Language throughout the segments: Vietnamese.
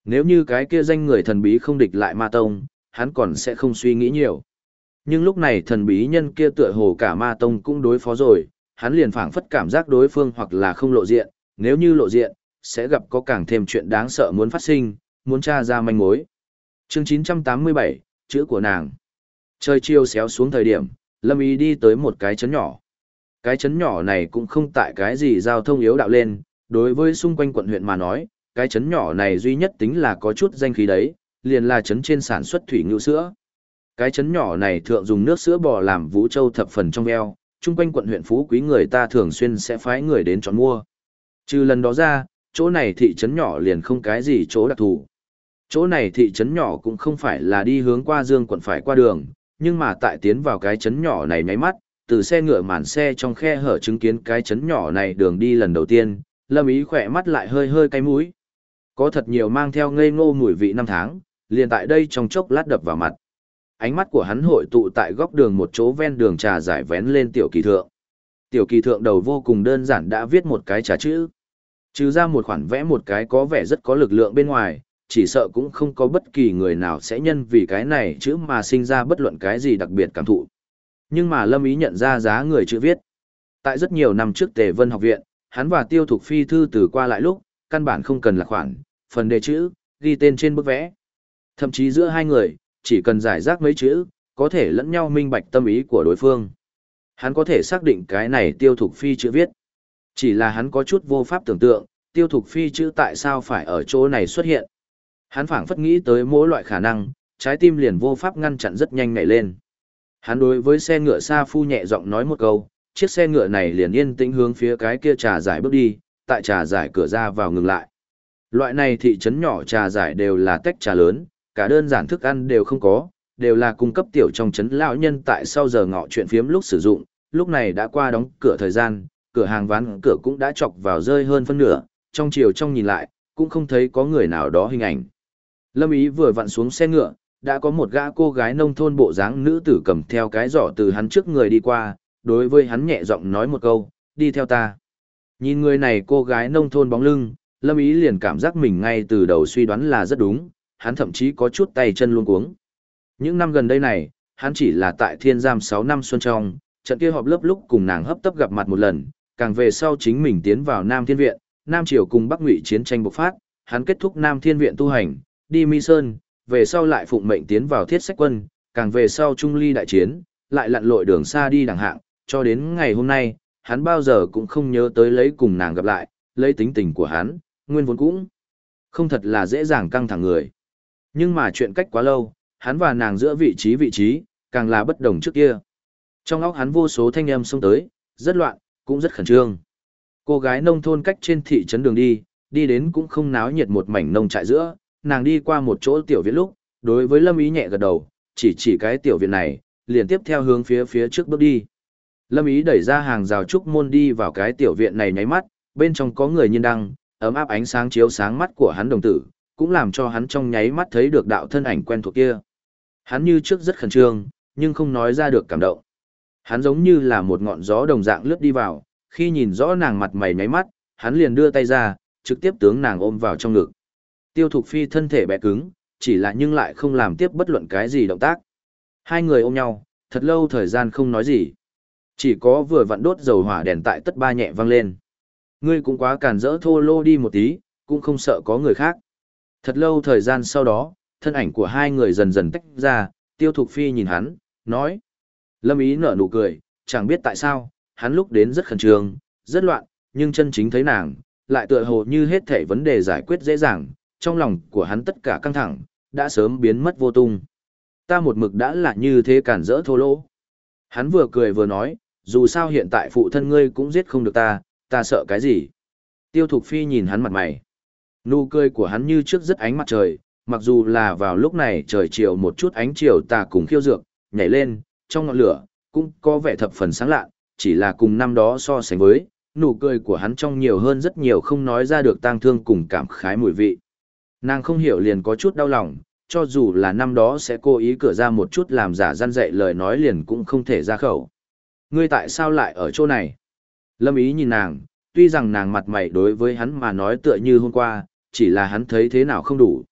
Nếu như cái kia danh người thần bí không địch lại ma tông, hắn còn sẽ không suy nghĩ nhiều. Nhưng lúc này thần bí nhân kia tựa hồ cả ma tông cũng đối phó rồi, hắn liền phảng phất cảm giác đối phương hoặc là không lộ diện, nếu như lộ diện, sẽ gặp có càng thêm chuyện đáng sợ muốn phát sinh, muốn tra ra manh mối. Chương 987, chữ của nàng. Trời chiều xéo xuống thời điểm, Lâm Ý đi tới một cái trấn nhỏ. Cái trấn nhỏ này cũng không tại cái gì giao thông yếu đạo lên, đối với xung quanh quận huyện mà nói, cái trấn nhỏ này duy nhất tính là có chút danh khí đấy, liền là trấn trên sản xuất thủy ngưu sữa. Cái trấn nhỏ này thượng dùng nước sữa bò làm Vũ Châu thập phần trong veo, chung quanh quận huyện phú quý người ta thường xuyên sẽ phái người đến chọn mua. Trừ lần đó ra, chỗ này thị trấn nhỏ liền không cái gì chỗ đặc thù. Chỗ này thị trấn nhỏ cũng không phải là đi hướng qua Dương quận phải qua đường, nhưng mà tại tiến vào cái trấn nhỏ này nháy mắt, từ xe ngựa màn xe trong khe hở chứng kiến cái trấn nhỏ này đường đi lần đầu tiên, Lâm Ý khỏe mắt lại hơi hơi cay mũi. Có thật nhiều mang theo ngây ngô mùi vị năm tháng, liền tại đây trong chốc lát đập vào mặt. Ánh mắt của hắn hội tụ tại góc đường một chỗ ven đường trà giải vén lên tiểu kỳ thượng. Tiểu kỳ thượng đầu vô cùng đơn giản đã viết một cái trà chữ. Trừ ra một khoản vẽ một cái có vẻ rất có lực lượng bên ngoài, chỉ sợ cũng không có bất kỳ người nào sẽ nhân vì cái này chữ mà sinh ra bất luận cái gì đặc biệt cảm thụ. Nhưng mà Lâm Ý nhận ra giá người chữ viết. Tại rất nhiều năm trước Tề Vân học viện, hắn và Tiêu Thục Phi thư từ qua lại lúc, căn bản không cần là khoản, phần đề chữ, ghi tên trên bức vẽ. Thậm chí giữa hai người, chỉ cần giải rác mấy chữ, có thể lẫn nhau minh bạch tâm ý của đối phương. Hắn có thể xác định cái này Tiêu Thục Phi chữ viết. Chỉ là hắn có chút vô pháp tưởng tượng, Tiêu Thục Phi chữ tại sao phải ở chỗ này xuất hiện. Hắn phảng phất nghĩ tới mỗi loại khả năng, trái tim liền vô pháp ngăn chặn rất nhanh nhảy lên. Hắn đối với xe ngựa Sa Phu nhẹ giọng nói một câu, chiếc xe ngựa này liền yên tĩnh hướng phía cái kia trà giải bước đi, tại trà giải cửa ra vào ngừng lại. Loại này thị trấn nhỏ trà giải đều là tách trà lớn, cả đơn giản thức ăn đều không có, đều là cung cấp tiểu trong trấn lão nhân tại sau giờ ngọ chuyện phiếm lúc sử dụng, lúc này đã qua đóng cửa thời gian, cửa hàng ván cửa cũng đã chọc vào rơi hơn phân nửa, trong chiều trong nhìn lại, cũng không thấy có người nào đó hình ảnh. Lâm Ý vừa vặn xuống xe ngựa, đã có một gã cô gái nông thôn bộ dáng nữ tử cầm theo cái giỏ từ hắn trước người đi qua, đối với hắn nhẹ giọng nói một câu, đi theo ta. Nhìn người này cô gái nông thôn bóng lưng, Lâm Ý liền cảm giác mình ngay từ đầu suy đoán là rất đúng, hắn thậm chí có chút tay chân luống cuống. Những năm gần đây này, hắn chỉ là tại Thiên Giam 6 năm xuân trong, trận kia họp lớp lúc cùng nàng hấp tấp gặp mặt một lần, càng về sau chính mình tiến vào Nam Thiên Viện, Nam Triều cùng Bắc Ngụy chiến tranh bộc phát, hắn kết thúc Nam Thiên Viện tu hành, đi Mi Sơn, về sau lại phụng mệnh tiến vào Thiết Sách Quân, càng về sau Trung Ly đại chiến, lại lặn lội đường xa đi đẳng hạng, cho đến ngày hôm nay, hắn bao giờ cũng không nhớ tới lấy cùng nàng gặp lại, lấy tính tình của hắn, nguyên vốn cũng không thật là dễ dàng căng thẳng người. Nhưng mà chuyện cách quá lâu, hắn và nàng giữa vị trí, càng là bất đồng trước kia. Trong óc hắn vô số thanh âm xông tới, rất loạn, cũng rất khẩn trương. Cô gái nông thôn cách trên thị trấn đường đi, đi đến cũng không náo nhiệt một mảnh nông trại giữa, nàng đi qua một chỗ tiểu viện lúc, đối với Lâm Ý nhẹ gật đầu, chỉ cái tiểu viện này, liền tiếp theo hướng phía trước bước đi. Lâm Ý đẩy ra hàng rào trúc môn đi vào cái tiểu viện này nháy mắt, bên trong có người nhiên đăng, ấm áp ánh sáng chiếu sáng mắt của hắn đồng tử, cũng làm cho hắn trong nháy mắt thấy được đạo thân ảnh quen thuộc kia. Hắn như trước rất khẩn trương, nhưng không nói ra được cảm động. Hắn giống như là một ngọn gió đồng dạng lướt đi vào, khi nhìn rõ nàng mặt mày nháy mắt, hắn liền đưa tay ra, trực tiếp tướng nàng ôm vào trong ngực. Tiêu Thục Phi thân thể bẻ cứng, chỉ là nhưng lại không làm tiếp bất luận cái gì động tác. Hai người ôm nhau, thật lâu thời gian không nói gì. Chỉ có vừa vặn đốt dầu hỏa đèn tại tất ba nhẹ vang lên. Ngươi cũng quá càn rỡ thô lô đi một tí, cũng không sợ có người khác. Thật lâu thời gian sau đó, thân ảnh của hai người dần dần tách ra, Tiêu Thục Phi nhìn hắn, nói. Lâm Ý nở nụ cười, chẳng biết tại sao, hắn lúc đến rất khẩn trương, rất loạn, nhưng chân chính thấy nàng, lại tựa hồ như hết thảy vấn đề giải quyết dễ dàng, trong lòng của hắn tất cả căng thẳng, đã sớm biến mất vô tung. Ta một mực đã là như thế cản rỡ thô lỗ. Hắn vừa cười vừa nói, dù sao hiện tại phụ thân ngươi cũng giết không được ta sợ cái gì. Tiêu Thục Phi nhìn hắn mặt mày. Nụ cười của hắn như trước rất ánh mặt trời, mặc dù là vào lúc này trời chiều một chút ánh chiều tà cùng khiêu dược, nhảy lên, trong ngọn lửa, cũng có vẻ thập phần sáng lạ, chỉ là cùng năm đó so sánh với, nụ cười của hắn trong nhiều hơn rất nhiều không nói ra được tang thương cùng cảm khái mùi vị. Nàng không hiểu liền có chút đau lòng, cho dù là năm đó sẽ cố ý cửa ra một chút làm giả răn dạy lời nói liền cũng không thể ra khẩu. Ngươi tại sao lại ở chỗ này? Lâm Ý nhìn nàng, tuy rằng nàng mặt mày đối với hắn mà nói tựa như hôm qua, chỉ là hắn thấy thế nào không đủ,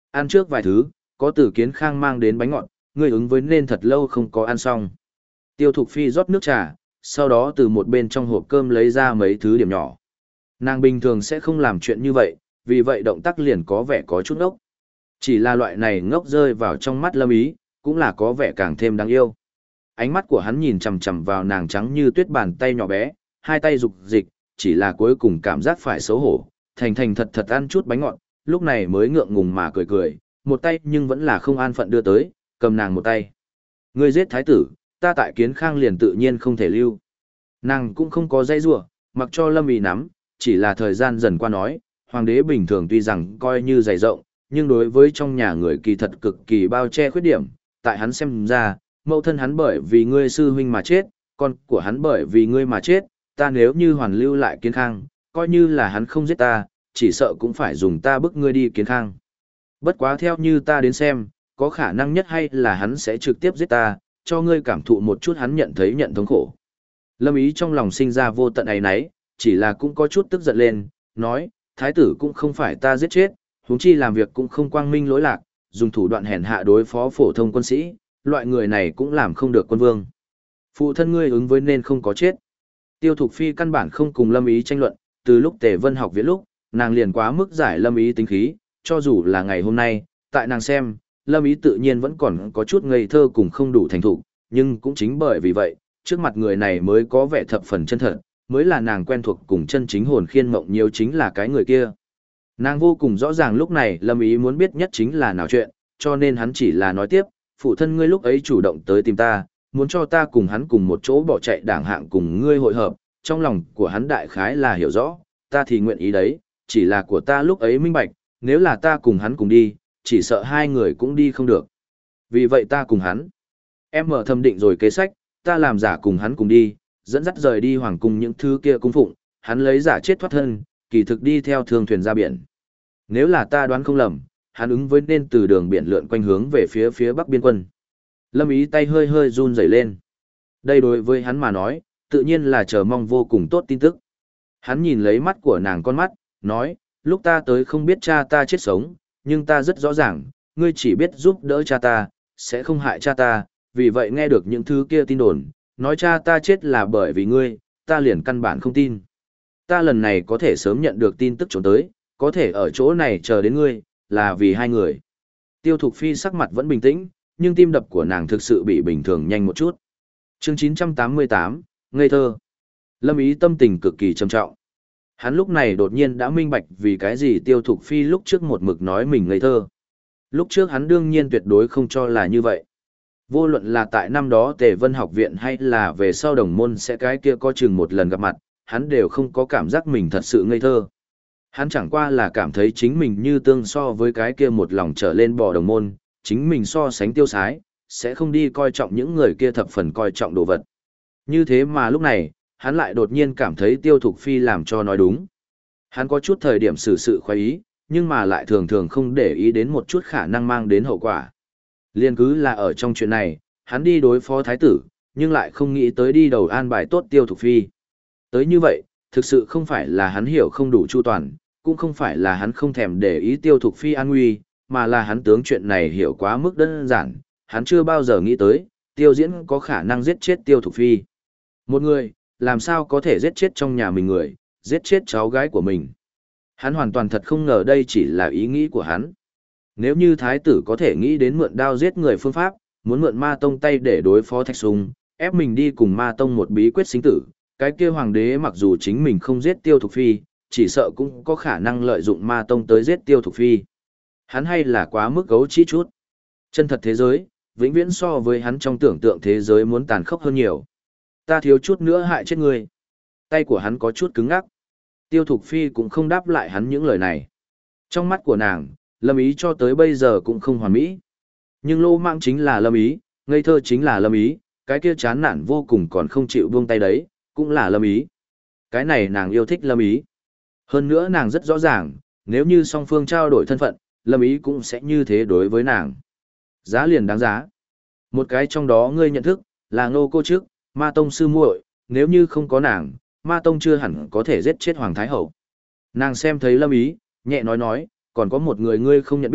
Ăn trước vài thứ, có Từ Kiến Khang mang đến bánh ngọt, ngươi ứng với nên thật lâu không có ăn xong. Tiêu Thục Phi rót nước trà, sau đó từ một bên trong hộp cơm lấy ra mấy thứ điểm nhỏ. Nàng bình thường sẽ không làm chuyện như vậy, vì vậy động tác liền có vẻ có chút ngốc. Chỉ là loại này ngốc rơi vào trong mắt Lâm Ý, cũng là có vẻ càng thêm đáng yêu. Ánh mắt của hắn nhìn chằm chằm vào nàng trắng như tuyết bàn tay nhỏ bé, hai tay rục dịch, chỉ là cuối cùng cảm giác phải xấu hổ, thành thành thật thật ăn chút bánh ngọt, lúc này mới ngượng ngùng mà cười cười, một tay nhưng vẫn là không an phận đưa tới, cầm nàng một tay. Ngươi giết thái tử, ta tại Kiến Khang liền tự nhiên không thể lưu. Nàng cũng không có dây rủa, mặc cho Lâm Ý nắm, chỉ là thời gian dần qua nói, hoàng đế bình thường tuy rằng coi như dày rộng, nhưng đối với trong nhà người kỳ thật cực kỳ bao che khuyết điểm, tại hắn xem ra, mẫu thân hắn bởi vì ngươi sư huynh mà chết, con của hắn bởi vì ngươi mà chết, ta nếu như hoàn lưu lại Kiến Khang, coi như là hắn không giết ta, chỉ sợ cũng phải dùng ta bức ngươi đi Kiến Khang. Bất quá theo như ta đến xem, có khả năng nhất hay là hắn sẽ trực tiếp giết ta, cho ngươi cảm thụ một chút hắn nhận thống khổ. Lâm Ý trong lòng sinh ra vô tận ấy nấy, chỉ là cũng có chút tức giận lên, nói, thái tử cũng không phải ta giết chết, huống chi làm việc cũng không quang minh lỗi lạc, dùng thủ đoạn hèn hạ đối phó phổ thông quân sĩ, loại người này cũng làm không được quân vương. Phụ thân ngươi ứng với nên không có chết. Tiêu Thục Phi căn bản không cùng Lâm Ý tranh luận, từ lúc Tề Vân học viện lúc, nàng liền quá mức giải Lâm Ý tính khí, cho dù là ngày hôm nay, tại nàng xem, Lâm Ý tự nhiên vẫn còn có chút ngây thơ cùng không đủ thành thục, nhưng cũng chính bởi vì vậy, trước mặt người này mới có vẻ thập phần chân thật, mới là nàng quen thuộc cùng chân chính hồn khiên mộng nhiều chính là cái người kia. Nàng vô cùng rõ ràng lúc này Lâm Ý muốn biết nhất chính là nào chuyện, cho nên hắn chỉ là nói tiếp, phụ thân ngươi lúc ấy chủ động tới tìm ta, muốn cho ta cùng hắn cùng một chỗ bỏ chạy đảng hạng cùng ngươi hội hợp, trong lòng của hắn đại khái là hiểu rõ, ta thì nguyện ý đấy, chỉ là của ta lúc ấy minh bạch, nếu là ta cùng hắn cùng đi, chỉ sợ hai người cũng đi không được. Vì vậy ta cùng hắn, em mở thầm định rồi kế sách, ta làm giả cùng hắn cùng đi, dẫn dắt rời đi hoàng cung những thứ kia cung phụng, hắn lấy giả chết thoát thân, kỳ thực đi theo thương thuyền ra biển. Nếu là ta đoán không lầm, hắn ứng với nên từ đường biển lượn quanh hướng về phía bắc biên quân. Lâm Ý tay hơi hơi run rẩy lên. Đây đối với hắn mà nói, tự nhiên là chờ mong vô cùng tốt tin tức. Hắn nhìn lấy mắt của nàng con mắt, nói, lúc ta tới không biết cha ta chết sống, nhưng ta rất rõ ràng, ngươi chỉ biết giúp đỡ cha ta, sẽ không hại cha ta, vì vậy nghe được những thứ kia tin đồn, nói cha ta chết là bởi vì ngươi, ta liền căn bản không tin. Ta lần này có thể sớm nhận được tin tức trốn tới, có thể ở chỗ này chờ đến ngươi, là vì hai người. Tiêu Thục Phi sắc mặt vẫn bình tĩnh, nhưng tim đập của nàng thực sự bị bình thường nhanh một chút. Chương 988, ngây thơ. Lâm Ý tâm tình cực kỳ trầm trọng. Hắn lúc này đột nhiên đã minh bạch vì cái gì Tiêu Thục Phi lúc trước một mực nói mình ngây thơ. Lúc trước hắn đương nhiên tuyệt đối không cho là như vậy. Vô luận là tại năm đó Tề Vân học viện hay là về sau đồng môn sẽ cái kia có chừng một lần gặp mặt, hắn đều không có cảm giác mình thật sự ngây thơ. Hắn chẳng qua là cảm thấy chính mình như tương so với cái kia một lòng trở lên bò đồng môn, chính mình so sánh tiêu sái, sẽ không đi coi trọng những người kia thập phần coi trọng đồ vật. Như thế mà lúc này, hắn lại đột nhiên cảm thấy Tiêu Thục Phi làm cho nói đúng. Hắn có chút thời điểm xử sự khoái ý, nhưng mà lại thường thường không để ý đến một chút khả năng mang đến hậu quả. Liên cứ là ở trong chuyện này, hắn đi đối phó thái tử, nhưng lại không nghĩ tới đi đầu an bài tốt Tiêu Thục Phi. Tới như vậy, thực sự không phải là hắn hiểu không đủ chu toàn, cũng không phải là hắn không thèm để ý Tiêu Thục Phi an nguy, mà là hắn tướng chuyện này hiểu quá mức đơn giản, hắn chưa bao giờ nghĩ tới, Tiêu Diễn có khả năng giết chết Tiêu Thục Phi. Một người, làm sao có thể giết chết trong nhà mình người, giết chết cháu gái của mình. Hắn hoàn toàn thật không ngờ đây chỉ là ý nghĩ của hắn. Nếu như thái tử có thể nghĩ đến mượn đao giết người phương pháp, muốn mượn ma tông tay để đối phó Thạch Sùng, ép mình đi cùng ma tông một bí quyết sinh tử, cái kia hoàng đế mặc dù chính mình không giết Tiêu Thục Phi, chỉ sợ cũng có khả năng lợi dụng ma tông tới giết Tiêu Thục Phi. Hắn hay là quá mức gấu trĩ chút. Chân thật thế giới, vĩnh viễn so với hắn trong tưởng tượng thế giới muốn tàn khốc hơn nhiều. Ta thiếu chút nữa hại chết ngươi. Tay của hắn có chút cứng ngắc. Tiêu Thục Phi cũng không đáp lại hắn những lời này. Trong mắt của nàng, Lâm Ý cho tới bây giờ cũng không hoàn mỹ. Nhưng lô mạng chính là Lâm Ý, ngây thơ chính là Lâm Ý, cái kia chán nản vô cùng còn không chịu buông tay đấy, cũng là Lâm Ý. Cái này nàng yêu thích Lâm Ý. Hơn nữa nàng rất rõ ràng, nếu như song phương trao đổi thân phận, Lâm Ý cũng sẽ như thế đối với nàng. Giá liền đáng giá. Một cái trong đó ngươi nhận thức, là Ngô cô trước, Ma Tông sư muội, nếu như không có nàng, Ma Tông chưa hẳn có thể giết chết Hoàng Thái Hậu. Nàng xem thấy Lâm Ý, nhẹ nói, còn có một người ngươi không nhận biết,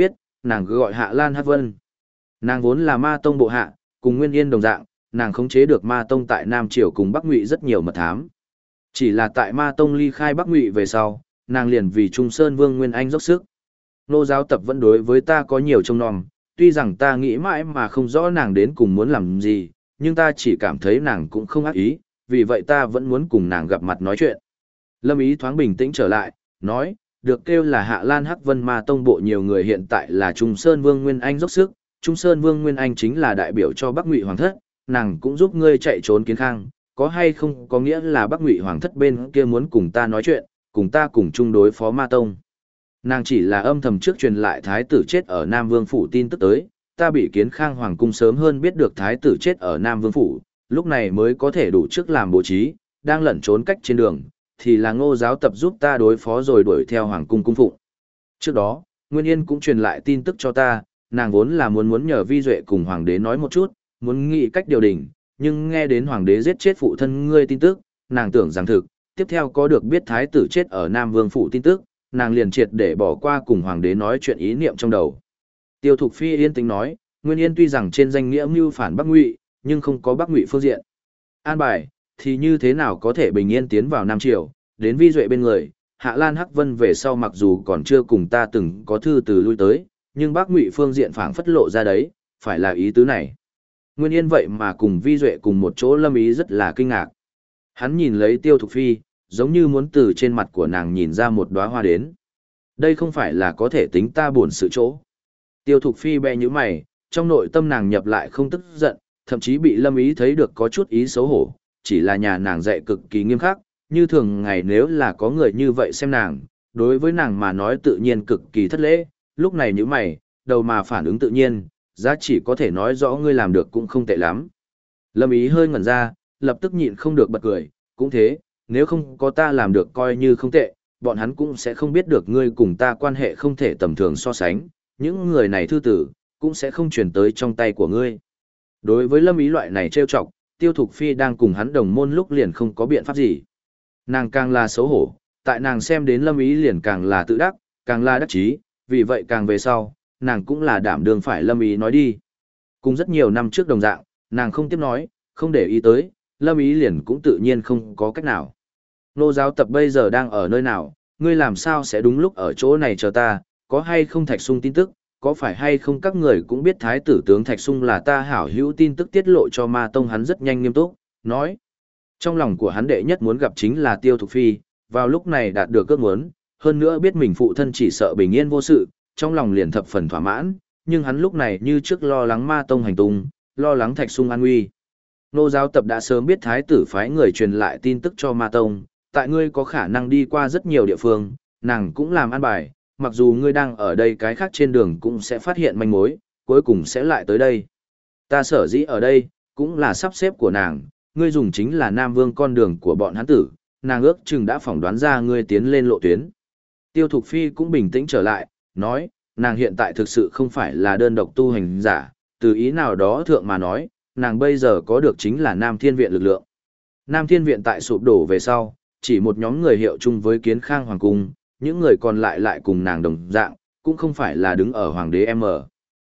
nàng cứ gọi Hạ Lan Hắc Vân. Nàng vốn là Ma Tông bộ hạ, cùng Nguyên Yên đồng dạng, nàng khống chế được Ma Tông tại Nam Triều cùng Bắc Ngụy rất nhiều mật thám. Chỉ là tại Ma Tông ly khai Bắc Ngụy về sau, nàng liền vì Trung Sơn Vương Nguyên Anh dốc sức. Nô giáo tập vẫn đối với ta có nhiều trông nom, tuy rằng ta nghĩ mãi mà không rõ nàng đến cùng muốn làm gì, nhưng ta chỉ cảm thấy nàng cũng không ác ý, vì vậy ta vẫn muốn cùng nàng gặp mặt nói chuyện. Lâm Ý thoáng bình tĩnh trở lại, nói, được kêu là Hạ Lan Hắc Vân Ma Tông bộ nhiều người hiện tại là Trung Sơn Vương Nguyên Anh dốc sức, Trung Sơn Vương Nguyên Anh chính là đại biểu cho Bắc Ngụy Hoàng thất, nàng cũng giúp ngươi chạy trốn kiến khang, có hay không có nghĩa là Bắc Ngụy Hoàng thất bên kia muốn cùng ta nói chuyện, cùng ta cùng chung đối phó Ma Tông. Nàng chỉ là âm thầm trước truyền lại thái tử chết ở Nam Vương phủ tin tức tới, ta bị kiến khang hoàng cung sớm hơn biết được thái tử chết ở Nam Vương phủ, lúc này mới có thể đủ trước làm bố trí, đang lẩn trốn cách trên đường, thì là Ngô giáo tập giúp ta đối phó rồi đuổi theo hoàng cung cung phụng. Trước đó, Nguyên Yên cũng truyền lại tin tức cho ta, nàng vốn là muốn nhờ Vi Duệ cùng hoàng đế nói một chút, muốn nghĩ cách điều đình, nhưng nghe đến hoàng đế giết chết phụ thân ngươi tin tức, nàng tưởng rằng thực, tiếp theo có được biết thái tử chết ở Nam Vương phủ tin tức, nàng liền triệt để bỏ qua cùng hoàng đế nói chuyện ý niệm trong đầu. Tiêu Thục Phi yên tĩnh nói, Nguyên Yên tuy rằng trên danh nghĩa mưu phản Bắc Ngụy, nhưng không có Bắc Ngụy phương diện. An bài, thì như thế nào có thể bình yên tiến vào Nam Triều, đến Vi Duệ bên người, Hạ Lan Hắc Vân về sau mặc dù còn chưa cùng ta từng có thư từ lui tới, nhưng Bắc Ngụy phương diện phảng phất lộ ra đấy, phải là ý tứ này. Nguyên Yên vậy mà cùng Vi Duệ cùng một chỗ, Lâm Ý rất là kinh ngạc. Hắn nhìn lấy Tiêu Thục Phi, giống như muốn từ trên mặt của nàng nhìn ra một đóa hoa đến. Đây không phải là có thể tính ta buồn sự chỗ. Tiêu Thục Phi bẽ nhíu mày, trong nội tâm nàng nhập lại không tức giận, thậm chí bị Lâm Ý thấy được có chút ý xấu hổ, chỉ là nhà nàng dạy cực kỳ nghiêm khắc, như thường ngày nếu là có người như vậy xem nàng, đối với nàng mà nói tự nhiên cực kỳ thất lễ, lúc này nhíu mày, đầu mà phản ứng tự nhiên, giá chỉ có thể nói rõ ngươi làm được cũng không tệ lắm. Lâm Ý hơi ngẩn ra, lập tức nhịn không được bật cười, cũng thế, nếu không có ta làm được coi như không tệ, bọn hắn cũng sẽ không biết được ngươi cùng ta quan hệ không thể tầm thường so sánh, những người này thư tử, cũng sẽ không chuyển tới trong tay của ngươi. Đối với Lâm Ý loại này trêu chọc, Tiêu Thục Phi đang cùng hắn đồng môn lúc liền không có biện pháp gì. Nàng càng là xấu hổ, tại nàng xem đến Lâm Ý liền càng là tự đắc, càng là đắc chí, vì vậy càng về sau, nàng cũng là đảm đương phải Lâm Ý nói đi. Cùng rất nhiều năm trước đồng dạng, nàng không tiếp nói, không để ý tới, Lâm Ý liền cũng tự nhiên không có cách nào. Nô giáo tập bây giờ đang ở nơi nào, ngươi làm sao sẽ đúng lúc ở chỗ này chờ ta, có hay không Thạch Sung tin tức, có phải hay không các người cũng biết thái tử tướng Thạch Sung là ta hảo hữu tin tức tiết lộ cho Ma Tông. Hắn rất nhanh nghiêm túc, nói. Trong lòng của hắn đệ nhất muốn gặp chính là Tiêu Thục Phi, vào lúc này đạt được ước muốn, hơn nữa biết mình phụ thân chỉ sợ bình yên vô sự, trong lòng liền thập phần thỏa mãn, nhưng hắn lúc này như trước lo lắng Ma Tông hành tung, lo lắng Thạch Sung an nguy. Nô giáo tập đã sớm biết thái tử phái người truyền lại tin tức cho Ma Tông, tại ngươi có khả năng đi qua rất nhiều địa phương, nàng cũng làm an bài, mặc dù ngươi đang ở đây cái khác trên đường cũng sẽ phát hiện manh mối, cuối cùng sẽ lại tới đây. Ta sở dĩ ở đây, cũng là sắp xếp của nàng, ngươi dùng chính là Nam Vương con đường của bọn hắn tử, nàng ước chừng đã phỏng đoán ra ngươi tiến lên lộ tuyến. Tiêu Thục Phi cũng bình tĩnh trở lại, nói, nàng hiện tại thực sự không phải là đơn độc tu hành giả, từ ý nào đó thượng mà nói, nàng bây giờ có được chính là Nam Thiên Viện lực lượng. Nam Thiên Viện tại sụp đổ về sau, chỉ một nhóm người hiệu chung với Kiến Khang Hoàng Cung, những người còn lại lại cùng nàng đồng dạng, cũng không phải là đứng ở Hoàng đế M.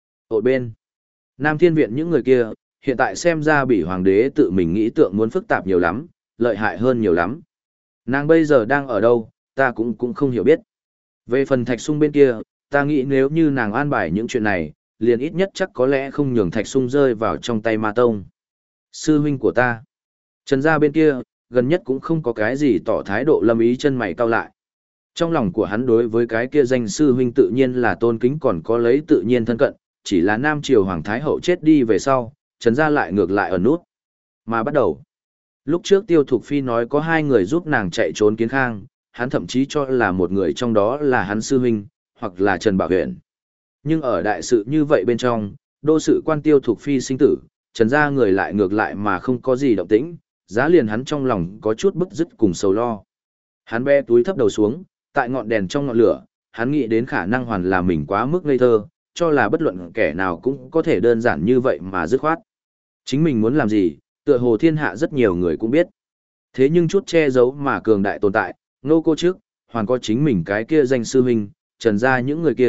Ở bên, Nam Thiên Viện những người kia, hiện tại xem ra bị Hoàng đế tự mình nghĩ tượng muốn phức tạp nhiều lắm, lợi hại hơn nhiều lắm. Nàng bây giờ đang ở đâu, ta cũng không hiểu biết. Về phần Thạch Sung bên kia, ta nghĩ nếu như nàng an bài những chuyện này, liền ít nhất chắc có lẽ không nhường Thạch Sung rơi vào trong tay Ma Tông. Sư huynh của ta. Trần gia bên kia, gần nhất cũng không có cái gì tỏ thái độ. Lâm Ý chân mày cau lại. Trong lòng của hắn đối với cái kia danh sư huynh tự nhiên là tôn kính, còn có lấy tự nhiên thân cận, chỉ là Nam Triều Hoàng Thái Hậu chết đi về sau, Trần gia lại ngược lại ở nút. Mà bắt đầu. Lúc trước Tiêu Thục Phi nói có 2 người giúp nàng chạy trốn Kiến Khang, hắn thậm chí cho là một người trong đó là hắn sư huynh, hoặc là Trần Bảo Huyền. Nhưng ở đại sự như vậy bên trong, đô sự quan Tiêu Thục Phi sinh tử, Trần gia người lại ngược lại mà không có gì động tĩnh, giá liền hắn trong lòng có chút bức dứt cùng sầu lo. Hắn bé túi thấp đầu xuống, tại ngọn đèn trong ngọn lửa, hắn nghĩ đến khả năng hoàn là mình quá mức ngây thơ, cho là bất luận kẻ nào cũng có thể đơn giản như vậy mà dứt khoát. Chính mình muốn làm gì, tựa hồ thiên hạ rất nhiều người cũng biết. Thế nhưng chút che giấu mà cường đại tồn tại, Nô cô trước, hoàn có chính mình cái kia danh sư huynh, Trần gia những người kia,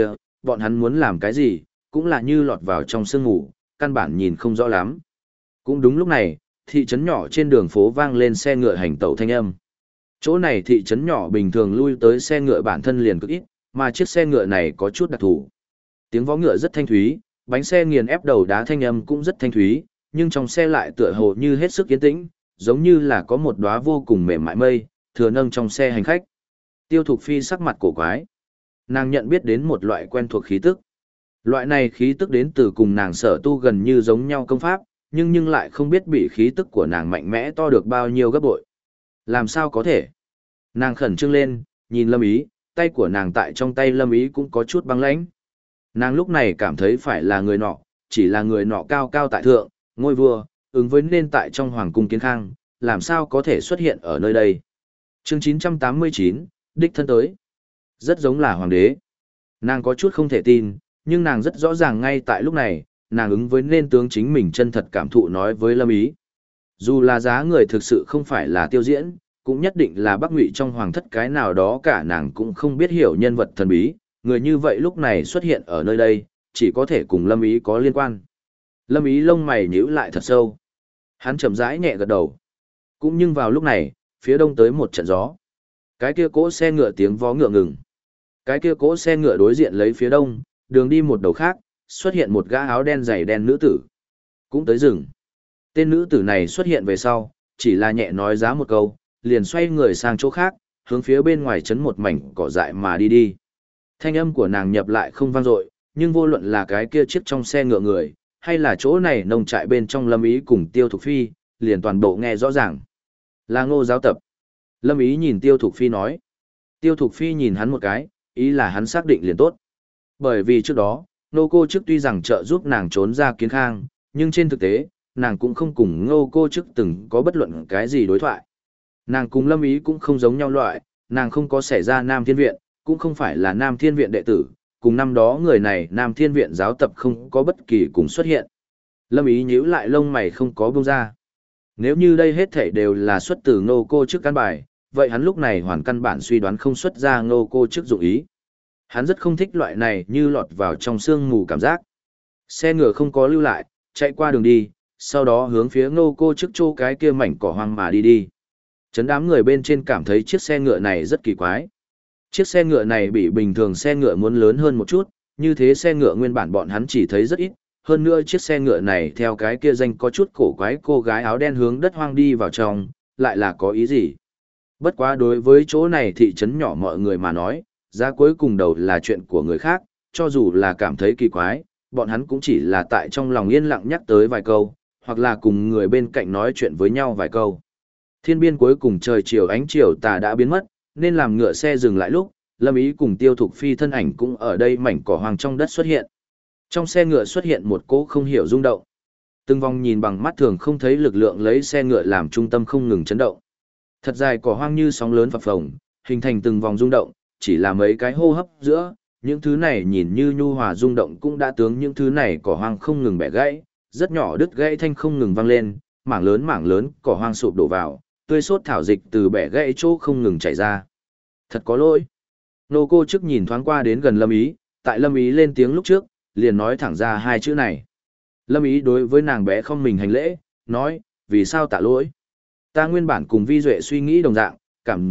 bọn hắn muốn làm cái gì, cũng là như lọt vào trong sương ngủ, căn bản nhìn không rõ lắm. Cũng đúng lúc này, thị trấn nhỏ trên đường phố vang lên xe ngựa hành tẩu thanh âm. Chỗ này thị trấn nhỏ bình thường lui tới xe ngựa bản thân liền cực ít, mà chiếc xe ngựa này có chút đặc thù. Tiếng vó ngựa rất thanh thúy, bánh xe nghiền ép đầu đá thanh âm cũng rất thanh thúy, nhưng trong xe lại tựa hồ như hết sức yên tĩnh, giống như là có một đóa vô cùng mềm mại mây, thừa nâng trong xe hành khách. Tiêu Thục Phi sắc mặt cổ quái. Nàng nhận biết đến một loại quen thuộc khí tức. Loại này khí tức đến từ cùng nàng sở tu gần như giống nhau công pháp, nhưng lại không biết bị khí tức của nàng mạnh mẽ to được bao nhiêu gấp bội. Làm sao có thể? Nàng khẩn trương lên, nhìn Lâm Ý, tay của nàng tại trong tay Lâm Ý cũng có chút băng lãnh. Nàng lúc này cảm thấy phải là người nọ, chỉ là người nọ cao cao tại thượng, ngôi vua, ứng với nên tại trong hoàng cung kiến khang, làm sao có thể xuất hiện ở nơi đây. Chương 989, đích thân tới. Rất giống là hoàng đế. Nàng có chút không thể tin, nhưng nàng rất rõ ràng ngay tại lúc này, nàng ứng với nên tướng chính mình chân thật cảm thụ nói với Lâm Ý. Dù là giá người thực sự không phải là tiêu diễn, cũng nhất định là Bắc Ngụy trong hoàng thất cái nào đó cả nàng cũng không biết hiểu nhân vật thần bí, người như vậy lúc này xuất hiện ở nơi đây, chỉ có thể cùng Lâm Ý có liên quan. Lâm Ý lông mày nhíu lại thật sâu. Hắn chậm rãi nhẹ gật đầu. Cũng nhưng vào lúc này, phía đông tới một trận gió. Cái kia cỗ xe ngựa tiếng vó ngựa ngừng. Cái kia cỗ xe ngựa đối diện lấy phía đông, đường đi một đầu khác, xuất hiện một gã áo đen dày đen nữ tử. Cũng tới rừng. Tên nữ tử này xuất hiện về sau, chỉ là nhẹ nói giá một câu, liền xoay người sang chỗ khác, hướng phía bên ngoài trấn một mảnh cỏ dại mà đi đi. Thanh âm của nàng nhập lại không vang dội, nhưng vô luận là cái kia chiếc trong xe ngựa người, hay là chỗ này nông trại bên trong Lâm Ý cùng Tiêu Thục Phi, liền toàn bộ nghe rõ ràng. Là Ngô giáo tập. Lâm Ý nhìn Tiêu Thục Phi nói. Tiêu Thục Phi nhìn hắn một cái, ý là hắn xác định liền tốt. Bởi vì trước đó, Nô Cô Chức tuy rằng trợ giúp nàng trốn ra kiến khang, nhưng trên thực tế, nàng cũng không cùng Ngô Cô Chức từng có bất luận cái gì đối thoại. Nàng cùng Lâm Ý cũng không giống nhau loại, nàng không có xảy ra Nam Thiên Viện, cũng không phải là Nam Thiên Viện đệ tử, cùng năm đó người này Nam Thiên Viện giáo tập không có bất kỳ cùng xuất hiện. Lâm Ý nhíu lại lông mày không có buông ra. Nếu như đây hết thảy đều là xuất từ Ngô Cô Chức căn bài, vậy hắn lúc này hoàn căn bản suy đoán không xuất ra Ngô Cô Chức dụng ý. Hắn rất không thích loại này như lọt vào trong sương mù cảm giác. Xe ngựa không có lưu lại, chạy qua đường đi, sau đó hướng phía Ngô Cô Chức chỗ cái kia mảnh cỏ hoang mà đi đi. Chấn đám người bên trên cảm thấy chiếc xe ngựa này rất kỳ quái. Chiếc xe ngựa này bị bình thường xe ngựa muốn lớn hơn một chút, như thế xe ngựa nguyên bản bọn hắn chỉ thấy rất ít. Hơn nữa chiếc xe ngựa này theo cái kia danh có chút cổ quái cô gái áo đen hướng đất hoang đi vào trong, lại là có ý gì? Bất quá đối với chỗ này thị trấn nhỏ mọi người mà nói, giá cuối cùng đầu là chuyện của người khác, cho dù là cảm thấy kỳ quái, bọn hắn cũng chỉ là tại trong lòng yên lặng nhắc tới vài câu, hoặc là cùng người bên cạnh nói chuyện với nhau vài câu. Thiên biên cuối cùng trời chiều ánh chiều tà đã biến mất, nên làm ngựa xe dừng lại lúc, Lâm Ý cùng Tiêu Thục Phi thân ảnh cũng ở đây mảnh cỏ hoang trong đất xuất hiện. Trong xe ngựa xuất hiện một cỗ không hiểu rung động. Từng vòng nhìn bằng mắt thường không thấy lực lượng lấy xe ngựa làm trung tâm không ngừng chấn động. Thật dài cỏ hoang như sóng lớn phập phồng, hình thành từng vòng rung động, chỉ là mấy cái hô hấp giữa, những thứ này nhìn như nhu hòa rung động cũng đã tướng những thứ này cỏ hoang không ngừng bẻ gãy, rất nhỏ đứt gãy thanh không ngừng vang lên, mảng lớn cỏ hoang sụp đổ vào, tươi sốt thảo dịch từ bẻ gãy chỗ không ngừng chảy ra. Thật có lỗi. Nô Cô Chức nhìn thoáng qua đến gần Lâm Ý, tại Lâm Ý lên tiếng lúc trước, liền nói thẳng ra hai chữ này. Lâm Ý đối với nàng bé không mình hành lễ, nói, vì sao tạ lỗi? Ta nguyên bản cùng Vi Duệ suy nghĩ đồng dạng,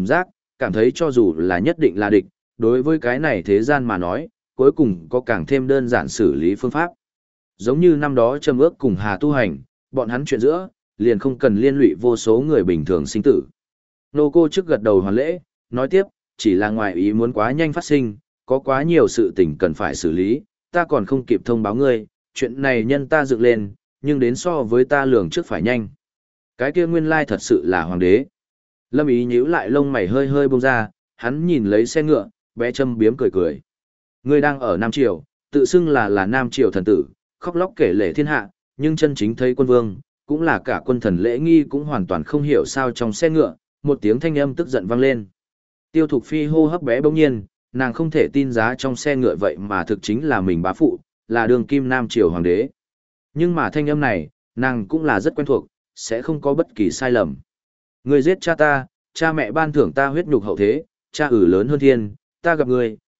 cảm thấy cho dù là nhất định là địch, đối với cái này thế gian mà nói, cuối cùng có càng thêm đơn giản xử lý phương pháp. Giống như năm đó Trầm Ước cùng Hà Tu Hành, bọn hắn chuyện giữa, liền không cần liên lụy vô số người bình thường sinh tử. Nô Cô Chức gật đầu hoàn lễ, nói tiếp, chỉ là ngoài ý muốn quá nhanh phát sinh, có quá nhiều sự tình cần phải xử lý, ta còn không kịp thông báo ngươi, chuyện này nhân ta dựng lên, nhưng đến so với ta lường trước phải nhanh. Cái kia nguyên lai thật sự là hoàng đế. Lâm Ý nhíu lại lông mày hơi hơi bông ra, hắn nhìn lấy xe ngựa, bé châm biếm cười cười. Ngươi đang ở Nam Triều, tự xưng là Nam Triều thần tử, khóc lóc kể lể thiên hạ, nhưng chân chính thấy quân vương, cũng là cả quân thần lễ nghi cũng hoàn toàn không hiểu sao trong xe ngựa, một tiếng thanh âm tức giận vang lên. Tiêu Thục Phi hô hấp bé bỗng nhiên, nàng không thể tin giá trong xe ngựa vậy mà thực chính là mình bá phụ, là đường kim Nam Triều hoàng đế. Nhưng mà thanh âm này, nàng cũng là rất quen thuộc, sẽ không có bất kỳ sai lầm. Ngươi giết cha ta, cha mẹ ban thưởng ta huyết nhục hậu thế, cha lớn hơn thiên, ta gặp ngươi,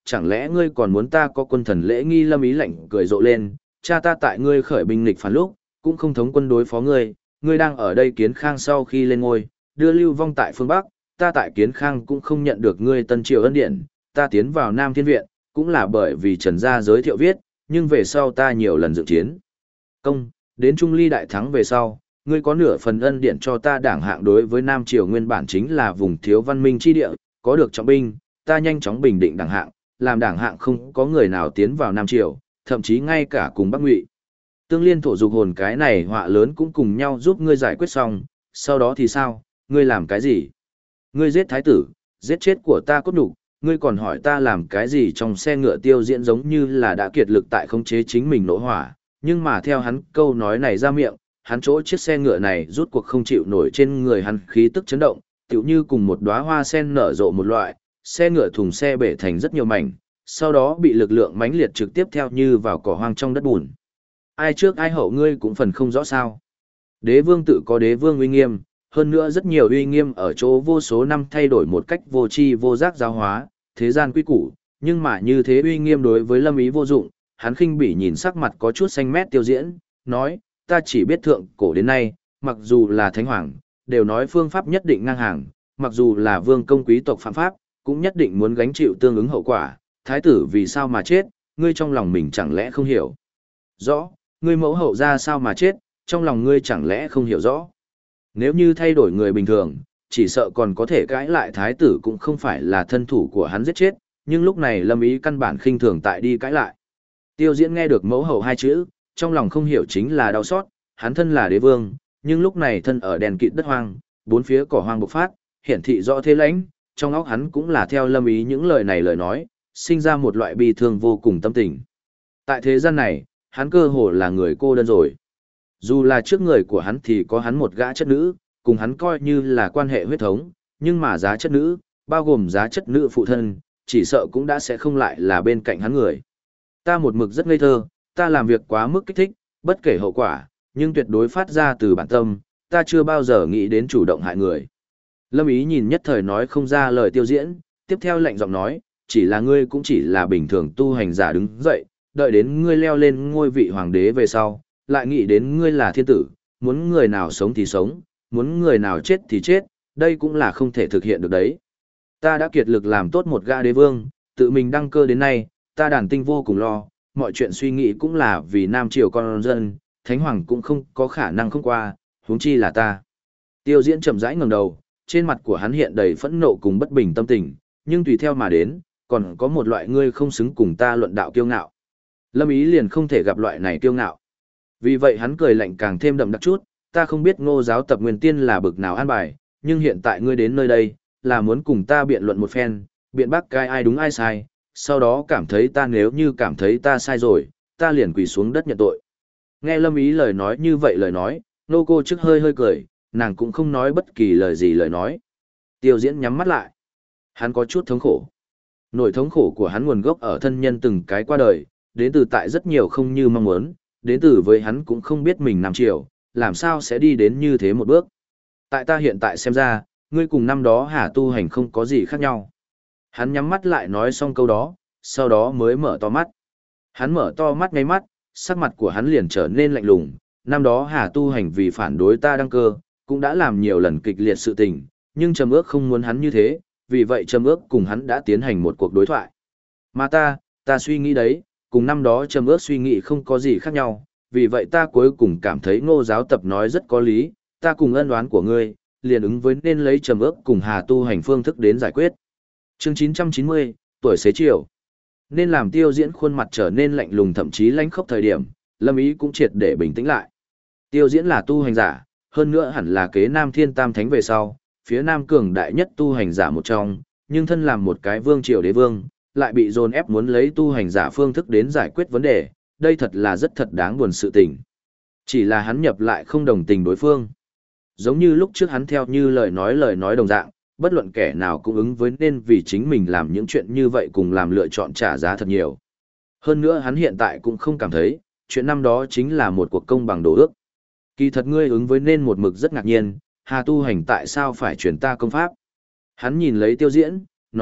chẳng lẽ ngươi còn muốn ta có quân thần lễ nghi? Lâm Ý lạnh cười rộ lên, cha ta tại ngươi khởi binh nghịch phản lúc, cũng không thống quân đối phó ngươi, ngươi đang ở đây Kiến Khang sau khi lên ngôi, đưa Lưu Vong tại phương Bắc, ta tại Kiến Khang cũng không nhận được ngươi Tân Triều ân điển, ta tiến vào Nam Thiên Viện, cũng là bởi vì Trần Gia giới thiệu viết, nhưng về sau ta nhiều lần dự chiến công, đến Trung Ly đại thắng về sau, ngươi có nửa phần ân điển cho ta đảng hạng đối với Nam Triều nguyên bản chính là vùng thiếu văn minh chi địa, có được trọng binh, ta nhanh chóng bình định đảng hạng, làm đảng hạng không có người nào tiến vào Nam Triều, thậm chí ngay cả cùng Bắc Ngụy. Tương Liên thổ dục hồn cái này họa lớn cũng cùng nhau giúp ngươi giải quyết xong, sau đó thì sao, ngươi làm cái gì? Ngươi giết thái tử, giết chết của ta cốt nhục, ngươi còn hỏi ta làm cái gì? Trong xe ngựa Tiêu Diễn giống như là đã kiệt lực tại khống chế chính mình nổ hỏa, nhưng mà theo hắn câu nói này ra miệng, hắn chỗ chiếc xe ngựa này rút cuộc không chịu nổi trên người hắn khí tức chấn động, tựu như cùng một đóa hoa sen nở rộ một loại, xe ngựa thùng xe bể thành rất nhiều mảnh, sau đó bị lực lượng mãnh liệt trực tiếp theo như vào cỏ hoang trong đất bùn. Ai trước ai hậu ngươi cũng phần không rõ sao? Đế vương tự có đế vương uy nghiêm, hơn nữa rất nhiều uy nghiêm ở chỗ vô số năm thay đổi một cách vô tri vô giác giáo hóa, thế gian quy củ, nhưng mà như thế uy nghiêm đối với Lâm Ý vô dụng, hắn khinh bỉ nhìn sắc mặt có chút xanh mét Tiêu Diễn, nói, ta chỉ biết thượng cổ đến nay, mặc dù là thánh hoàng, đều nói phương pháp nhất định ngang hàng, mặc dù là vương công quý tộc phạm pháp, cũng nhất định muốn gánh chịu tương ứng hậu quả, thái tử vì sao mà chết, ngươi trong lòng mình chẳng lẽ không hiểu rõ, ngươi mẫu hậu ra sao mà chết, trong lòng ngươi chẳng lẽ không hiểu rõ. Nếu như thay đổi người bình thường, chỉ sợ còn có thể cãi lại thái tử cũng không phải là thân thủ của hắn giết chết, nhưng lúc này Lâm Ý căn bản khinh thường tại đi cãi lại. Tiêu Diễn nghe được mẫu hậu hai chữ, trong lòng không hiểu chính là đau xót, hắn thân là đế vương, nhưng lúc này thân ở đèn kịt đất hoang, bốn phía cỏ hoang bộc phát, hiển thị rõ thế lãnh, trong óc hắn cũng là theo Lâm Ý những lời này lời nói, sinh ra một loại bi thương vô cùng tâm tình. Tại thế gian này, hắn cơ hồ là người cô đơn rồi. Dù là trước người của hắn thì có hắn một gã chất nữ, cùng hắn coi như là quan hệ huyết thống, nhưng mà giá chất nữ, bao gồm giá chất nữ phụ thân, chỉ sợ cũng đã sẽ không lại là bên cạnh hắn người. Ta một mực rất ngây thơ, ta làm việc quá mức kích thích, bất kể hậu quả, nhưng tuyệt đối phát ra từ bản tâm, ta chưa bao giờ nghĩ đến chủ động hại người. Lâm Ý nhìn nhất thời nói không ra lời Tiêu Diễn, tiếp theo lạnh giọng nói, chỉ là ngươi cũng chỉ là bình thường tu hành giả đứng dậy, đợi đến ngươi leo lên ngôi vị hoàng đế về sau, lại nghĩ đến ngươi là thiên tử, muốn người nào sống thì sống, muốn người nào chết thì chết, đây cũng là không thể thực hiện được đấy. Ta đã kiệt lực làm tốt một gã đế vương, tự mình đăng cơ đến nay, ta đàn tinh vô cùng lo, mọi chuyện suy nghĩ cũng là vì Nam Triều con dân, Thánh Hoàng cũng không có khả năng không qua, huống chi là ta. Tiêu Diễn chậm rãi ngẩng đầu, trên mặt của hắn hiện đầy phẫn nộ cùng bất bình tâm tình, nhưng tùy theo mà đến, còn có một loại ngươi không xứng cùng ta luận đạo kiêu ngạo. Lâm Ý liền không thể gặp loại này kiêu ngạo. Vì vậy hắn cười lạnh càng thêm đậm đặc chút, ta không biết Ngô giáo tập nguyên tiên là bực nào an bài, nhưng hiện tại ngươi đến nơi đây, là muốn cùng ta biện luận một phen, biện bác cái ai đúng ai sai, sau đó cảm thấy ta nếu như cảm thấy ta sai rồi, ta liền quỳ xuống đất nhận tội. Nghe Lâm Ý lời nói như vậy lời nói, nô cô trước hơi hơi cười, nàng cũng không nói bất kỳ lời gì lời nói. Tiêu Diễn nhắm mắt lại. Hắn có chút thống khổ. Nỗi thống khổ của hắn nguồn gốc ở thân nhân từng cái qua đời, đến từ tại rất nhiều không như mong muốn, đến từ với hắn cũng không biết mình Nam Triều, làm sao sẽ đi đến như thế một bước. Tại ta hiện tại xem ra, ngươi cùng năm đó Hà tu hành không có gì khác nhau. Hắn nhắm mắt lại nói xong câu đó, sau đó mới mở to mắt. Hắn mở to mắt ngay mắt, sắc mặt của hắn liền trở nên lạnh lùng, năm đó Hà tu hành vì phản đối ta đăng cơ, cũng đã làm nhiều lần kịch liệt sự tình, nhưng Trầm Ước không muốn hắn như thế, vì vậy Trầm Ước cùng hắn đã tiến hành một cuộc đối thoại. Mà ta suy nghĩ đấy, cùng năm đó Trầm Ước suy nghĩ không có gì khác nhau, vì vậy ta cuối cùng cảm thấy Ngô giáo tập nói rất có lý, ta cùng ân oán của ngươi, liền ứng với nên lấy Trầm Ước cùng Hà tu hành phương thức đến giải quyết. Chương 990, tuổi xế chiều. Nên làm Tiêu Diễn khuôn mặt trở nên lạnh lùng thậm chí lãnh khốc thời điểm, Lâm Ý cũng triệt để bình tĩnh lại. Tiêu Diễn là tu hành giả, hơn nữa hẳn là kế Nam Thiên Tam Thánh về sau, phía Nam cường đại nhất tu hành giả một trong, nhưng thân làm một cái vương triều đế vương, lại bị dồn ép muốn lấy tu hành giả phương thức đến giải quyết vấn đề, đây thật là rất thật đáng buồn sự tình. Chỉ là hắn nhập lại không đồng tình đối phương. Giống như lúc trước hắn theo như lời nói đồng dạng, bất luận kẻ nào cũng ứng với nên vì chính mình làm những chuyện như vậy cùng làm lựa chọn trả giá thật nhiều. Hơn nữa hắn hiện tại cũng không cảm thấy, chuyện năm đó chính là một cuộc công bằng đổ ước. Kỳ thật ngươi ứng với nên một mực rất ngạc nhiên, Hà tu hành tại sao phải truyền ta công pháp. Hắn nhìn lấy Tiêu Diễn, nói,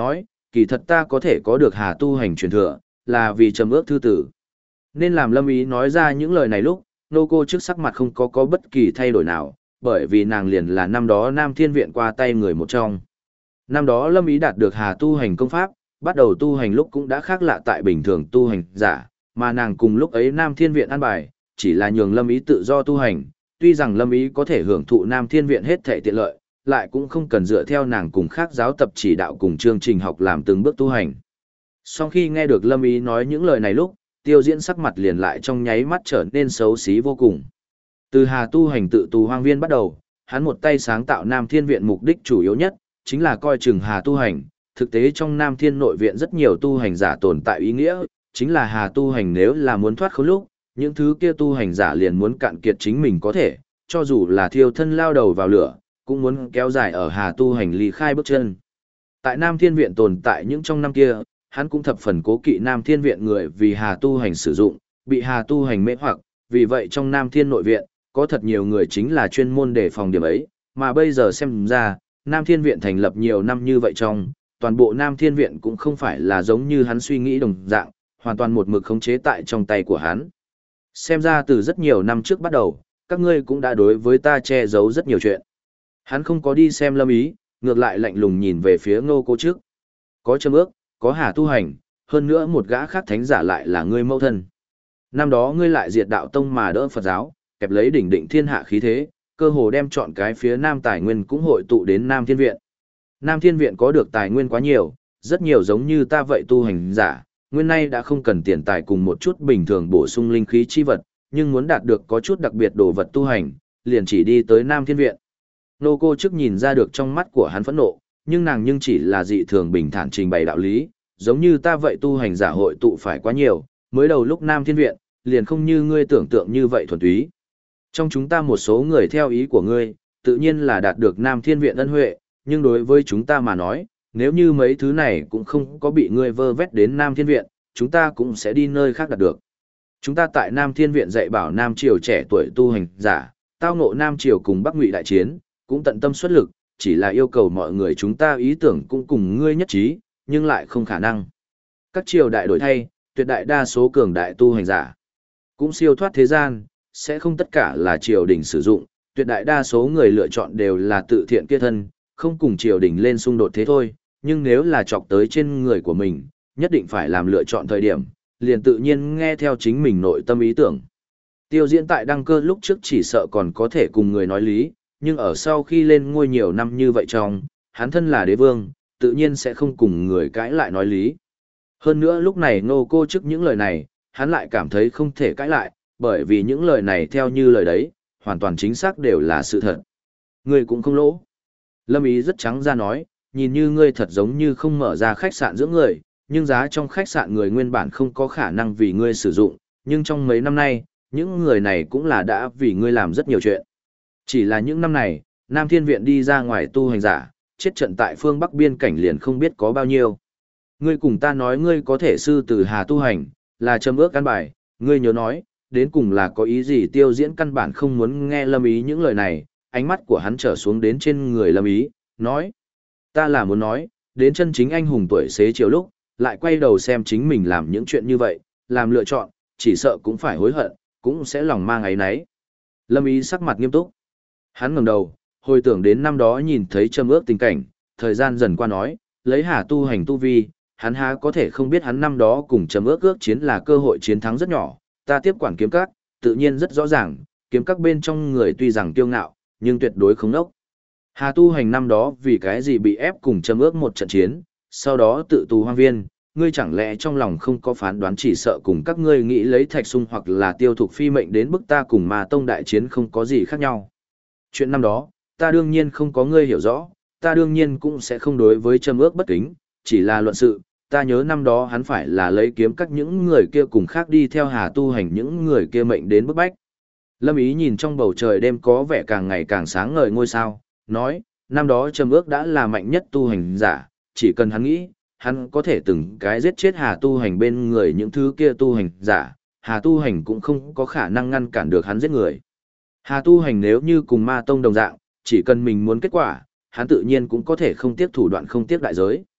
kỳ thật ta có thể có được Hà tu hành truyền thừa, là vì trầm ước thư tử. Nên làm Lâm Ý nói ra những lời này lúc, nô cô trước sắc mặt không có bất kỳ thay đổi nào, bởi vì nàng liền là năm đó Nam Thiên Viện qua tay người một trong. Năm đó Lâm Ý đạt được Hà tu hành công pháp, bắt đầu tu hành lúc cũng đã khác lạ tại bình thường tu hành giả, mà nàng cùng lúc ấy Nam Thiên Viện an bài, chỉ là nhường Lâm Ý tự do tu hành, tuy rằng Lâm Ý có thể hưởng thụ Nam Thiên Viện hết thảy tiện lợi, lại cũng không cần dựa theo nàng cùng khác giáo tập chỉ đạo cùng chương trình học làm từng bước tu hành. Sau khi nghe được Lâm Ý nói những lời này lúc, Tiêu Diễn sắc mặt liền lại trong nháy mắt trở nên xấu xí vô cùng. Từ Hà tu hành tự tù hoang viên bắt đầu, hắn một tay sáng tạo Nam Thiên Viện mục đích chủ yếu nhất, chính là coi chừng Hà tu hành. Thực tế trong Nam Thiên nội viện rất nhiều tu hành giả tồn tại ý nghĩa, chính là Hà tu hành nếu là muốn thoát khốn lúc, những thứ kia tu hành giả liền muốn cạn kiệt chính mình có thể, cho dù là thiêu thân lao đầu vào lửa, cũng muốn kéo dài ở Hà tu hành ly khai bước chân. Tại Nam Thiên Viện tồn tại những trong năm kia, hắn cũng thập phần cố kỵ Nam Thiên Viện người vì Hà tu hành sử dụng, bị Hà tu hành mê hoặc, vì vậy trong Nam Thiên nội viện, có thật nhiều người chính là chuyên môn đề phòng điểm ấy, mà bây giờ xem ra, Nam Thiên Viện thành lập nhiều năm như vậy trong, toàn bộ Nam Thiên Viện cũng không phải là giống như hắn suy nghĩ đồng dạng, hoàn toàn một mực khống chế tại trong tay của hắn. Xem ra từ rất nhiều năm trước bắt đầu, các ngươi cũng đã đối với ta che giấu rất nhiều chuyện. Hắn không có đi xem Lâm Ý, ngược lại lạnh lùng nhìn về phía Ngô Cô trước. Có châm ước, có Hà tu hành, hơn nữa một gã khác thánh giả lại là ngươi mẫu thân. Năm đó ngươi lại diệt đạo tông mà đỡ Phật giáo, kẹp lấy đỉnh định thiên hạ khí thế, cơ hồ đem chọn cái phía Nam tài nguyên cũng hội tụ đến Nam Thiên Viện. Nam Thiên Viện có được tài nguyên quá nhiều, rất nhiều giống như ta vậy tu hành giả, nguyên nay đã không cần tiền tài cùng một chút bình thường bổ sung linh khí chi vật, nhưng muốn đạt được có chút đặc biệt đồ vật tu hành, liền chỉ đi tới Nam Thiên Viện. Nô cô trước nhìn ra được trong mắt của hắn phẫn nộ, nhưng nàng nhưng chỉ là dị thường bình thản trình bày đạo lý, giống như ta vậy tu hành giả hội tụ phải quá nhiều, mới đầu lúc Nam Thiên Viện, liền không như ngươi tưởng tượng như vậy thuần túy. Trong chúng ta một số người theo ý của ngươi, tự nhiên là đạt được Nam Thiên Viện ân huệ, nhưng đối với chúng ta mà nói, nếu như mấy thứ này cũng không có bị ngươi vơ vét đến Nam Thiên Viện, chúng ta cũng sẽ đi nơi khác đạt được. Chúng ta tại Nam Thiên Viện dạy bảo Nam Triều trẻ tuổi tu hành giả, tao ngộ Nam Triều cùng Bắc Ngụy đại chiến, cũng tận tâm xuất lực, chỉ là yêu cầu mọi người chúng ta ý tưởng cũng cùng ngươi nhất trí, nhưng lại không khả năng. Các triều đại đổi thay, tuyệt đại đa số cường đại tu hành giả cũng siêu thoát thế gian, sẽ không tất cả là triều đình sử dụng, tuyệt đại đa số người lựa chọn đều là tự thiện kia thân, không cùng triều đình lên xung đột thế thôi, nhưng nếu là chọc tới trên người của mình, nhất định phải làm lựa chọn thời điểm, liền tự nhiên nghe theo chính mình nội tâm ý tưởng. Tiêu Diễn tại đăng cơ lúc trước chỉ sợ còn có thể cùng người nói lý, nhưng ở sau khi lên ngôi nhiều năm như vậy trong, hắn thân là đế vương, tự nhiên sẽ không cùng người cãi lại nói lý. Hơn nữa lúc này Ngô Cô trước những lời này, hắn lại cảm thấy không thể cãi lại, bởi vì những lời này theo như lời đấy, hoàn toàn chính xác đều là sự thật. Ngươi cũng không lỗ. Lâm Ý rất trắng ra nói, nhìn như ngươi thật giống như không mở ra khách sạn dưỡng người, nhưng giá trong khách sạn người nguyên bản không có khả năng vì ngươi sử dụng, nhưng trong mấy năm nay, những người này cũng là đã vì ngươi làm rất nhiều chuyện. Chỉ là những năm này, Nam Thiên Viện đi ra ngoài tu hành giả, chết trận tại phương Bắc biên cảnh liền không biết có bao nhiêu. Ngươi cùng ta nói ngươi có thể sư từ Hà tu hành, là châm ước căn bài, ngươi nhớ nói, đến cùng là có ý gì? Tiêu Diễn căn bản không muốn nghe Lâm Ý những lời này, ánh mắt của hắn trở xuống đến trên người Lâm Ý, nói. Ta là muốn nói, đến chân chính anh hùng tuổi xế chiều lúc, lại quay đầu xem chính mình làm những chuyện như vậy, làm lựa chọn, chỉ sợ cũng phải hối hận, cũng sẽ lòng mang áy náy. Lâm Ý sắc mặt nghiêm túc. Hắn ngẩng đầu, hồi tưởng đến năm đó nhìn thấy châm ước tình cảnh, thời gian dần qua nói, lấy Hà tu hành tu vi, hắn há có thể không biết hắn năm đó cùng châm ước ước chiến là cơ hội chiến thắng rất nhỏ, ta tiếp quản kiếm các, tự nhiên rất rõ ràng, kiếm các bên trong người tuy rằng kiêu ngạo, nhưng tuyệt đối không nốc. Hà tu hành năm đó vì cái gì bị ép cùng châm ước một trận chiến, sau đó tự tù hoang viên, ngươi chẳng lẽ trong lòng không có phán đoán chỉ sợ cùng các ngươi nghĩ lấy Thạch Sung hoặc là Tiêu Thục phi mệnh đến bức ta cùng Ma Tông đại chiến không có gì khác nhau. Chuyện năm đó, ta đương nhiên không có ngươi hiểu rõ, ta đương nhiên cũng sẽ không đối với châm ước bất kính, chỉ là luận sự, ta nhớ năm đó hắn phải là lấy kiếm các những người kia cùng khác đi theo Hà tu hành những người kia mệnh đến bức bách. Lâm Ý nhìn trong bầu trời đêm có vẻ càng ngày càng sáng ngời ngôi sao, nói, năm đó châm ước đã là mạnh nhất tu hành giả, chỉ cần hắn nghĩ, hắn có thể từng cái giết chết Hà tu hành bên người những thứ kia tu hành giả, Hà tu hành cũng không có khả năng ngăn cản được hắn giết người. Hà tu hành nếu như cùng Ma Tông đồng dạng, chỉ cần mình muốn kết quả, hắn tự nhiên cũng có thể không tiếc thủ đoạn không tiếc đại giới.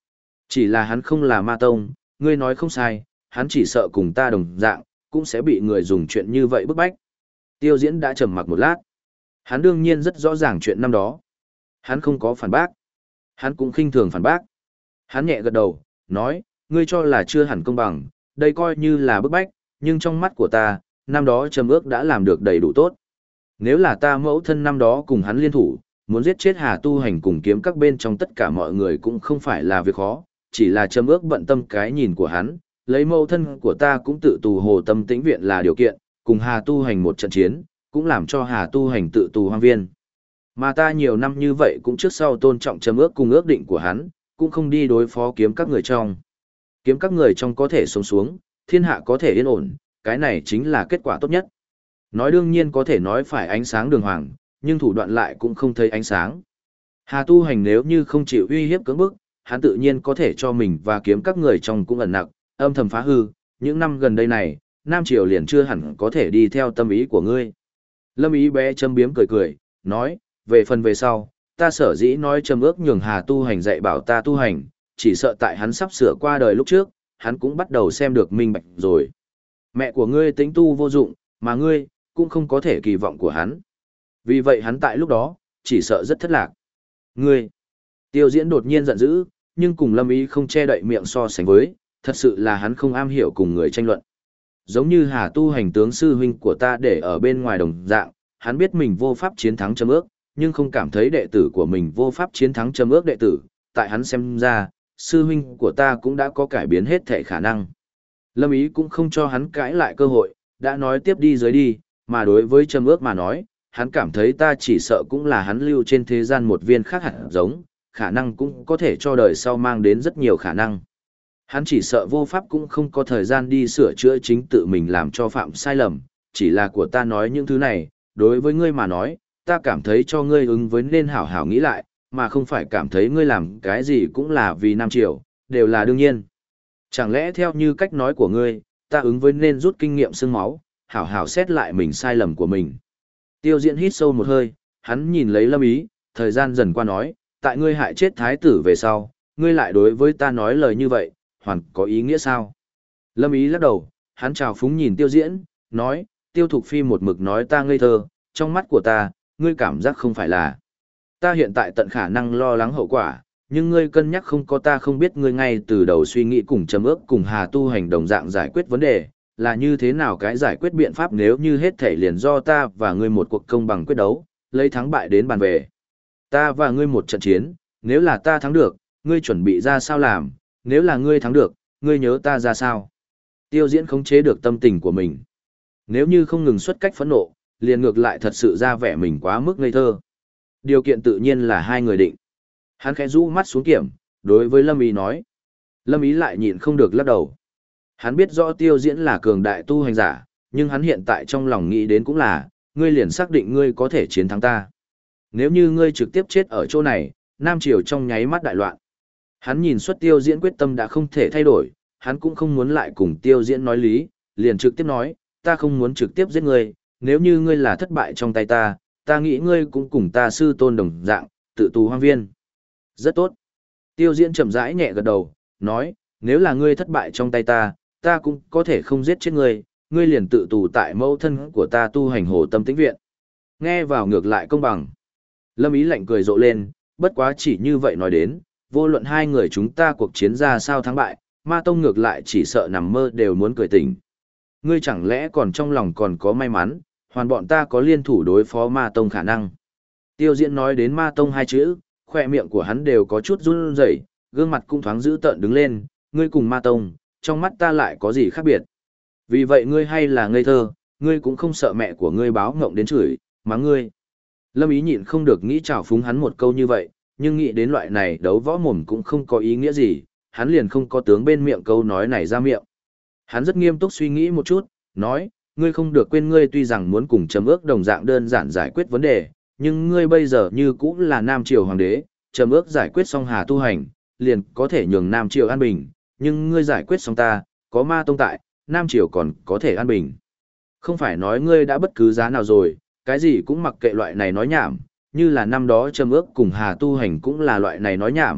Chỉ là hắn không là ma tông, ngươi nói không sai, hắn chỉ sợ cùng ta đồng dạng, cũng sẽ bị người dùng chuyện như vậy bức bách. Tiêu Diễn đã trầm mặc một lát. Hắn đương nhiên rất rõ ràng chuyện năm đó. Hắn không có phản bác. Hắn cũng khinh thường phản bác. Hắn nhẹ gật đầu, nói, ngươi cho là chưa hẳn công bằng, đây coi như là bức bách, nhưng trong mắt của ta, năm đó Trầm Ước đã làm được đầy đủ tốt. Nếu là ta mẫu thân năm đó cùng hắn liên thủ, muốn giết chết Hà Tu Hành cùng kiếm các bên trong tất cả mọi người cũng không phải là việc khó, chỉ là Trầm Ước bận tâm cái nhìn của hắn, lấy mẫu thân của ta cũng tự tù Hồ Tâm Tĩnh Viện là điều kiện, cùng Hà Tu Hành một trận chiến, cũng làm cho Hà Tu Hành tự tù hoang viên. Mà ta nhiều năm như vậy cũng trước sau tôn trọng Trầm Ước cùng ước định của hắn, cũng không đi đối phó kiếm các người trong. Kiếm các người trong có thể sống xuống, thiên hạ có thể yên ổn, cái này chính là kết quả tốt nhất. Nói đương nhiên có thể nói phải ánh sáng đường hoàng, nhưng thủ đoạn lại cũng không thấy ánh sáng. Hà Tu Hành nếu như không chịu uy hiếp cưỡng bức, hắn tự nhiên có thể cho mình và kiếm các người trong cũng ẩn nặc, âm thầm phá hư, những năm gần đây này, Nam Triều liền chưa hẳn có thể đi theo tâm ý của ngươi. Lâm Ý bé châm biếm cười cười, nói, về phần về sau, ta sở dĩ nói Trầm Ước nhường Hà Tu Hành dạy bảo ta tu hành, chỉ sợ tại hắn sắp sửa qua đời lúc trước, hắn cũng bắt đầu xem được minh bạch rồi. Mẹ của ngươi tính tu vô dụng, mà ngươi, cũng không có thể kỳ vọng của hắn. Vì vậy hắn tại lúc đó, chỉ sợ rất thất lạc. Ngươi, Tiêu Diễn đột nhiên giận dữ, nhưng cùng Lâm Ý không che đậy miệng so sánh với, thật sự là hắn không am hiểu cùng người tranh luận. Giống như Hà Tu Hành tướng sư huynh của ta để ở bên ngoài đồng dạng, hắn biết mình vô pháp chiến thắng Trầm Ước, nhưng không cảm thấy đệ tử của mình vô pháp chiến thắng Trầm Ước đệ tử, tại hắn xem ra, sư huynh của ta cũng đã có cải biến hết thể khả năng. Lâm Ý cũng không cho hắn cãi lại cơ hội, đã nói tiếp đi dưới đi, mà đối với Trầm Ước mà nói, hắn cảm thấy ta chỉ sợ cũng là hắn lưu trên thế gian một viên khác hạt giống, khả năng cũng có thể cho đời sau mang đến rất nhiều khả năng. Hắn chỉ sợ vô pháp cũng không có thời gian đi sửa chữa chính tự mình làm cho phạm sai lầm, chỉ là của ta nói những thứ này, đối với ngươi mà nói, ta cảm thấy cho ngươi ứng với nên hảo hảo nghĩ lại, mà không phải cảm thấy ngươi làm cái gì cũng là vì Nam Triều, đều là đương nhiên. Chẳng lẽ theo như cách nói của ngươi, ta ứng với nên rút kinh nghiệm xương máu, hảo hảo xét lại mình sai lầm của mình. Tiêu Diễn hít sâu một hơi, hắn nhìn lấy Lâm Ý, thời gian dần qua nói, tại ngươi hại chết thái tử về sau, ngươi lại đối với ta nói lời như vậy, hoàn có ý nghĩa sao? Lâm Ý lắc đầu, hắn chào phúng nhìn Tiêu Diễn, nói, Tiêu Thục Phi một mực nói ta ngây thơ, trong mắt của ta, ngươi cảm giác không phải là. Ta hiện tại tận khả năng lo lắng hậu quả, nhưng ngươi cân nhắc không có ta không biết ngươi ngay từ đầu suy nghĩ cùng Trầm Ước cùng Hà Tu Hành đồng dạng giải quyết vấn đề, là như thế nào cái giải quyết biện pháp nếu như hết thể liền do ta và ngươi một cuộc công bằng quyết đấu, lấy thắng bại đến bàn về. Ta và ngươi một trận chiến, nếu là ta thắng được, ngươi chuẩn bị ra sao làm, nếu là ngươi thắng được, ngươi nhớ ta ra sao. Tiêu Diễn khống chế được tâm tình của mình. Nếu như không ngừng xuất cách phẫn nộ, liền ngược lại thật sự ra vẻ mình quá mức ngây thơ. Điều kiện tự nhiên là hai người định. Hắn khẽ rũ mắt xuống kiểm, đối với Lâm Ý nói. Lâm Ý lại nhịn không được lắc đầu. Hắn biết rõ Tiêu Diễn là cường đại tu hành giả, nhưng hắn hiện tại trong lòng nghĩ đến cũng là, ngươi liền xác định ngươi có thể chiến thắng ta. Nếu như ngươi trực tiếp chết ở chỗ này, Nam Triều trong nháy mắt đại loạn. Hắn nhìn xuất Tiêu Diễn quyết tâm đã không thể thay đổi, hắn cũng không muốn lại cùng Tiêu Diễn nói lý, liền trực tiếp nói, ta không muốn trực tiếp giết ngươi, nếu như ngươi là thất bại trong tay ta, ta nghĩ ngươi cũng cùng ta sư tôn đồng dạng, tự tù hoang viên. Rất tốt. Tiêu Diễn chậm rãi nhẹ gật đầu, nói, nếu là ngươi thất bại trong tay ta, ta cũng có thể không giết chết ngươi, ngươi liền tự tù tại mẫu thân của ta tu hành Hồ Tâm Tĩnh Viện. Nghe vào ngược lại công bằng. Lâm Ý lạnh cười rộ lên, bất quá chỉ như vậy nói đến, vô luận hai người chúng ta cuộc chiến ra sao thắng bại, Ma Tông ngược lại chỉ sợ nằm mơ đều muốn cười tỉnh. Ngươi chẳng lẽ còn trong lòng còn có may mắn, hoàn bọn ta có liên thủ đối phó Ma Tông khả năng. Tiêu Diễn nói đến Ma Tông hai chữ, khoe miệng của hắn đều có chút run rẩy, gương mặt cũng thoáng dữ tợn đứng lên, ngươi cùng Ma Tông, trong mắt ta lại có gì khác biệt. Vì vậy ngươi hay là ngây thơ, ngươi cũng không sợ mẹ của ngươi báo ngộng đến chửi, mắng ngươi. Lâm Ý nhịn không được nghĩ trào phúng hắn một câu như vậy, nhưng nghĩ đến loại này đấu võ mồm cũng không có ý nghĩa gì, hắn liền không có tướng bên miệng câu nói này ra miệng. Hắn rất nghiêm túc suy nghĩ một chút, nói, ngươi không được quên ngươi tuy rằng muốn cùng Trầm Ước đồng dạng đơn giản giải quyết vấn đề, nhưng ngươi bây giờ như cũng là Nam Triều Hoàng đế, Trầm Ước giải quyết xong Hà Tu Hành, liền có thể nhường Nam Triều an bình, nhưng ngươi giải quyết xong ta, có Ma Tông tại, Nam Triều còn có thể an bình. Không phải nói ngươi đã bất cứ giá nào rồi, cái gì cũng mặc kệ loại này nói nhảm, như là năm đó Trầm Ước cùng Hà Tu Hành cũng là loại này nói nhảm,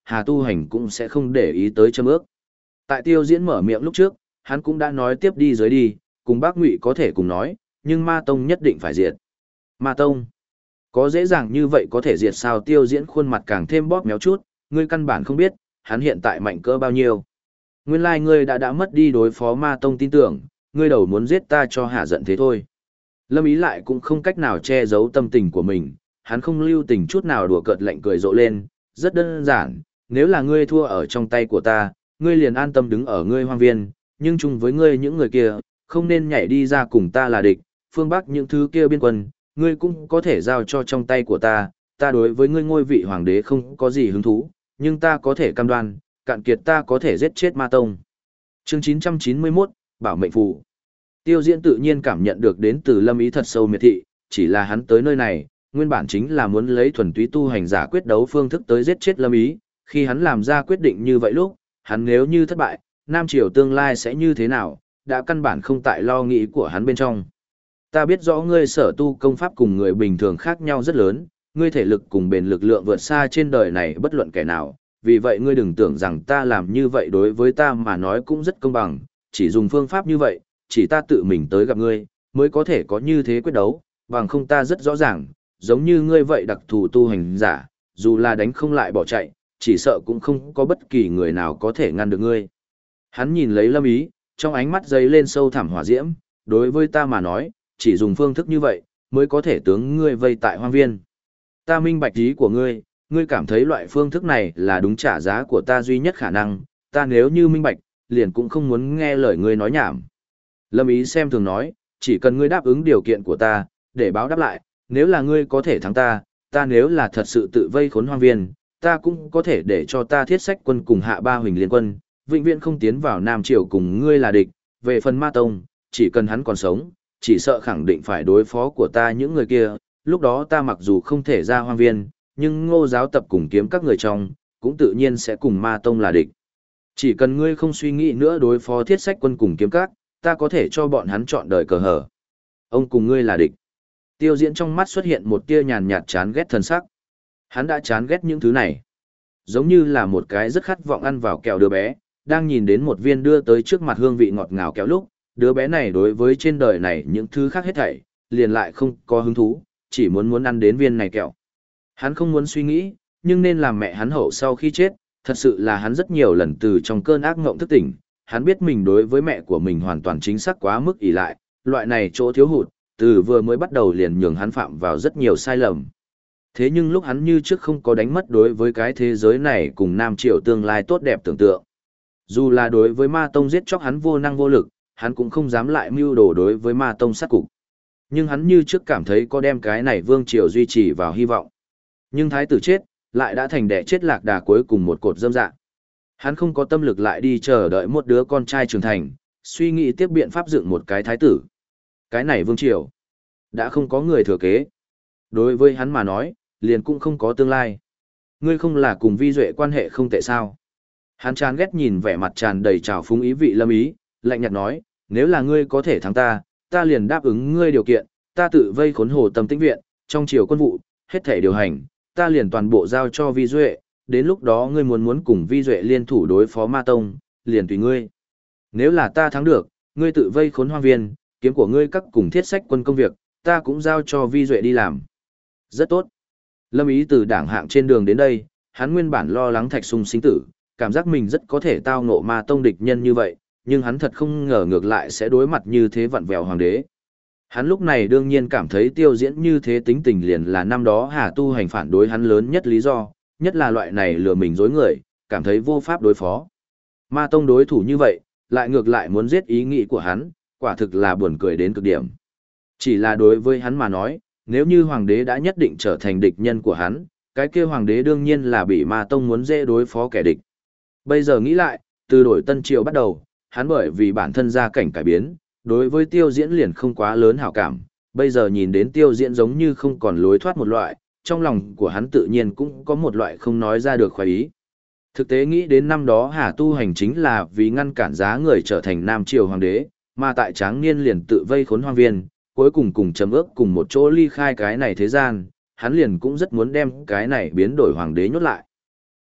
Hà Tu Hành cũng sẽ không để ý tới châm ước. Tại Tiêu Diễn mở miệng lúc trước, hắn cũng đã nói tiếp đi dưới đi, cùng bác Ngụy có thể cùng nói, nhưng Ma Tông nhất định phải diệt. Ma Tông? Có dễ dàng như vậy có thể diệt sao? Tiêu Diễn khuôn mặt càng thêm bóp méo chút, ngươi căn bản không biết, hắn hiện tại mạnh cỡ bao nhiêu. Nguyên lai ngươi đã mất đi đối phó Ma Tông tin tưởng, ngươi đầu muốn giết ta cho hạ giận thế thôi. Lâm Ý lại cũng không cách nào che giấu tâm tình của mình, hắn không lưu tình chút nào đùa cợt lạnh cười rộ lên, rất đơn giản, nếu là ngươi thua ở trong tay của ta, ngươi liền an tâm đứng ở ngươi hoang viên, nhưng chung với ngươi những người kia, không nên nhảy đi ra cùng ta là địch, phương Bắc những thứ kia biên quân, ngươi cũng có thể giao cho trong tay của ta đối với ngươi ngôi vị hoàng đế không có gì hứng thú, nhưng ta có thể cam đoan, cạn kiệt ta có thể giết chết Ma Tông. Chương 991, Bảo mệnh phù. Tiêu Diễn tự nhiên cảm nhận được đến từ Lâm Ý thật sâu miệt thị, chỉ là hắn tới nơi này, nguyên bản chính là muốn lấy thuần túy tu hành giả quyết đấu phương thức tới giết chết Lâm Ý, khi hắn làm ra quyết định như vậy lúc, hắn nếu như thất bại, Nam Triều tương lai sẽ như thế nào, đã căn bản không tại lo nghĩ của hắn bên trong. Ta biết rõ ngươi sở tu công pháp cùng người bình thường khác nhau rất lớn, ngươi thể lực cùng bền lực lượng vượt xa trên đời này bất luận kẻ nào, vì vậy ngươi đừng tưởng rằng ta làm như vậy đối với ta mà nói cũng rất công bằng, chỉ dùng phương pháp như vậy, chỉ ta tự mình tới gặp ngươi, mới có thể có như thế quyết đấu, bằng không ta rất rõ ràng, giống như ngươi vậy đặc thù tu hành giả, dù là đánh không lại bỏ chạy, chỉ sợ cũng không có bất kỳ người nào có thể ngăn được ngươi. Hắn nhìn lấy Lâm Ý, trong ánh mắt dấy lên sâu thẳm hỏa diễm, đối với ta mà nói, chỉ dùng phương thức như vậy, mới có thể tướng ngươi vây tại hoang viên. Ta minh bạch ý của ngươi, ngươi cảm thấy loại phương thức này là đúng trả giá của ta duy nhất khả năng, ta nếu như minh bạch, liền cũng không muốn nghe lời ngươi nói nhảm. Lâm Ý xem thường nói, chỉ cần ngươi đáp ứng điều kiện của ta, để báo đáp lại, nếu là ngươi có thể thắng ta, ta nếu là thật sự tự vây khốn hoang viên, ta cũng có thể để cho ta thiết sách quân cùng hạ ba huỳnh liên quân, vĩnh viễn không tiến vào Nam Triều cùng ngươi là địch, về phần Ma Tông, chỉ cần hắn còn sống, chỉ sợ khẳng định phải đối phó của ta những người kia, lúc đó ta mặc dù không thể ra hoang viên, nhưng Ngô giáo tập cùng kiếm các người trong, cũng tự nhiên sẽ cùng Ma Tông là địch. Chỉ cần ngươi không suy nghĩ nữa đối phó thiết sách quân cùng kiếm các, ta có thể cho bọn hắn chọn đời cờ hở. Ông cùng ngươi là địch. Tiêu Diễn trong mắt xuất hiện một tia nhàn nhạt chán ghét thần sắc. Hắn đã chán ghét những thứ này. Giống như là một cái rất khát vọng ăn vào kẹo đứa bé, đang nhìn đến một viên đưa tới trước mặt hương vị ngọt ngào kẹo lúc, đứa bé này đối với trên đời này những thứ khác hết thảy, liền lại không có hứng thú, chỉ muốn ăn đến viên này kẹo. Hắn không muốn suy nghĩ, nhưng nên làm mẹ hắn hậu sau khi chết, thật sự là hắn rất nhiều lần từ trong cơn ác ngộng thức tỉnh, hắn biết mình đối với mẹ của mình hoàn toàn chính xác quá mức ỷ lại, loại này chỗ thiếu hụt, từ vừa mới bắt đầu liền nhường hắn phạm vào rất nhiều sai lầm. Thế nhưng lúc hắn như trước không có đánh mất đối với cái thế giới này cùng Nam Triều tương lai tốt đẹp tưởng tượng. Dù là đối với Ma Tông giết chóc hắn vô năng vô lực, hắn cũng không dám lại mưu đồ đối với Ma Tông sát cục. Nhưng hắn như trước cảm thấy có đem cái này vương triều duy trì vào hy vọng. Nhưng thái tử chết, lại đã thành đẻ chết lạc đà cuối cùng một cột dâm dạ. Hắn không có tâm lực lại đi chờ đợi một đứa con trai trưởng thành, suy nghĩ tiếp biện pháp dựng một cái thái tử. Cái này vương triều, đã không có người thừa kế. Đối với hắn mà nói, liền cũng không có tương lai. Ngươi không là cùng Vi Duệ quan hệ không tệ sao? Hắn chán ghét nhìn vẻ mặt tràn đầy trào phúng ý vị Lâm Ý, lạnh nhạt nói, nếu là ngươi có thể thắng ta, ta liền đáp ứng ngươi điều kiện, ta tự vây khốn Hồ Tâm Tĩnh viện, trong triều quân vụ, hết thể điều hành, ta liền toàn bộ giao cho Vi Duệ, đến lúc đó ngươi muốn cùng Vi Duệ liên thủ đối phó Ma Tông, liền tùy ngươi. Nếu là ta thắng được, ngươi tự vây khốn hoang viên, kiếm của ngươi các cùng thiết sách quân công việc, ta cũng giao cho Vi Duệ đi làm. Rất tốt. Lâm Ý từ đảng hạng trên đường đến đây, hắn nguyên bản lo lắng Thạch Sung sinh tử, cảm giác mình rất có thể tao ngộ Ma Tông địch nhân như vậy, nhưng hắn thật không ngờ ngược lại sẽ đối mặt như thế vặn vẹo hoàng đế. Hắn lúc này đương nhiên cảm thấy Tiêu Diễn như thế tính tình liền là năm đó Hà Tu Hành phản đối hắn lớn nhất lý do, nhất là loại này lừa mình dối người, cảm thấy vô pháp đối phó. Ma Tông đối thủ như vậy, lại ngược lại muốn giết ý nghĩ của hắn, quả thực là buồn cười đến cực điểm. Chỉ là đối với hắn mà nói, nếu như hoàng đế đã nhất định trở thành địch nhân của hắn, cái kia hoàng đế đương nhiên là bị Ma Tông muốn dễ đối phó kẻ địch. Bây giờ nghĩ lại, từ đổi Tân Triều bắt đầu, hắn bởi vì bản thân gia cảnh cải biến, đối với Tiêu Diễn liền không quá lớn hảo cảm, bây giờ nhìn đến Tiêu Diễn giống như không còn lối thoát một loại, trong lòng của hắn tự nhiên cũng có một loại không nói ra được khoái ý. Thực tế nghĩ đến năm đó Hà Tu Hành chính là vì ngăn cản giá người trở thành Nam Triều hoàng đế, mà tại Tráng Niên liền tự vây khốn hoang viên, cuối cùng cùng chấm ước cùng một chỗ ly khai cái này thế gian, hắn liền cũng rất muốn đem cái này biến đổi hoàng đế nhốt lại.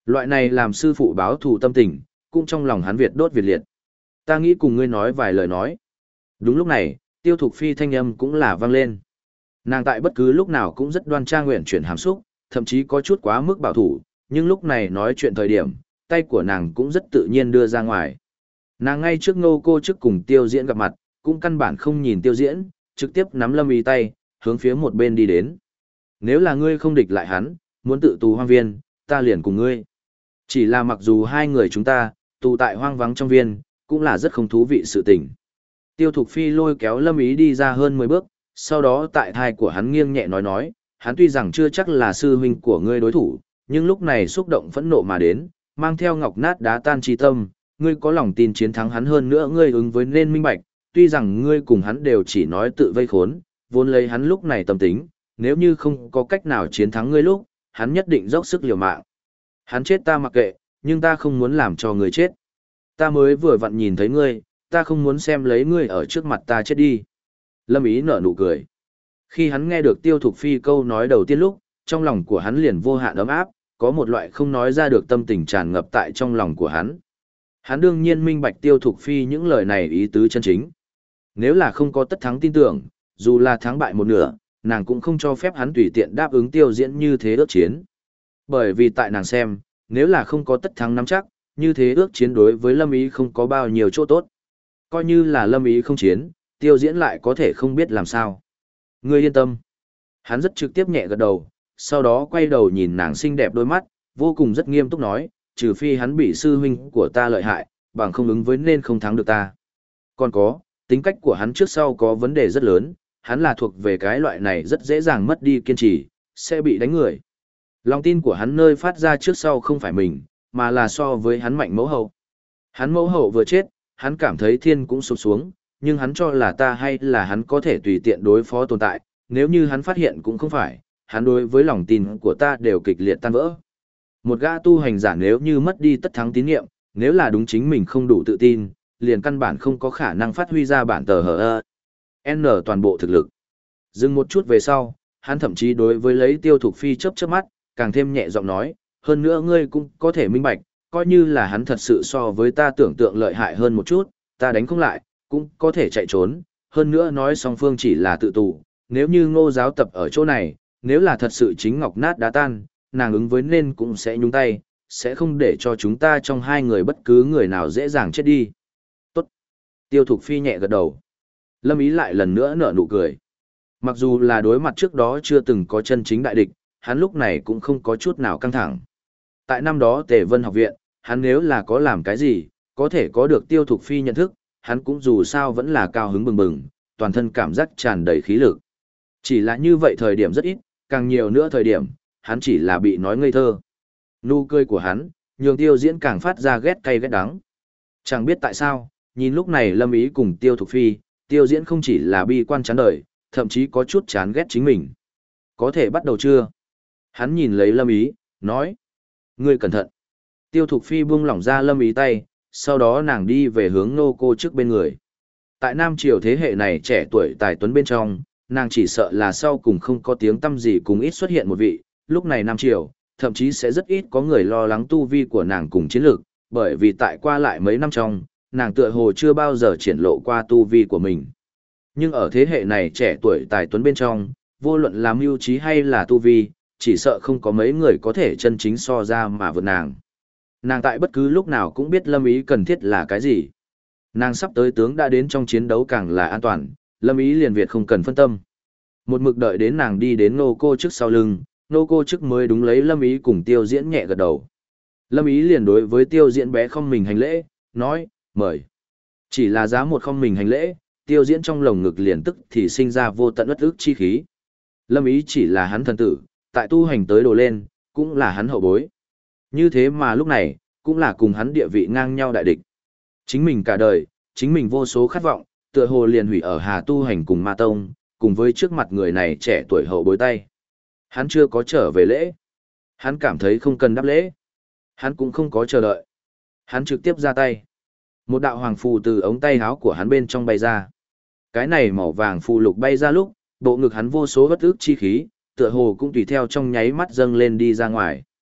Loại này làm sư phụ báo thù tâm tình, cũng trong lòng hắn Việt đốt Việt liệt. Ta nghĩ cùng ngươi nói vài lời nói. Đúng lúc này, Tiêu Thục Phi thanh âm cũng là vang lên. Nàng tại bất cứ lúc nào cũng rất đoan trang nguyện chuyển hàm xúc, thậm chí có chút quá mức bảo thủ, nhưng lúc này nói chuyện thời điểm, tay của nàng cũng rất tự nhiên đưa ra ngoài. Nàng ngay trước Ngô Cô Chức cùng Tiêu Diễn gặp mặt, cũng căn bản không nhìn Tiêu Diễn, trực tiếp nắm Lâm Ý tay, hướng phía một bên đi đến. Nếu là ngươi không địch lại hắn, muốn tự tù hoang viên, ta liền cùng ngươi. Chỉ là mặc dù hai người chúng ta, tù tại hoang vắng trong viên, cũng là rất không thú vị sự tình. Tiêu Thục Phi lôi kéo Lâm Ý đi ra hơn 10 bước, sau đó tại thai của hắn nghiêng nhẹ nói, hắn tuy rằng chưa chắc là sư huynh của ngươi đối thủ, nhưng lúc này xúc động phẫn nộ mà đến, mang theo ngọc nát đá tan chi tâm, ngươi có lòng tin chiến thắng hắn hơn nữa ngươi ứng với nên minh bạch, tuy rằng ngươi cùng hắn đều chỉ nói tự vây khốn, vốn lấy hắn lúc này tâm tính, nếu như không có cách nào chiến thắng ngươi lúc, hắn nhất định dốc sức liều mạng. Hắn chết ta mặc kệ, nhưng ta không muốn làm cho ngươi chết. Ta mới vừa vặn nhìn thấy ngươi, ta không muốn xem lấy ngươi ở trước mặt ta chết đi. Lâm Ý nở nụ cười. Khi hắn nghe được Tiêu Thục Phi câu nói đầu tiên lúc, trong lòng của hắn liền vô hạn ấm áp, có một loại không nói ra được tâm tình tràn ngập tại trong lòng của hắn. Hắn đương nhiên minh bạch Tiêu Thục Phi những lời này ý tứ chân chính. Nếu là không có tất thắng tin tưởng, dù là thắng bại một nửa, nàng cũng không cho phép hắn tùy tiện đáp ứng Tiêu Diễn như thế ước chiến. Bởi vì tại nàng xem, nếu là không có tất thắng nắm chắc, như thế ước chiến đối với Lâm Ý không có bao nhiêu chỗ tốt. Coi như là Lâm Ý không chiến, Tiêu Diễn lại có thể không biết làm sao. Ngươi yên tâm. Hắn rất trực tiếp nhẹ gật đầu, sau đó quay đầu nhìn nàng xinh đẹp đôi mắt, vô cùng rất nghiêm túc nói, trừ phi hắn bị sư huynh của ta lợi hại, bằng không ứng với nên không thắng được ta. Còn có, tính cách của hắn trước sau có vấn đề rất lớn, hắn là thuộc về cái loại này rất dễ dàng mất đi kiên trì, sẽ bị đánh người. Lòng tin của hắn nơi phát ra trước sau không phải mình, mà là so với hắn mạnh mẫu hậu. Hắn mẫu hậu vừa chết, hắn cảm thấy thiên cũng sụp xuống, nhưng hắn cho là ta hay là hắn có thể tùy tiện đối phó tồn tại, nếu như hắn phát hiện cũng không phải, hắn đối với lòng tin của ta đều kịch liệt tan vỡ. Một gã tu hành giả nếu như mất đi tất thắng tín nhiệm, nếu là đúng chính mình không đủ tự tin, liền căn bản không có khả năng phát huy ra bản tờ hờ N toàn bộ thực lực. Dừng một chút về sau, hắn thậm chí đối với lấy Tiêu Thục Phi chớp chớp mắt, càng thêm nhẹ giọng nói, hơn nữa ngươi cũng có thể minh bạch, coi như là hắn thật sự so với ta tưởng tượng lợi hại hơn một chút, ta đánh không lại, cũng có thể chạy trốn, hơn nữa nói song phương chỉ là tự tù, nếu như Ngô giáo tập ở chỗ này, nếu là thật sự chính ngọc nát đá tan, nàng ứng với nên cũng sẽ nhúng tay, sẽ không để cho chúng ta trong hai người bất cứ người nào dễ dàng chết đi. Tốt. Tiêu Thục Phi nhẹ gật đầu. Lâm Ý lại lần nữa nở nụ cười. Mặc dù là đối mặt trước đó chưa từng có chân chính đại địch, hắn lúc này cũng không có chút nào căng thẳng. Tại năm đó Tề Vân học viện, hắn nếu là có làm cái gì, có thể có được Tiêu Thục Phi nhận thức, hắn cũng dù sao vẫn là cao hứng bừng bừng, toàn thân cảm giác tràn đầy khí lực. Chỉ là như vậy thời điểm rất ít, càng nhiều nữa thời điểm, hắn chỉ là bị nói ngây thơ. Nụ cười của hắn, nhường Tiêu Diễn càng phát ra ghét cay ghét đắng. Chẳng biết tại sao, nhìn lúc này Lâm Ý cùng Tiêu Thục Phi, Tiêu Diễn không chỉ là bi quan chán đời, thậm chí có chút chán ghét chính mình. Có thể bắt đầu chưa? Hắn nhìn lấy Lâm Ý, nói. Ngươi cẩn thận. Tiêu Thục Phi buông lỏng ra Lâm Ý tay, sau đó nàng đi về hướng Ngô Cô Chức bên người. Tại Nam Triều thế hệ này trẻ tuổi tài tuấn bên trong, nàng chỉ sợ là sau cùng không có tiếng tăm gì cùng ít xuất hiện một vị, lúc này Nam Triều, thậm chí sẽ rất ít có người lo lắng tu vi của nàng cùng chiến lược, bởi vì tại qua lại mấy năm trong, nàng tựa hồ chưa bao giờ triển lộ qua tu vi của mình. Nhưng ở thế hệ này trẻ tuổi tài tuấn bên trong, vô luận là mưu trí hay là tu vi, chỉ sợ không có mấy người có thể chân chính so ra mà vượt nàng. Nàng tại bất cứ lúc nào cũng biết Lâm Ý cần thiết là cái gì. Nàng sắp tới tướng đã đến trong chiến đấu càng là an toàn, Lâm Ý liền Việt không cần phân tâm. Một mực đợi đến nàng đi đến Nô Cô Chức sau lưng, Nô Cô Chức mới đúng lấy Lâm Ý cùng Tiêu Diễn nhẹ gật đầu. Lâm Ý liền đối với Tiêu Diễn bé không mình hành lễ, nói, mời. Chỉ là giá một không mình hành lễ, Tiêu Diễn trong lồng ngực liền tức thì sinh ra vô tận uất ức chi khí. Lâm Ý chỉ là hắn thần tử, tại tu hành tới đồ lên, cũng là hắn hậu bối. Như thế mà lúc này, cũng là cùng hắn địa vị ngang nhau đại địch. Chính mình cả đời, chính mình vô số khát vọng, tựa hồ liền hủy ở Hà tu hành cùng Ma Tông, cùng với trước mặt người này trẻ tuổi hậu bối tay. Hắn chưa có trở về lễ. Hắn cảm thấy không cần đáp lễ. Hắn cũng không có chờ đợi. Hắn trực tiếp ra tay. Một đạo hoàng phù từ ống tay áo của hắn bên trong bay ra. Cái này màu vàng phù lục bay ra lúc, bộ ngực hắn vô số bất ức chi khí, tựa hồ cũng tùy theo trong nháy mắt dâng lên đi ra ngoài.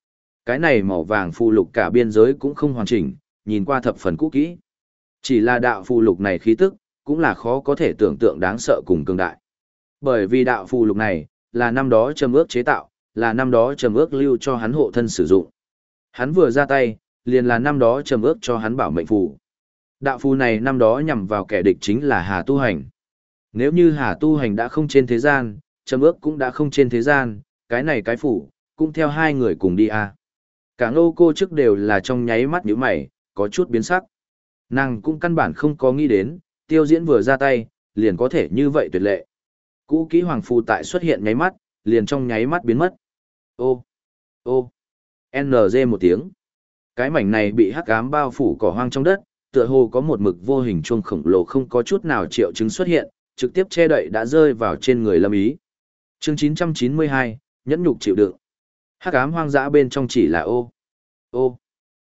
Cái này màu vàng phù lục cả biên giới cũng không hoàn chỉnh, nhìn qua thập phần cũ kỹ. Chỉ là đạo phù lục này khí tức, cũng là khó có thể tưởng tượng đáng sợ cùng cường đại. Bởi vì đạo phù lục này, là năm đó trầm ước chế tạo, là năm đó trầm ước lưu cho hắn hộ thân sử dụng. Hắn vừa ra tay, liền là năm đó trầm ước cho hắn bảo mệnh phù. Đạo phù này năm đó nhằm vào kẻ địch chính là Hà Tu Hành. Nếu như Hà Tu Hành đã không trên thế gian, trầm ước cũng đã không trên thế gian, cái này cái phù, cũng theo hai người cùng đi à. Cả Ngô Cô trước đều là trong nháy mắt nhíu mày, có chút biến sắc. Nàng cũng căn bản không có nghĩ đến, Tiêu Diễn vừa ra tay, liền có thể như vậy tuyệt lệ. Cũ kỹ hoàng phù tại xuất hiện nháy mắt, liền trong nháy mắt biến mất. Ô, ô, NG một tiếng. Cái mảnh này bị hắc ám bao phủ cỏ hoang trong đất, tựa hồ có một mực vô hình chuông khổng lồ không có chút nào triệu chứng xuất hiện, trực tiếp che đậy đã rơi vào trên người Lâm Ý. Chương 992, nhẫn nhục chịu đựng. Hắc ám hoang dã bên trong chỉ là ô.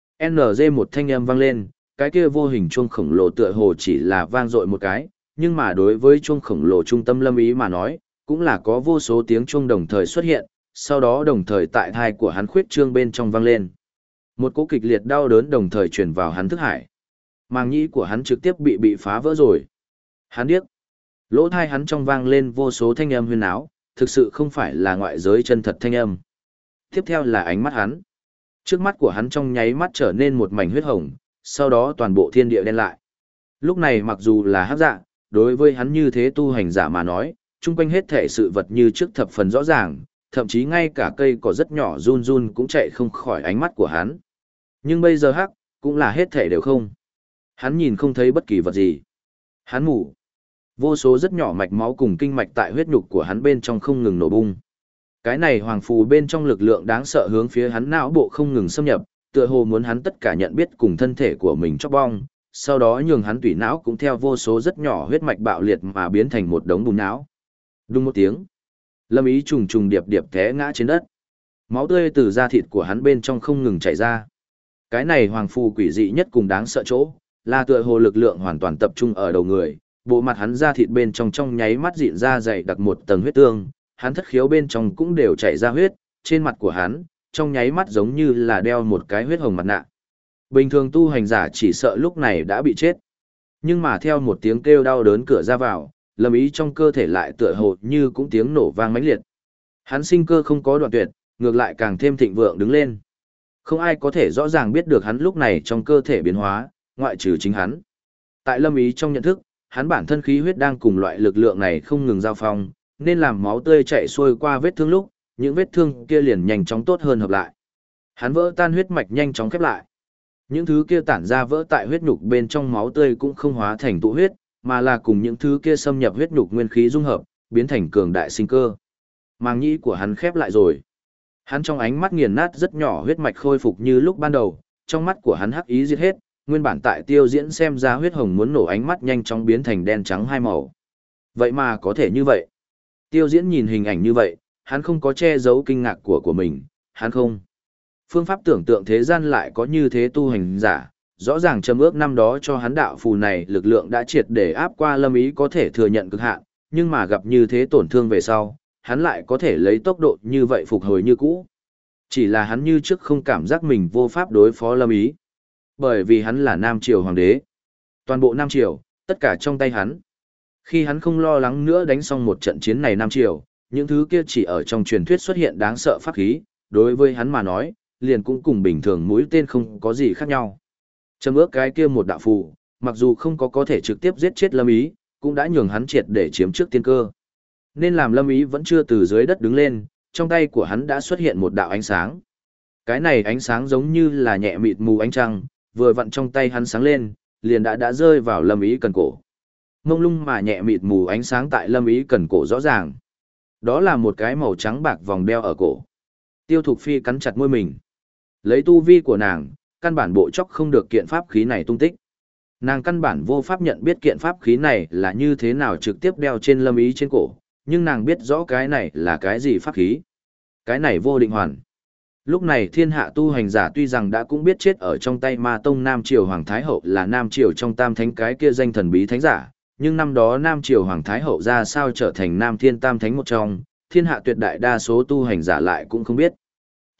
NG một thanh âm vang lên, cái kia vô hình chuông khổng lồ tựa hồ chỉ là vang dội một cái, nhưng mà đối với chuông khổng lồ trung tâm Lâm Ý mà nói, cũng là có vô số tiếng chuông đồng thời xuất hiện, sau đó đồng thời tại thai của hắn khuyết trương bên trong vang lên. Một cỗ kịch liệt đau đớn đồng thời truyền vào hắn thức hải. Màng nhĩ của hắn trực tiếp bị phá vỡ rồi. Hắn điếc. Lỗ thai hắn trong vang lên vô số thanh âm huyên áo, thực sự không phải là ngoại giới chân thật thanh âm. Tiếp theo là ánh mắt hắn. Trước mắt của hắn trong nháy mắt trở nên một mảnh huyết hồng, sau đó toàn bộ thiên địa đen lại. Lúc này mặc dù là hắc dạ, đối với hắn như thế tu hành giả mà nói, chung quanh hết thể sự vật như trước thập phần rõ ràng, thậm chí ngay cả cây cỏ rất nhỏ run run cũng chạy không khỏi ánh mắt của hắn. Nhưng bây giờ hắc, cũng là hết thể đều không. Hắn nhìn không thấy bất kỳ vật gì. Hắn mù. Vô số rất nhỏ mạch máu cùng kinh mạch tại huyết nhục của hắn bên trong không ngừng nổ bung. Cái này hoàng phù bên trong lực lượng đáng sợ hướng phía hắn não bộ không ngừng xâm nhập, tựa hồ muốn hắn tất cả nhận biết cùng thân thể của mình chóc bong, sau đó nhường hắn tủy não cũng theo vô số rất nhỏ huyết mạch bạo liệt mà biến thành một đống bùn não. Đùng một tiếng, Lâm Ý trùng trùng điệp điệp té ngã trên đất. Máu tươi từ da thịt của hắn bên trong không ngừng chảy ra. Cái này hoàng phù quỷ dị nhất cùng đáng sợ chỗ, là tựa hồ lực lượng hoàn toàn tập trung ở đầu người, bộ mặt hắn da thịt bên trong nháy mắt dịn ra dày đặc một tầng huyết tương, hắn thất khiếu bên trong cũng đều chảy ra huyết, trên mặt của hắn, trong nháy mắt giống như là đeo một cái huyết hồng mặt nạ. Bình thường tu hành giả chỉ sợ lúc này đã bị chết. Nhưng mà theo một tiếng kêu đau đớn cửa ra vào, Lâm Ý trong cơ thể lại tựa hồ như cũng tiếng nổ vang mãnh liệt. Hắn sinh cơ không có đoạn tuyệt, ngược lại càng thêm thịnh vượng đứng lên. Không ai có thể rõ ràng biết được hắn lúc này trong cơ thể biến hóa, ngoại trừ chính hắn. Tại Lâm Ý trong nhận thức, hắn bản thân khí huyết đang cùng loại lực lượng này không ngừng giao phong, nên làm máu tươi chạy xuôi qua vết thương lúc, những vết thương kia liền nhanh chóng tốt hơn hợp lại. Hắn vỡ tan huyết mạch nhanh chóng khép lại. Những thứ kia tản ra vỡ tại huyết nhục bên trong máu tươi cũng không hóa thành tụ huyết, mà là cùng những thứ kia xâm nhập huyết nhục nguyên khí dung hợp, biến thành cường đại sinh cơ. Màng nhĩ của hắn khép lại rồi. Hắn trong ánh mắt nghiền nát rất nhỏ huyết mạch khôi phục như lúc ban đầu, trong mắt của hắn hắc ý giết hết, nguyên bản tại Tiêu Diễn xem ra huyết hồng muốn nổ ánh mắt nhanh chóng biến thành đen trắng hai màu. Vậy mà có thể như vậy. Tiêu Diễn nhìn hình ảnh như vậy, hắn không có che giấu kinh ngạc của mình, hắn không. Phương pháp tưởng tượng thế gian lại có như thế tu hành giả, rõ ràng trầm ước năm đó cho hắn đạo phù này lực lượng đã triệt để áp qua Lâm Ý có thể thừa nhận cực hạn, nhưng mà gặp như thế tổn thương về sau, hắn lại có thể lấy tốc độ như vậy phục hồi như cũ. Chỉ là hắn như trước không cảm giác mình vô pháp đối phó Lâm Ý. Bởi vì hắn là Nam Triều Hoàng đế. Toàn bộ Nam Triều, tất cả trong tay hắn. Khi hắn không lo lắng nữa đánh xong một trận chiến này Nam Triều, những thứ kia chỉ ở trong truyền thuyết xuất hiện đáng sợ pháp khí, đối với hắn mà nói, liền cũng cùng bình thường mũi tên không có gì khác nhau. Trầm ước cái kia một đạo phù, mặc dù không có thể trực tiếp giết chết Lâm Ý, cũng đã nhường hắn triệt để chiếm trước tiên cơ. Nên làm Lâm Ý vẫn chưa từ dưới đất đứng lên, trong tay của hắn đã xuất hiện một đạo ánh sáng. Cái này ánh sáng giống như là nhẹ mịt mù ánh trăng, vừa vặn trong tay hắn sáng lên, liền đã rơi vào Lâm Ý cần cổ. Mông lung mà nhẹ mịt mù ánh sáng tại Lâm Ý cần cổ rõ ràng. Đó là một cái màu trắng bạc vòng đeo ở cổ. Tiêu Thục Phi cắn chặt môi mình. Lấy tu vi của nàng, căn bản bộ chóc không được kiện pháp khí này tung tích. Nàng căn bản vô pháp nhận biết kiện pháp khí này là như thế nào trực tiếp đeo trên Lâm Ý trên cổ, nhưng nàng biết rõ cái này là cái gì pháp khí. Cái này vô định hoàn. Lúc này thiên hạ tu hành giả tuy rằng đã cũng biết chết ở trong tay Ma Tông Nam Triều Hoàng Thái Hậu là Nam Triều trong tam thánh cái kia danh thần bí thánh giả, nhưng năm đó Nam Triều Hoàng Thái Hậu ra sao trở thành Nam Thiên Tam Thánh một trong, thiên hạ tuyệt đại đa số tu hành giả lại cũng không biết.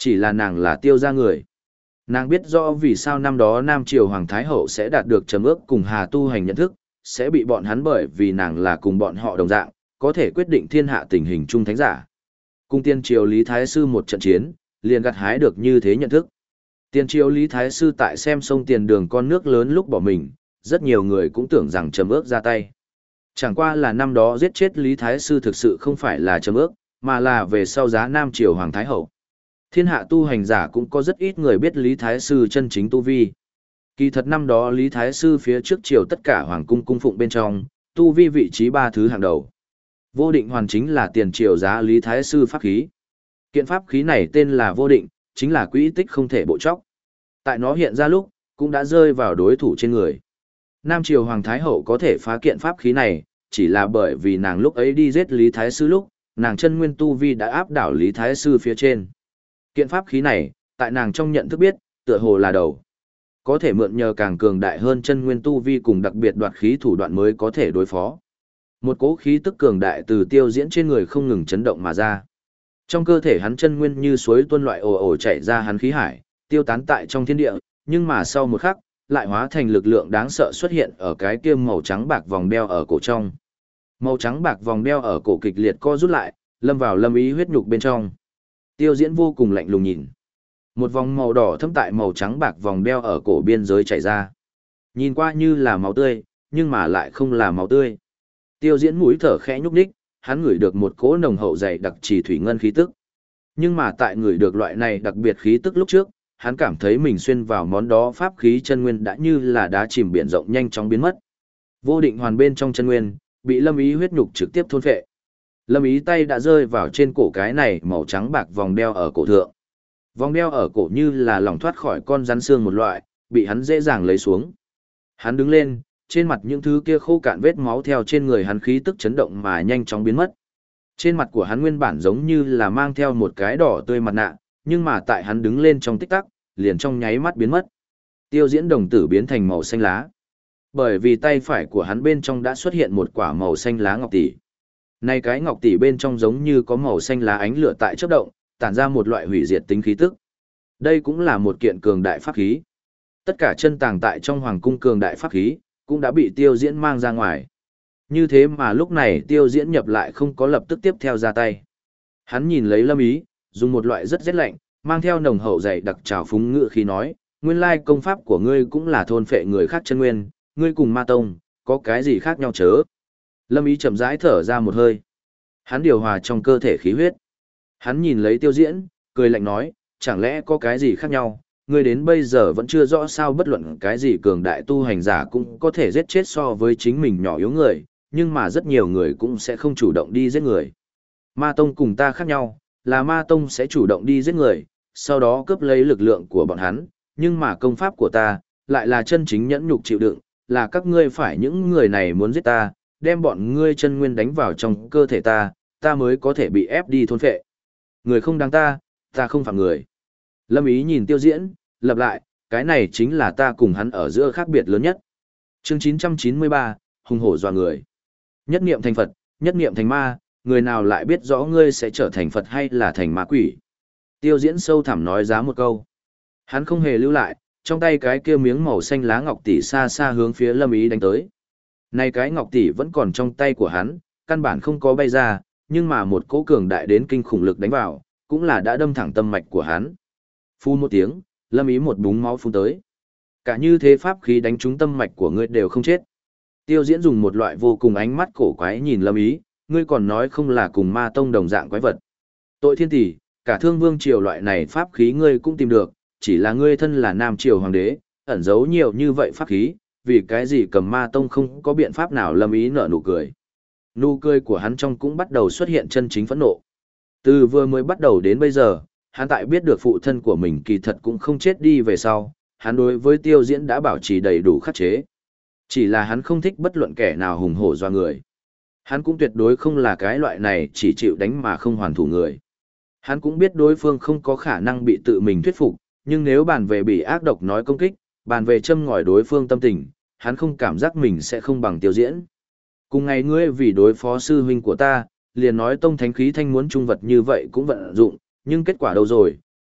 Chỉ là nàng là Tiêu gia người. Nàng biết rõ vì sao năm đó Nam Triều Hoàng Thái Hậu sẽ đạt được trầm ước cùng Hà Tu Hành nhận thức, sẽ bị bọn hắn bởi vì nàng là cùng bọn họ đồng dạng, có thể quyết định thiên hạ tình hình chung thánh giả. Cùng Tiên Triều Lý Thái Sư một trận chiến, liền gặt hái được như thế nhận thức. Tiên Triều Lý Thái Sư tại xem sông tiền đường con nước lớn lúc bỏ mình, rất nhiều người cũng tưởng rằng trầm ước ra tay. Chẳng qua là năm đó giết chết Lý Thái Sư thực sự không phải là trầm ước, mà là về sau giá Nam Triều Hoàng Thái Hậu. Thiên hạ tu hành giả cũng có rất ít người biết Lý Thái Sư chân chính tu vi. Kỳ thật năm đó Lý Thái Sư phía trước triều tất cả hoàng cung cung phụng bên trong, tu vi vị trí 3 thứ hàng đầu. Vô định hoàn chính là tiền triều giá Lý Thái Sư pháp khí. Kiện pháp khí này tên là vô định, chính là quỹ tích không thể bộ chóc. Tại nó hiện ra lúc, cũng đã rơi vào đối thủ trên người. Nam Triều Hoàng Thái Hậu có thể phá kiện pháp khí này, chỉ là bởi vì nàng lúc ấy đi giết Lý Thái Sư lúc, nàng chân nguyên tu vi đã áp đảo Lý Thái Sư phía trên. Kiện pháp khí này, tại nàng trong nhận thức biết, tựa hồ là đầu. Có thể mượn nhờ càng cường đại hơn chân nguyên tu vi cùng đặc biệt đoạt khí thủ đoạn mới có thể đối phó. Một cỗ khí tức cường đại từ Tiêu Diễn trên người không ngừng chấn động mà ra. Trong cơ thể hắn chân nguyên như suối tuôn loại ồ ồ chảy ra hắn khí hải, tiêu tán tại trong thiên địa, nhưng mà sau một khắc, lại hóa thành lực lượng đáng sợ xuất hiện ở cái kia màu trắng bạc vòng đeo ở cổ trong. Màu trắng bạc vòng đeo ở cổ kịch liệt co rút lại, lâm vào lâm ý huyết nhục bên trong. Tiêu Diễn vô cùng lạnh lùng nhìn. Một vòng màu đỏ thâm tại màu trắng bạc vòng đeo ở cổ biên giới chảy ra. Nhìn qua như là máu tươi, nhưng mà lại không là máu tươi. Tiêu Diễn mũi thở khẽ nhúc nhích, hắn ngửi được một cỗ nồng hậu dày đặc trì thủy ngân khí tức. Nhưng mà tại ngửi được loại này đặc biệt khí tức lúc trước, hắn cảm thấy mình xuyên vào món đó pháp khí chân nguyên đã như là đá chìm biển rộng nhanh chóng biến mất. Vô định hoàn bên trong chân nguyên, bị Lâm Ý huyết nhục trực tiếp thôn phệ. Lâm Ý tay đã rơi vào trên cổ cái này màu trắng bạc vòng đeo ở cổ thượng. Vòng đeo ở cổ như là lỏng thoát khỏi con rắn xương một loại, bị hắn dễ dàng lấy xuống. Hắn đứng lên, trên mặt những thứ kia khô cạn vết máu theo trên người hắn khí tức chấn động mà nhanh chóng biến mất. Trên mặt của hắn nguyên bản giống như là mang theo một cái đỏ tươi mặt nạ, nhưng mà tại hắn đứng lên trong tích tắc, liền trong nháy mắt biến mất. Tiêu Diễn đồng tử biến thành màu xanh lá. Bởi vì tay phải của hắn bên trong đã xuất hiện một quả màu xanh lá ngọc tỷ. Này cái ngọc tỷ bên trong giống như có màu xanh lá ánh lửa tại chớp động, tản ra một loại hủy diệt tính khí tức. Đây cũng là một kiện cường đại pháp khí. Tất cả chân tàng tại trong hoàng cung cường đại pháp khí, cũng đã bị Tiêu Diễn mang ra ngoài. Như thế mà lúc này Tiêu Diễn nhập lại không có lập tức tiếp theo ra tay. Hắn nhìn lấy Lâm Ý, dùng một loại rất rét lạnh, mang theo nồng hậu dày đặc trào phúng ngữ khí nói, nguyên lai công pháp của ngươi cũng là thôn phệ người khác chân nguyên, ngươi cùng ma tông, có cái gì khác nhau chớ. Lâm Ý chậm rãi thở ra một hơi. Hắn điều hòa trong cơ thể khí huyết. Hắn nhìn lấy Tiêu Diễn, cười lạnh nói, chẳng lẽ có cái gì khác nhau, ngươi đến bây giờ vẫn chưa rõ sao bất luận cái gì cường đại tu hành giả cũng có thể giết chết so với chính mình nhỏ yếu người, nhưng mà rất nhiều người cũng sẽ không chủ động đi giết người. Ma tông cùng ta khác nhau, là ma tông sẽ chủ động đi giết người, sau đó cướp lấy lực lượng của bọn hắn, nhưng mà công pháp của ta, lại là chân chính nhẫn nhục chịu đựng, là các ngươi phải những người này muốn giết ta, đem bọn ngươi chân nguyên đánh vào trong cơ thể ta, ta mới có thể bị ép đi thôn phệ. Người không đáng ta không phạm người. Lâm Ý nhìn Tiêu Diễn, lặp lại, cái này chính là ta cùng hắn ở giữa khác biệt lớn nhất. Chương 993, hùng hổ dọa người. Nhất niệm thành Phật, nhất niệm thành ma, người nào lại biết rõ ngươi sẽ trở thành Phật hay là thành ma quỷ. Tiêu Diễn sâu thẳm nói giá một câu. Hắn không hề lưu lại, trong tay cái kia miếng màu xanh lá ngọc tỷ xa xa hướng phía Lâm Ý đánh tới. Này cái ngọc tỷ vẫn còn trong tay của hắn, căn bản không có bay ra, nhưng mà một cỗ cường đại đến kinh khủng lực đánh vào, cũng là đã đâm thẳng tâm mạch của hắn. Phun một tiếng, Lâm Ý một búng máu phun tới. Cả như thế pháp khí đánh trúng tâm mạch của ngươi đều không chết. Tiêu Diễn dùng một loại vô cùng ánh mắt cổ quái nhìn Lâm Ý, ngươi còn nói không là cùng ma tông đồng dạng quái vật. Tội thiên tỷ, cả Thương Vương triều loại này pháp khí ngươi cũng tìm được, chỉ là ngươi thân là Nam triều hoàng đế, ẩn giấu nhiều như vậy pháp khí, vì cái gì cầm ma tông không có biện pháp nào. Lâm Ý nở nụ cười. Nụ cười của hắn trong cũng bắt đầu xuất hiện chân chính phẫn nộ. Từ vừa mới bắt đầu đến bây giờ, hắn tại biết được phụ thân của mình kỳ thật cũng không chết đi về sau, hắn đối với Tiêu Diễn đã bảo trì đầy đủ khắc chế. Chỉ là hắn không thích bất luận kẻ nào hùng hổ doa người. Hắn cũng tuyệt đối không là cái loại này chỉ chịu đánh mà không hoàn thủ người. Hắn cũng biết đối phương không có khả năng bị tự mình thuyết phục, nhưng nếu bàn về bị ác độc nói công kích, bàn về châm ngòi đối phương tâm tình, hắn không cảm giác mình sẽ không bằng Tiêu Diễn. Cùng ngày ngươi vì đối phó sư huynh của ta, liền nói tông thánh khí thanh muốn trung vật như vậy cũng vận dụng, nhưng kết quả đâu rồi,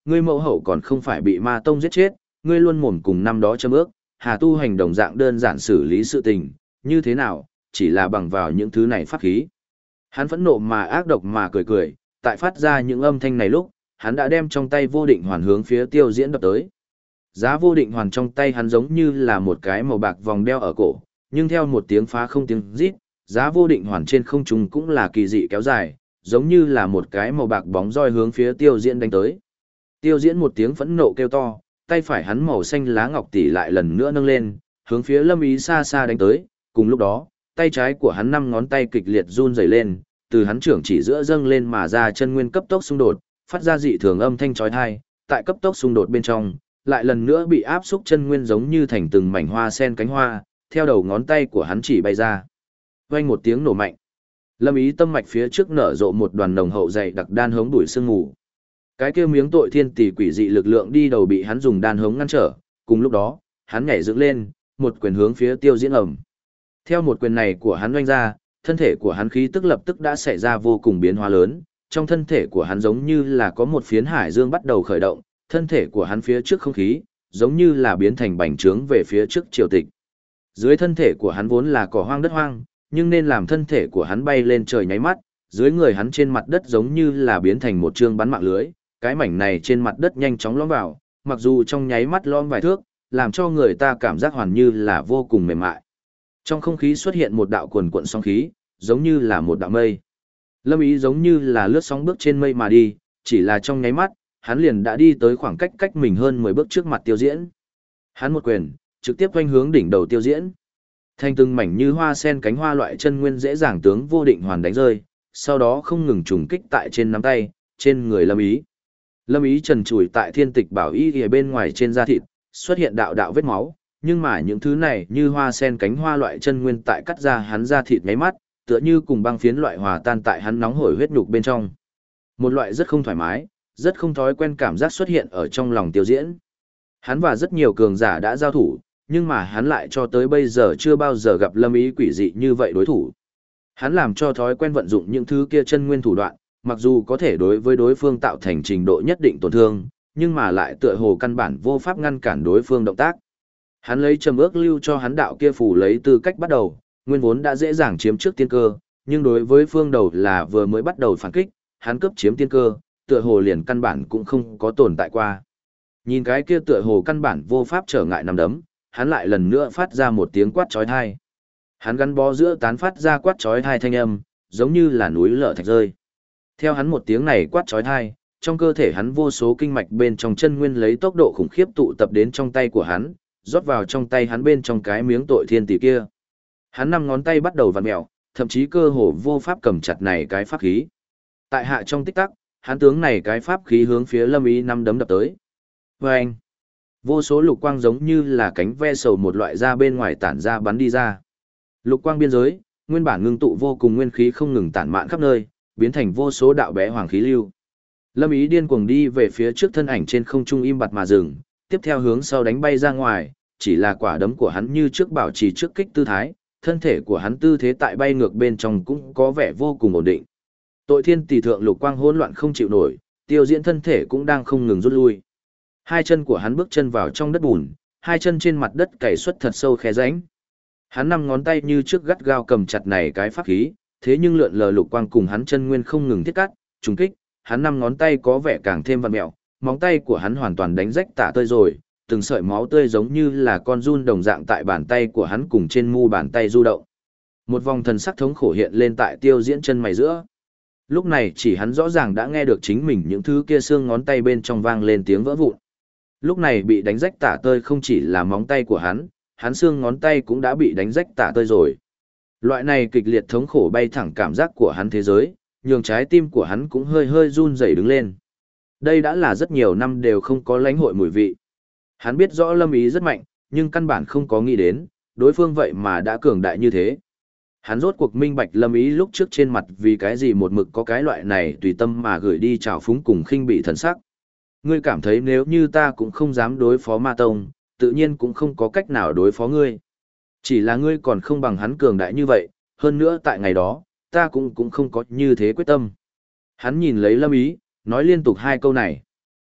ngươi mẫu hậu còn không phải bị ma tông giết chết, ngươi luôn mồm cùng năm đó châm ước, Hà tu hành đồng dạng đơn giản xử lý sự tình, như thế nào, chỉ là bằng vào những thứ này pháp khí. Hắn phẫn nộ mà ác độc mà cười cười, tại phát ra những âm thanh này lúc, hắn đã đem trong tay vô định hoàn hướng phía Tiêu Diễn đập tới. Giá vô định hoàn trong tay hắn giống như là một cái màu bạc vòng đeo ở cổ, nhưng theo một tiếng phá không tiếng rít, giá vô định hoàn trên không trung cũng là kỳ dị kéo dài, giống như là một cái màu bạc bóng roi hướng phía Tiêu Diễn đánh tới. Tiêu Diễn một tiếng phẫn nộ kêu to, tay phải hắn màu xanh lá ngọc tỷ lại lần nữa nâng lên, hướng phía Lâm Ý xa xa đánh tới, cùng lúc đó, tay trái của hắn 5 ngón tay kịch liệt run rẩy lên, từ hắn trưởng chỉ giữa dâng lên mà ra chân nguyên cấp tốc xung đột, phát ra dị thường âm thanh chói tai, tại cấp tốc xung đột bên trong, lại lần nữa bị áp xúc chân nguyên giống như thành từng mảnh hoa sen cánh hoa, theo đầu ngón tay của hắn chỉ bay ra. Vang một tiếng nổ mạnh. Lâm Ý tâm mạch phía trước nở rộ một đoàn nồng hậu dày đặc đan hống đuổi sương mù. Cái kia miếng tội thiên tỷ quỷ dị lực lượng đi đầu bị hắn dùng đan hống ngăn trở, cùng lúc đó, hắn nhảy dựng lên, một quyền hướng phía Tiêu Diễn ầm. Theo một quyền này của hắn oanh ra, thân thể của hắn khí tức lập tức đã xảy ra vô cùng biến hóa lớn, trong thân thể của hắn giống như là có một phiến hải dương bắt đầu khởi động, thân thể của hắn phía trước không khí, giống như là biến thành bành trướng về phía trước triều tịch. Dưới thân thể của hắn vốn là cỏ hoang đất hoang, nhưng nên làm thân thể của hắn bay lên trời nháy mắt, dưới người hắn trên mặt đất giống như là biến thành một chương bắn mạng lưới, cái mảnh này trên mặt đất nhanh chóng lõm vào, mặc dù trong nháy mắt lõm vài thước, làm cho người ta cảm giác hoàn như là vô cùng mềm mại. Trong không khí xuất hiện một đạo cuồn cuộn sóng khí, giống như là một đạo mây. Lâm Ý giống như là lướt sóng bước trên mây mà đi, chỉ là trong nháy mắt, hắn liền đã đi tới khoảng cách mình hơn 10 bước trước mặt Tiêu Diễn. Hắn một quyền, trực tiếp quanh hướng đỉnh đầu Tiêu Diễn. Thành từng mảnh như hoa sen cánh hoa loại chân nguyên dễ dàng tướng vô định hoàn đánh rơi, sau đó không ngừng trùng kích tại trên nắm tay, trên người Lâm Ý. Lâm Ý trần trụi tại thiên tịch bảo y ở bên ngoài trên da thịt, xuất hiện đạo đạo vết máu, nhưng mà những thứ này như hoa sen cánh hoa loại chân nguyên tại cắt ra hắn da thịt nháy mắt, tựa như cùng băng phiến loại hòa tan tại hắn nóng hổi huyết nhục bên trong. Một loại rất không thoải mái, rất không thói quen cảm giác xuất hiện ở trong lòng Tiêu Diễn. Hắn và rất nhiều cường giả đã giao thủ, nhưng mà hắn lại cho tới bây giờ chưa bao giờ gặp Lâm Ý quỷ dị như vậy đối thủ. Hắn làm cho thói quen vận dụng những thứ kia chân nguyên thủ đoạn, mặc dù có thể đối với đối phương tạo thành trình độ nhất định tổn thương, nhưng mà lại tựa hồ căn bản vô pháp ngăn cản đối phương động tác. Hắn lấy trầm ước lưu cho hắn đạo kia phủ lấy tư cách bắt đầu, nguyên vốn đã dễ dàng chiếm trước tiên cơ, nhưng đối với phương đầu là vừa mới bắt đầu phản kích, hắn cướp chiếm tiên cơ, tựa hồ liền căn bản cũng không có tồn tại qua. Nhìn cái kia tựa hồ căn bản vô pháp trở ngại nằm đấm, hắn lại lần nữa phát ra một tiếng quát chói tai. Hắn gắn bó giữa tán phát ra quát chói tai thanh âm, giống như là núi lở thạch rơi. Theo hắn một tiếng này quát chói tai, trong cơ thể hắn vô số kinh mạch bên trong chân nguyên lấy tốc độ khủng khiếp tụ tập đến trong tay của hắn, rót vào trong tay hắn bên trong cái miếng tội thiên tỷ kia. Hắn 5 ngón tay bắt đầu vặn mèo, thậm chí cơ hồ vô pháp cầm chặt này cái pháp khí. Tại hạ trong tích tắc, hắn tướng này cái pháp khí hướng phía Lâm Ý năm đấm đập tới. Vâng! Vô số lục quang giống như là cánh ve sầu một loại ra bên ngoài tản ra bắn đi ra. Lục quang biên giới, nguyên bản ngưng tụ vô cùng nguyên khí không ngừng tản mạn khắp nơi, biến thành vô số đạo bé hoàng khí lưu. Lâm Ý điên cuồng đi về phía trước, thân ảnh trên không trung im bặt mà dừng, tiếp theo hướng sau đánh bay ra ngoài, chỉ là quả đấm của hắn như trước bảo trì trước kích tư thái, thân thể của hắn tư thế tại bay ngược bên trong cũng có vẻ vô cùng ổn định. Tội thiên tỷ thượng lục quang hỗn loạn không chịu nổi, Tiêu Diễn thân thể cũng đang không ngừng rút lui. Hai chân của hắn bước chân vào trong đất bùn, hai chân trên mặt đất cày xuất thật sâu khe rãnh. Hắn 5 ngón tay như trước gắt gao cầm chặt này cái pháp khí, thế nhưng lượn lờ lục quang cùng hắn chân nguyên không ngừng thiết cắt, trùng kích, hắn 5 ngón tay có vẻ càng thêm vặn mẹo, móng tay của hắn hoàn toàn đánh rách tả tơi rồi, từng sợi máu tươi giống như là con giun đồng dạng tại bàn tay của hắn cùng trên mu bàn tay du động. Một vòng thần sắc thống khổ hiện lên tại Tiêu Diễn chân mày giữa. Lúc này chỉ hắn rõ ràng đã nghe được chính mình những thứ kia xương ngón tay bên trong vang lên tiếng vỡ vụn. Lúc này bị đánh rách tả tơi không chỉ là móng tay của hắn xương ngón tay cũng đã bị đánh rách tả tơi rồi. Loại này kịch liệt thống khổ bay thẳng cảm giác của hắn thế giới, nhường trái tim của hắn cũng hơi hơi run rẩy đứng lên. Đây đã là rất nhiều năm đều không có lãnh hội mùi vị. Hắn biết rõ Lâm Ý rất mạnh, nhưng căn bản không có nghĩ đến, đối phương vậy mà đã cường đại như thế. Hắn rốt cuộc minh bạch Lâm Ý lúc trước trên mặt vì cái gì một mực có cái loại này tùy tâm mà gửi đi trào phúng cùng khinh bị thần sắc. Ngươi cảm thấy nếu như ta cũng không dám đối phó Ma Tông, tự nhiên cũng không có cách nào đối phó ngươi. Chỉ là ngươi còn không bằng hắn cường đại như vậy, hơn nữa tại ngày đó, ta cũng không có như thế quyết tâm. Hắn nhìn lấy Lâm Ý, nói liên tục hai câu này.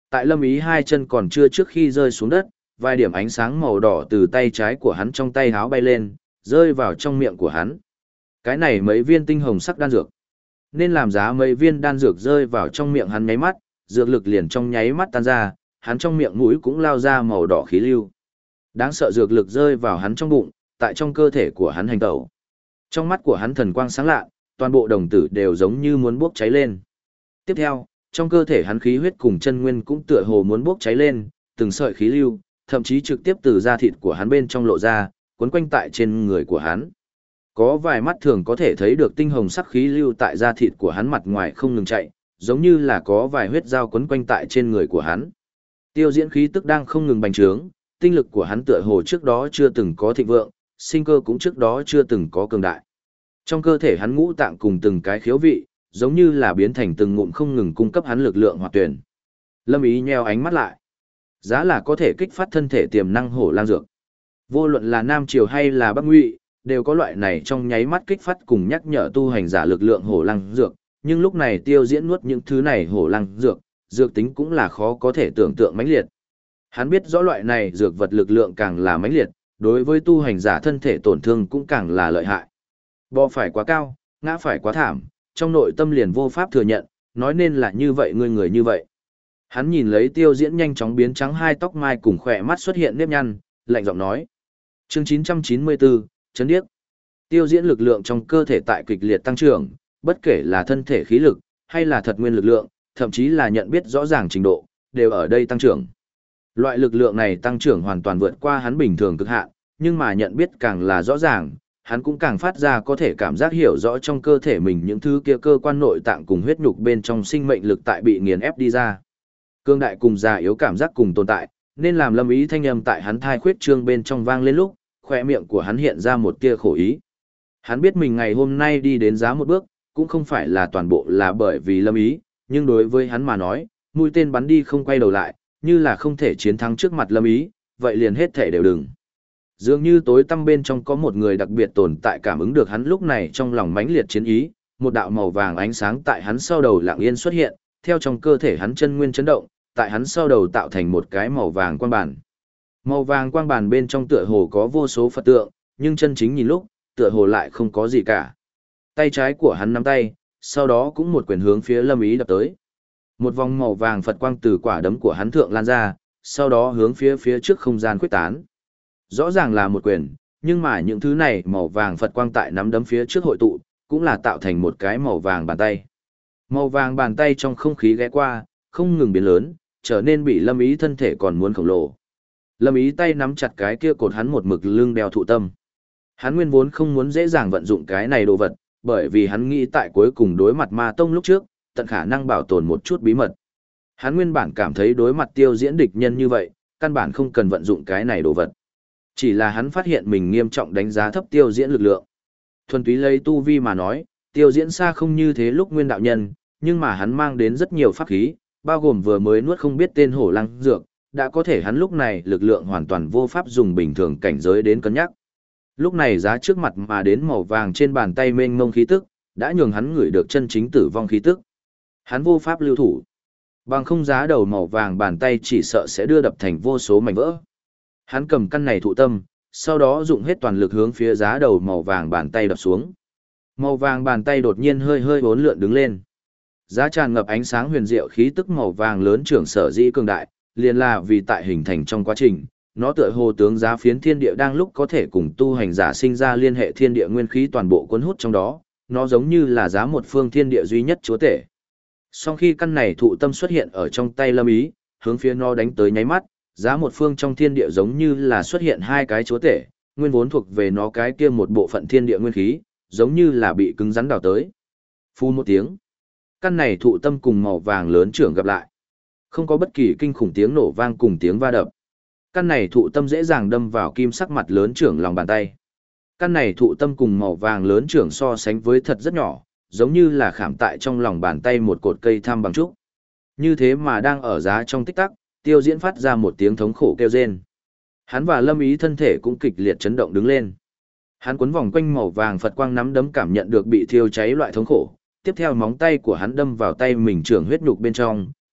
Tại Lâm Ý hai chân còn chưa trước khi rơi xuống đất, vài điểm ánh sáng màu đỏ từ tay trái của hắn trong tay háo bay lên, rơi vào trong miệng của hắn. Cái này mấy viên tinh hồng sắc đan dược. Nên làm giá mấy viên đan dược rơi vào trong miệng hắn nháy mắt, dược lực liền trong nháy mắt tan ra, hắn trong miệng mũi cũng lao ra màu đỏ khí lưu. Đáng sợ dược lực rơi vào hắn trong bụng, tại trong cơ thể của hắn hành tẩu. Trong mắt của hắn thần quang sáng lạ, toàn bộ đồng tử đều giống như muốn bốc cháy lên. Tiếp theo, trong cơ thể hắn khí huyết cùng chân nguyên cũng tựa hồ muốn bốc cháy lên, từng sợi khí lưu, thậm chí trực tiếp từ da thịt của hắn bên trong lộ ra, quấn quanh tại trên người của hắn. Có vài mắt thường có thể thấy được tinh hồng sắc khí lưu tại da thịt của hắn mặt ngoài không ngừng chạy, giống như là có vài huyết dao quấn quanh tại trên người của hắn. Tiêu Diễn khí tức đang không ngừng bành trướng, tinh lực của hắn tựa hồ trước đó chưa từng có thịnh vượng, sinh cơ cũng trước đó chưa từng có cường đại. Trong cơ thể hắn ngũ tạng cùng từng cái khiếu vị, giống như là biến thành từng ngụm không ngừng cung cấp hắn lực lượng hoạt tuyển. Lâm Ý nheo ánh mắt lại. Giá là có thể kích phát thân thể tiềm năng hổ lang dược. Vô luận là Nam Triều hay là Bắc Ngụy, đều có loại này trong nháy mắt kích phát cùng nhắc nhở tu hành giả lực lượng hổ lang dược, nhưng lúc này Tiêu Diễn nuốt những thứ này hổ lang dược, dược tính cũng là khó có thể tưởng tượng mãnh liệt. Hắn biết rõ loại này dược vật lực lượng càng là mãnh liệt, đối với tu hành giả thân thể tổn thương cũng càng là lợi hại. Bò phải quá cao, ngã phải quá thảm, trong nội tâm liền vô pháp thừa nhận, nói nên là như vậy người như vậy. Hắn nhìn lấy Tiêu Diễn nhanh chóng biến trắng hai tóc mai cùng khỏe mắt xuất hiện nếp nhăn, lạnh giọng nói. Chương 994, Chấn Điếc. Tiêu Diễn lực lượng trong cơ thể tại kịch liệt tăng trưởng, bất kể là thân thể khí lực, hay là thật nguyên lực lượng, thậm chí là nhận biết rõ ràng trình độ, đều ở đây tăng trưởng. Loại lực lượng này tăng trưởng hoàn toàn vượt qua hắn bình thường cực hạn, nhưng mà nhận biết càng là rõ ràng, hắn cũng càng phát ra có thể cảm giác hiểu rõ trong cơ thể mình những thứ kia cơ quan nội tạng cùng huyết nhục bên trong sinh mệnh lực tại bị nghiền ép đi ra. Cương đại cùng già yếu cảm giác cùng tồn tại, nên làm Lâm Ý thanh âm tại hắn thai khuyết trương bên trong vang lên lúc, khỏe miệng của hắn hiện ra một tia khổ ý. Hắn biết mình ngày hôm nay đi đến giá một bước, cũng không phải là toàn bộ là bởi vì Lâm Ý, nhưng đối với hắn mà nói, mũi tên bắn đi không quay đầu lại, như là không thể chiến thắng trước mặt Lâm Ý, vậy liền hết thể đều đừng. Dường như tối tăm bên trong có một người đặc biệt tồn tại cảm ứng được hắn lúc này trong lòng mãnh liệt chiến ý, một đạo màu vàng ánh sáng tại hắn sau đầu lặng yên xuất hiện, theo trong cơ thể hắn chân nguyên chấn động, tại hắn sau đầu tạo thành một cái màu vàng quang bản. Màu vàng quang bản bên trong tựa hồ có vô số Phật tượng, nhưng chân chính nhìn lúc, tựa hồ lại không có gì cả. Tay trái của hắn nắm tay, sau đó cũng một quyền hướng phía Lâm Ý đập tới. Một vòng màu vàng Phật quang từ quả đấm của hắn thượng lan ra, sau đó hướng phía trước không gian khuếch tán. Rõ ràng là một quyền, nhưng mà những thứ này màu vàng Phật quang tại nắm đấm phía trước hội tụ, cũng là tạo thành một cái màu vàng bàn tay. Màu vàng bàn tay trong không khí ghé qua, không ngừng biến lớn, trở nên bị Lâm Ý thân thể còn muốn khổng lồ. Lâm Ý tay nắm chặt cái kia cột hắn một mực lưng đeo thụ tâm. Hắn nguyên vốn không muốn dễ dàng vận dụng cái này đồ vật, bởi vì hắn nghĩ tại cuối cùng đối mặt Ma Tông lúc trước, tận khả năng bảo tồn một chút bí mật. Hắn nguyên bản cảm thấy đối mặt Tiêu Diễn địch nhân như vậy, căn bản không cần vận dụng cái này đồ vật. Chỉ là hắn phát hiện mình nghiêm trọng đánh giá thấp Tiêu Diễn lực lượng. Thuần túy lấy tu vi mà nói, Tiêu Diễn xa không như thế lúc nguyên đạo nhân, nhưng mà hắn mang đến rất nhiều pháp khí, bao gồm vừa mới nuốt không biết tên hổ lăng dược, đã có thể hắn lúc này lực lượng hoàn toàn vô pháp dùng bình thường cảnh giới đến cân nhắc. Lúc này giá trước mặt mà đến màu vàng trên bàn tay mênh mông khí tức, đã nhường hắn ngửi được chân chính tử vong khí tức. Hắn vô pháp lưu thủ. Bằng không giá đầu màu vàng bàn tay chỉ sợ sẽ đưa đập thành vô số mảnh vỡ. Hắn cầm căn này thụ tâm, sau đó dụng hết toàn lực hướng phía giá đầu màu vàng bàn tay đập xuống. Màu vàng bàn tay đột nhiên hơi hơi uốn lượn đứng lên. Giá tràn ngập ánh sáng huyền diệu khí tức màu vàng lớn trưởng sở dĩ cường đại, liền là vì tại hình thành trong quá trình, nó tựa hồ tướng giá phiến thiên địa đang lúc có thể cùng tu hành giả sinh ra liên hệ thiên địa nguyên khí toàn bộ cuốn hút trong đó, nó giống như là giá một phương thiên địa duy nhất chúa tể. Sau khi căn này thụ tâm xuất hiện ở trong tay Lâm Ý, hướng phía nó đánh tới nháy mắt, giá một phương trong thiên địa giống như là xuất hiện hai cái chúa tể, nguyên vốn thuộc về nó cái kia một bộ phận thiên địa nguyên khí, giống như là bị cứng rắn đào tới. Phu một tiếng, căn này thụ tâm cùng màu vàng lớn trưởng gặp lại. Không có bất kỳ kinh khủng tiếng nổ vang cùng tiếng va đập. Căn này thụ tâm dễ dàng đâm vào kim sắc mặt lớn trưởng lòng bàn tay. Căn này thụ tâm cùng màu vàng lớn trưởng so sánh với thật rất nhỏ, giống như là khảm tại trong lòng bàn tay một cột cây tham bằng trúc. Như thế mà đang ở giá trong tích tắc, Tiêu Diễn phát ra một tiếng thống khổ kêu rên. Hắn và Lâm Ý thân thể cũng kịch liệt chấn động đứng lên. Hắn quấn vòng quanh màu vàng Phật quang nắm đấm cảm nhận được bị thiêu cháy loại thống khổ, tiếp theo móng tay của hắn đâm vào tay mình trưởng huyết nhục bên trong,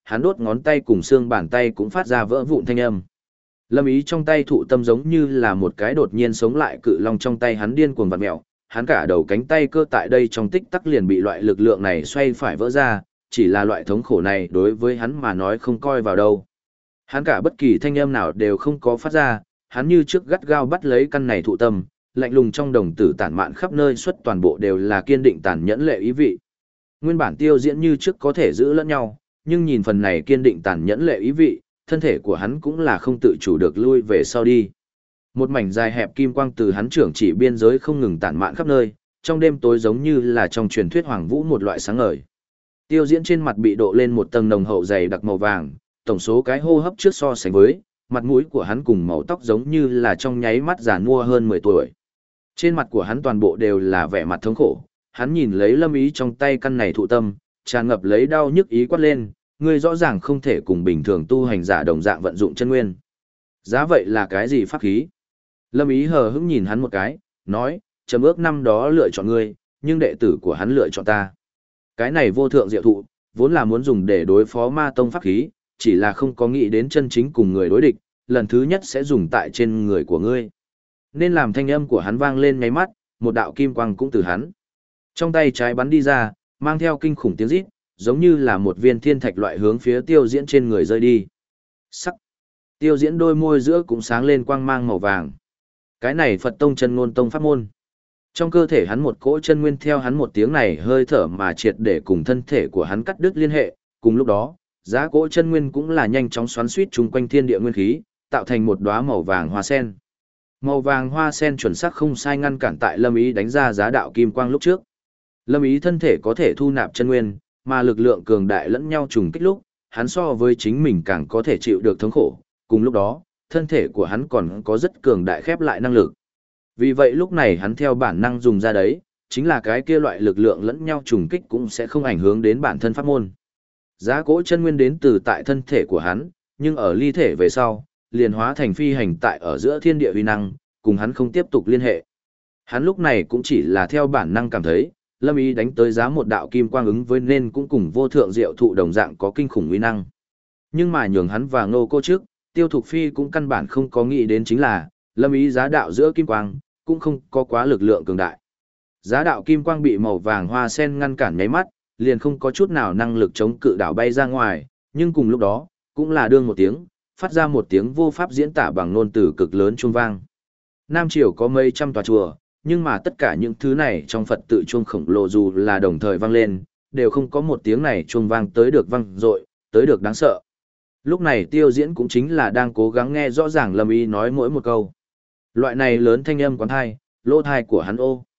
hắn đốt ngón tay cùng xương bàn tay cũng phát ra vỡ vụn thanh âm. Lâm Ý trong tay thụ tâm giống như là một cái đột nhiên sống lại cự long trong tay hắn điên cuồng vặn mèo, hắn cả đầu cánh tay cơ tại đây trong tích tắc liền bị loại lực lượng này xoay phải vỡ ra, chỉ là loại thống khổ này đối với hắn mà nói không coi vào đâu. Hắn cả bất kỳ thanh âm nào đều không có phát ra, hắn như trước gắt gao bắt lấy căn này thụ tâm, lạnh lùng trong đồng tử tản mạn khắp nơi suốt toàn bộ đều là kiên định tàn nhẫn lệ ý vị. Nguyên bản Tiêu Diễn như trước có thể giữ lẫn nhau, nhưng nhìn phần này kiên định tàn nhẫn lệ ý vị, thân thể của hắn cũng là không tự chủ được lui về sau đi. Một mảnh dài hẹp kim quang từ hắn trưởng chỉ biên giới không ngừng tản mạn khắp nơi, trong đêm tối giống như là trong truyền thuyết hoàng vũ một loại sáng ngời. Tiêu Diễn trên mặt bị độ lên một tầng nồng hậu dày đặc màu vàng, tổng số cái hô hấp trước so sánh với, mặt mũi của hắn cùng màu tóc giống như là trong nháy mắt già nua hơn 10 tuổi. Trên mặt của hắn toàn bộ đều là vẻ mặt thống khổ, hắn nhìn lấy Lâm Ý trong tay căn này thụ tâm, tràn ngập lấy đau nhức ý quát lên, ngươi rõ ràng không thể cùng bình thường tu hành giả đồng dạng vận dụng chân nguyên. Giá vậy là cái gì pháp khí? Lâm Ý hờ hững nhìn hắn một cái, nói, trầm ước năm đó lựa chọn ngươi, nhưng đệ tử của hắn lựa chọn ta. Cái này vô thượng diệu thụ, vốn là muốn dùng để đối phó ma tông pháp khí, chỉ là không có nghĩ đến chân chính cùng người đối địch, lần thứ nhất sẽ dùng tại trên người của ngươi. Nên làm thanh âm của hắn vang lên nháy mắt, một đạo kim quang cũng từ hắn trong tay trái bắn đi ra, mang theo kinh khủng tiếng rít, giống như là một viên thiên thạch loại hướng phía Tiêu Diễn trên người rơi đi. Sắc. Tiêu Diễn đôi môi giữa cũng sáng lên quang mang màu vàng. Cái này Phật tông chân ngôn tông pháp môn. Trong cơ thể hắn một cỗ chân nguyên theo hắn một tiếng này hơi thở mà triệt để cùng thân thể của hắn cắt đứt liên hệ, cùng lúc đó, giá cỗ chân nguyên cũng là nhanh chóng xoắn xuýt chung quanh thiên địa nguyên khí, tạo thành một đóa màu vàng hoa sen. Màu vàng hoa sen chuẩn xác không sai ngăn cản tại Lâm Ý đánh ra giá đạo kim quang lúc trước. Lâm Ý thân thể có thể thu nạp chân nguyên, mà lực lượng cường đại lẫn nhau trùng kích lúc, hắn so với chính mình càng có thể chịu được thống khổ, cùng lúc đó, thân thể của hắn còn có rất cường đại khép lại năng lực. Vì vậy lúc này hắn theo bản năng dùng ra đấy, chính là cái kia loại lực lượng lẫn nhau trùng kích cũng sẽ không ảnh hưởng đến bản thân pháp môn. Giá cỗ chân nguyên đến từ tại thân thể của hắn, nhưng ở ly thể về sau, liền hóa thành phi hành tại ở giữa thiên địa uy năng, cùng hắn không tiếp tục liên hệ. Hắn lúc này cũng chỉ là theo bản năng cảm thấy, Lâm Ý đánh tới giá một đạo kim quang ứng với nên cũng cùng vô thượng diệu thụ đồng dạng có kinh khủng uy năng. Nhưng mà nhường hắn và Ngô Cô trước, Tiêu Thục Phi cũng căn bản không có nghĩ đến chính là, Lâm Ý giá đạo giữa kim quang, cũng không có quá lực lượng cường đại. Giá đạo kim quang bị màu vàng hoa sen ngăn cản nháy mắt, liền không có chút nào năng lực chống cự đảo bay ra ngoài, nhưng cùng lúc đó, cũng là đương một tiếng, phát ra một tiếng vô pháp diễn tả bằng ngôn từ cực lớn chuông vang. Nam Triều có mấy trăm tòa chùa, nhưng mà tất cả những thứ này trong Phật tự chuông khổng lồ dù là đồng thời vang lên, đều không có một tiếng này chuông vang tới được vang dội, tới được đáng sợ. Lúc này Tiêu Diễn cũng chính là đang cố gắng nghe rõ ràng Lâm Ý nói mỗi một câu. Loại này lớn thanh âm quán thai, lỗ thai của hắn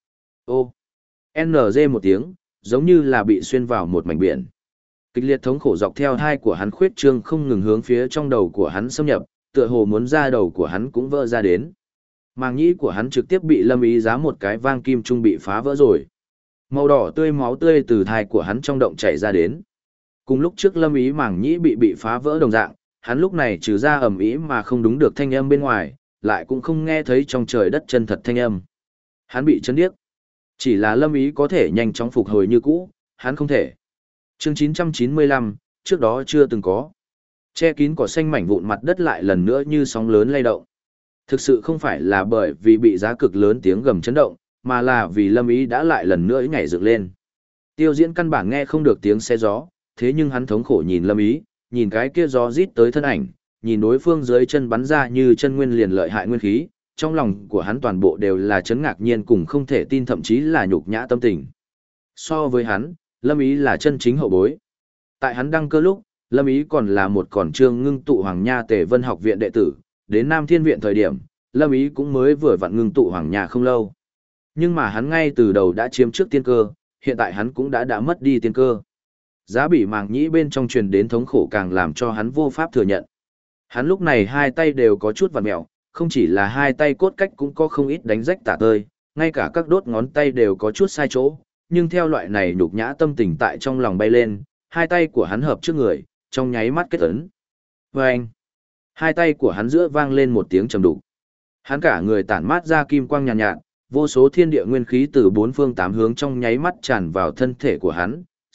ô, NG một tiếng, giống như là bị xuyên vào một mảnh biển. Kịch liệt thống khổ dọc theo thai của hắn khuyết trương không ngừng hướng phía trong đầu của hắn xâm nhập, tựa hồ muốn ra đầu của hắn cũng vỡ ra đến. Màng nhĩ của hắn trực tiếp bị Lâm Ý giá một cái vang kim trung bị phá vỡ rồi. Màu đỏ tươi máu tươi từ thai của hắn trong động chảy ra đến. Cùng lúc trước Lâm Ý màng nhĩ bị phá vỡ đồng dạng, hắn lúc này trừ ra ầm ĩ mà không đúng được thanh âm bên ngoài, lại cũng không nghe thấy trong trời đất chân thật thanh âm. Hắn bị chấn điếc. Chỉ là Lâm Ý có thể nhanh chóng phục hồi như cũ, hắn không thể. Chương 995, trước đó chưa từng có. Che kín cỏ xanh mảnh vụn mặt đất lại lần nữa như sóng lớn lay động. Thực sự không phải là bởi vì bị giá cực lớn tiếng gầm chấn động, mà là vì Lâm Ý đã lại lần nữa nhảy dựng lên. Tiêu Diễn căn bản nghe không được tiếng xe gió, thế nhưng hắn thống khổ nhìn Lâm Ý, nhìn cái kia gió rít tới thân ảnh, nhìn đối phương dưới chân bắn ra như chân nguyên liền lợi hại nguyên khí, trong lòng của hắn toàn bộ đều là chấn ngạc nhiên cùng không thể tin thậm chí là nhục nhã tâm tình. So với hắn, Lâm Ý là chân chính hậu bối. Tại hắn đăng cơ lúc, Lâm Ý còn là một còn trương ngưng tụ Hoàng Nha Tề Vân học viện đệ tử, đến Nam Thiên viện thời điểm, Lâm Ý cũng mới vừa vặn ngưng tụ Hoàng Nha không lâu. Nhưng mà hắn ngay từ đầu đã chiếm trước tiên cơ, hiện tại hắn cũng đã mất đi tiên cơ. Giá bị màng nhĩ bên trong truyền đến thống khổ càng làm cho hắn vô pháp thừa nhận. Hắn lúc này hai tay đều có chút vặn mẹo, không chỉ là hai tay cốt cách cũng có không ít đánh rách tả tơi, ngay cả các đốt ngón tay đều có chút sai chỗ, nhưng theo loại này nhục nhã tâm tình tại trong lòng bay lên, hai tay của hắn hợp trước người, trong nháy mắt kết ấn. Vâng! Hai tay của hắn giữa vang lên một tiếng trầm đục. Hắn cả người tản mát ra kim quang nhàn nhạt, vô số thiên địa nguyên khí từ bốn phương tám hướng trong nháy mắt tràn vào thân thể của hắn,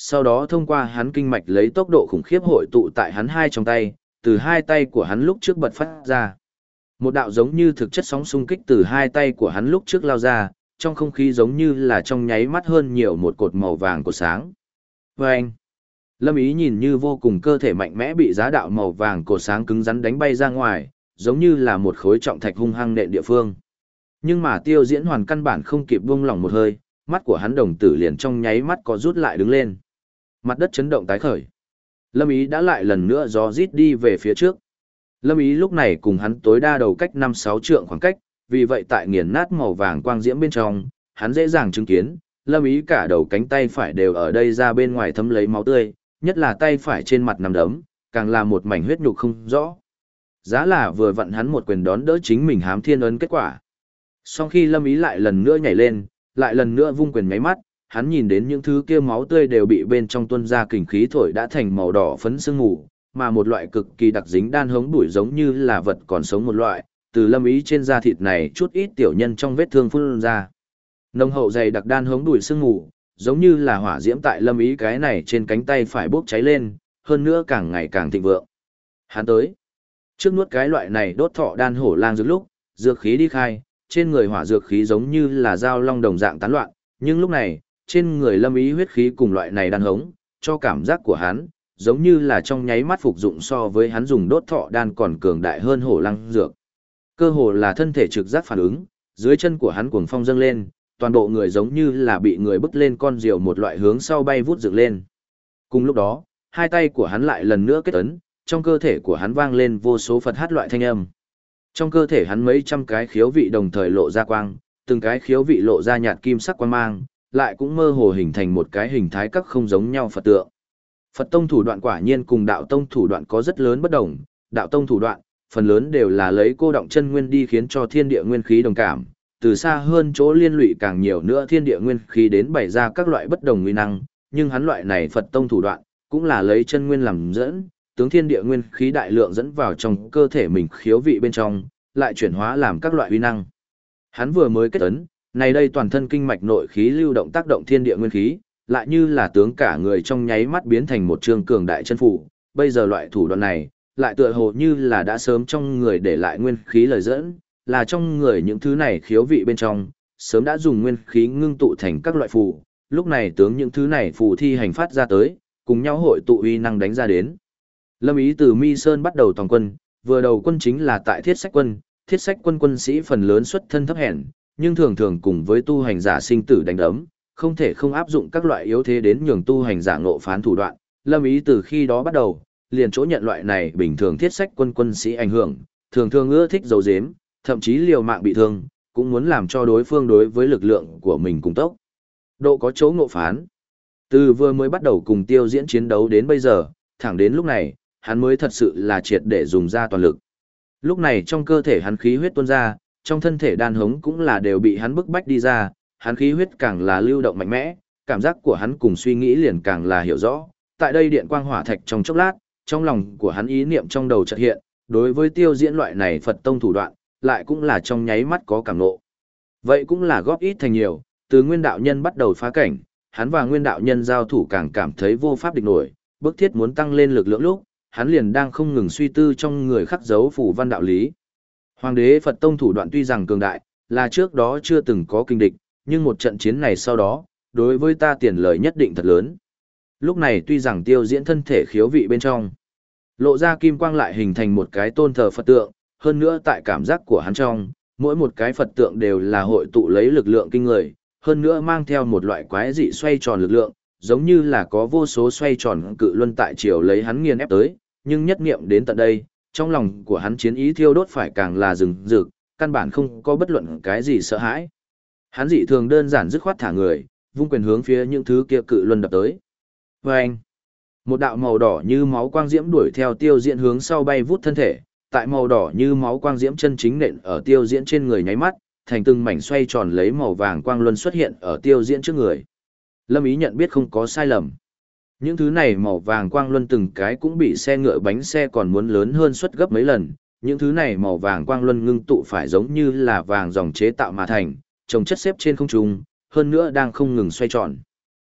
sau đó thông qua hắn kinh mạch lấy tốc độ khủng khiếp hội tụ tại hắn hai trong tay, từ hai tay của hắn lúc trước bật phát ra. Một đạo giống như thực chất sóng xung kích từ hai tay của hắn lúc trước lao ra, trong không khí giống như là trong nháy mắt hơn nhiều một cột màu vàng của sáng. Vâng! Lâm Ý nhìn như vô cùng cơ thể mạnh mẽ bị giá đạo màu vàng cột sáng cứng rắn đánh bay ra ngoài, giống như là một khối trọng thạch hung hăng nện địa phương. Nhưng mà Tiêu Diễn Hoàn căn bản không kịp buông lỏng một hơi, mắt của hắn đồng tử liền trong nháy mắt có rút lại đứng lên. Mặt đất chấn động tái khởi. Lâm Ý đã lại lần nữa gió rít đi về phía trước. Lâm Ý lúc này cùng hắn tối đa đầu cách 5-6 trượng khoảng cách, vì vậy tại nghiền nát màu vàng quang diễm bên trong, hắn dễ dàng chứng kiến, Lâm Ý cả đầu cánh tay phải đều ở đây ra bên ngoài thấm lấy máu tươi, nhất là tay phải trên mặt nằm đấm, càng là một mảnh huyết nhục không rõ. Giá là vừa vặn hắn một quyền đón đỡ chính mình hám thiên ấn kết quả. Sau khi Lâm Ý lại lần nữa nhảy lên, lại lần nữa vung quyền nháy mắt, hắn nhìn đến những thứ kia máu tươi đều bị bên trong tuôn ra kình khí thổi đã thành màu đỏ phấn sương mù, mà một loại cực kỳ đặc dính đan hống đuổi giống như là vật còn sống một loại, từ Lâm Ý trên da thịt này chút ít tiểu nhân trong vết thương phun ra. Nồng hậu dày đặc đan hống đuổi sương mù, giống như là hỏa diễm tại Lâm Ý cái này trên cánh tay phải bốc cháy lên, hơn nữa càng ngày càng thịnh vượng. Hắn tới. Trước nuốt cái loại này đốt thọ đan hổ lang dược lúc, dược khí đi khai, trên người hỏa dược khí giống như là dao long đồng dạng tán loạn, nhưng lúc này, trên người Lâm Ý huyết khí cùng loại này đan hống, cho cảm giác của hắn, giống như là trong nháy mắt phục dụng so với hắn dùng đốt thọ đan còn cường đại hơn hổ lang dược. Cơ hồ là thân thể trực giác phản ứng, dưới chân của hắn cuồng phong dâng lên, toàn bộ người giống như là bị người bức lên con diều một loại hướng sau bay vút dựng lên. Cùng lúc đó, hai tay của hắn lại lần nữa kết ấn, trong cơ thể của hắn vang lên vô số Phật hát loại thanh âm. Trong cơ thể hắn mấy trăm cái khiếu vị đồng thời lộ ra quang, từng cái khiếu vị lộ ra nhạt kim sắc quang mang, lại cũng mơ hồ hình thành một cái hình thái các không giống nhau Phật tượng. Phật tông thủ đoạn quả nhiên cùng đạo tông thủ đoạn có rất lớn bất đồng, đạo tông thủ đoạn, phần lớn đều là lấy cô động chân nguyên đi khiến cho thiên địa nguyên khí đồng cảm, từ xa hơn chỗ liên lụy càng nhiều nữa thiên địa nguyên khí đến bày ra các loại bất đồng uy năng, nhưng hắn loại này Phật tông thủ đoạn, cũng là lấy chân nguyên làm dẫn, tướng thiên địa nguyên khí đại lượng dẫn vào trong cơ thể mình khiếu vị bên trong, lại chuyển hóa làm các loại uy năng. Hắn vừa mới kết ấn, này đây toàn thân kinh mạch nội khí lưu động tác động thiên địa nguyên khí, lại như là tướng cả người trong nháy mắt biến thành một trường cường đại chân phủ, bây giờ loại thủ đoạn này, lại tựa hồ như là đã sớm trong người để lại nguyên khí lời dẫn, là trong người những thứ này khiếu vị bên trong, sớm đã dùng nguyên khí ngưng tụ thành các loại phù, lúc này tướng những thứ này phù thi hành phát ra tới, cùng nhau hội tụ uy năng đánh ra đến. Lâm Ý từ Mi Sơn bắt đầu toàn quân, vừa đầu quân chính là tại Thiết Sách quân quân sĩ phần lớn xuất thân thấp hèn, nhưng thường thường cùng với tu hành giả sinh tử đánh đấm, không thể không áp dụng các loại yếu thế đến nhường tu hành giả ngộ phán thủ đoạn. Lâm Ý từ khi đó bắt đầu, liền chỗ nhận loại này bình thường Thiết Sách quân sĩ ảnh hưởng, thường thường ưa thích giấu giếm, thậm chí liều mạng bị thương, cũng muốn làm cho đối phương đối với lực lượng của mình cùng tốc độ có chỗ ngộ phán. Từ vừa mới bắt đầu cùng Tiêu Diễn chiến đấu đến bây giờ, thẳng đến lúc này, hắn mới thật sự là triệt để dùng ra toàn lực. Lúc này trong cơ thể hắn khí huyết tuôn ra, trong thân thể đan hống cũng là đều bị hắn bức bách đi ra, hắn khí huyết càng là lưu động mạnh mẽ, cảm giác của hắn cùng suy nghĩ liền càng là hiểu rõ. Tại đây điện quang hỏa thạch trong chốc lát, trong lòng của hắn ý niệm trong đầu chợt hiện, đối với Tiêu Diễn loại này Phật tông thủ đoạn, lại cũng là trong nháy mắt có cảm ngộ. Vậy cũng là góp ít thành nhiều, từ Nguyên đạo nhân bắt đầu phá cảnh, hắn và Nguyên đạo nhân giao thủ càng cảm thấy vô pháp địch nổi, bức thiết muốn tăng lên lực lượng lúc, hắn liền đang không ngừng suy tư trong người khắc dấu phù văn đạo lý. Hoàng đế Phật tông thủ đoạn tuy rằng cường đại, là trước đó chưa từng có kinh địch, nhưng một trận chiến này sau đó, đối với ta tiền lời nhất định thật lớn. Lúc này tuy rằng Tiêu Diễn thân thể khiếu vị bên trong, lộ ra kim quang lại hình thành một cái tôn thờ Phật tượng, hơn nữa tại cảm giác của hắn trong, mỗi một cái Phật tượng đều là hội tụ lấy lực lượng kinh người, hơn nữa mang theo một loại quái dị xoay tròn lực lượng, giống như là có vô số xoay tròn cự luân tại chiều lấy hắn nghiền ép tới, nhưng nhất niệm đến tận đây, trong lòng của hắn chiến ý thiêu đốt phải càng là rừng rực, căn bản không có bất luận cái gì sợ hãi. Hắn dị thường đơn giản dứt khoát thả người, vung quyền hướng phía những thứ kia cự luân đập tới. Vâng! Một đạo màu đỏ như máu quang diễm đuổi theo Tiêu Diễn hướng sau bay vút thân thể, tại màu đỏ như máu quang diễm chân chính nện ở Tiêu Diễn trên người nháy mắt, thành từng mảnh xoay tròn lấy màu vàng quang luân xuất hiện ở Tiêu Diễn trước người. Lâm Ý nhận biết không có sai lầm. Những thứ này màu vàng quang luân từng cái cũng bị xe ngựa bánh xe còn muốn lớn hơn suất gấp mấy lần. Những thứ này màu vàng quang luân ngưng tụ phải giống như là vàng dòng chế tạo mà thành, trồng chất xếp trên không trung, hơn nữa đang không ngừng xoay tròn.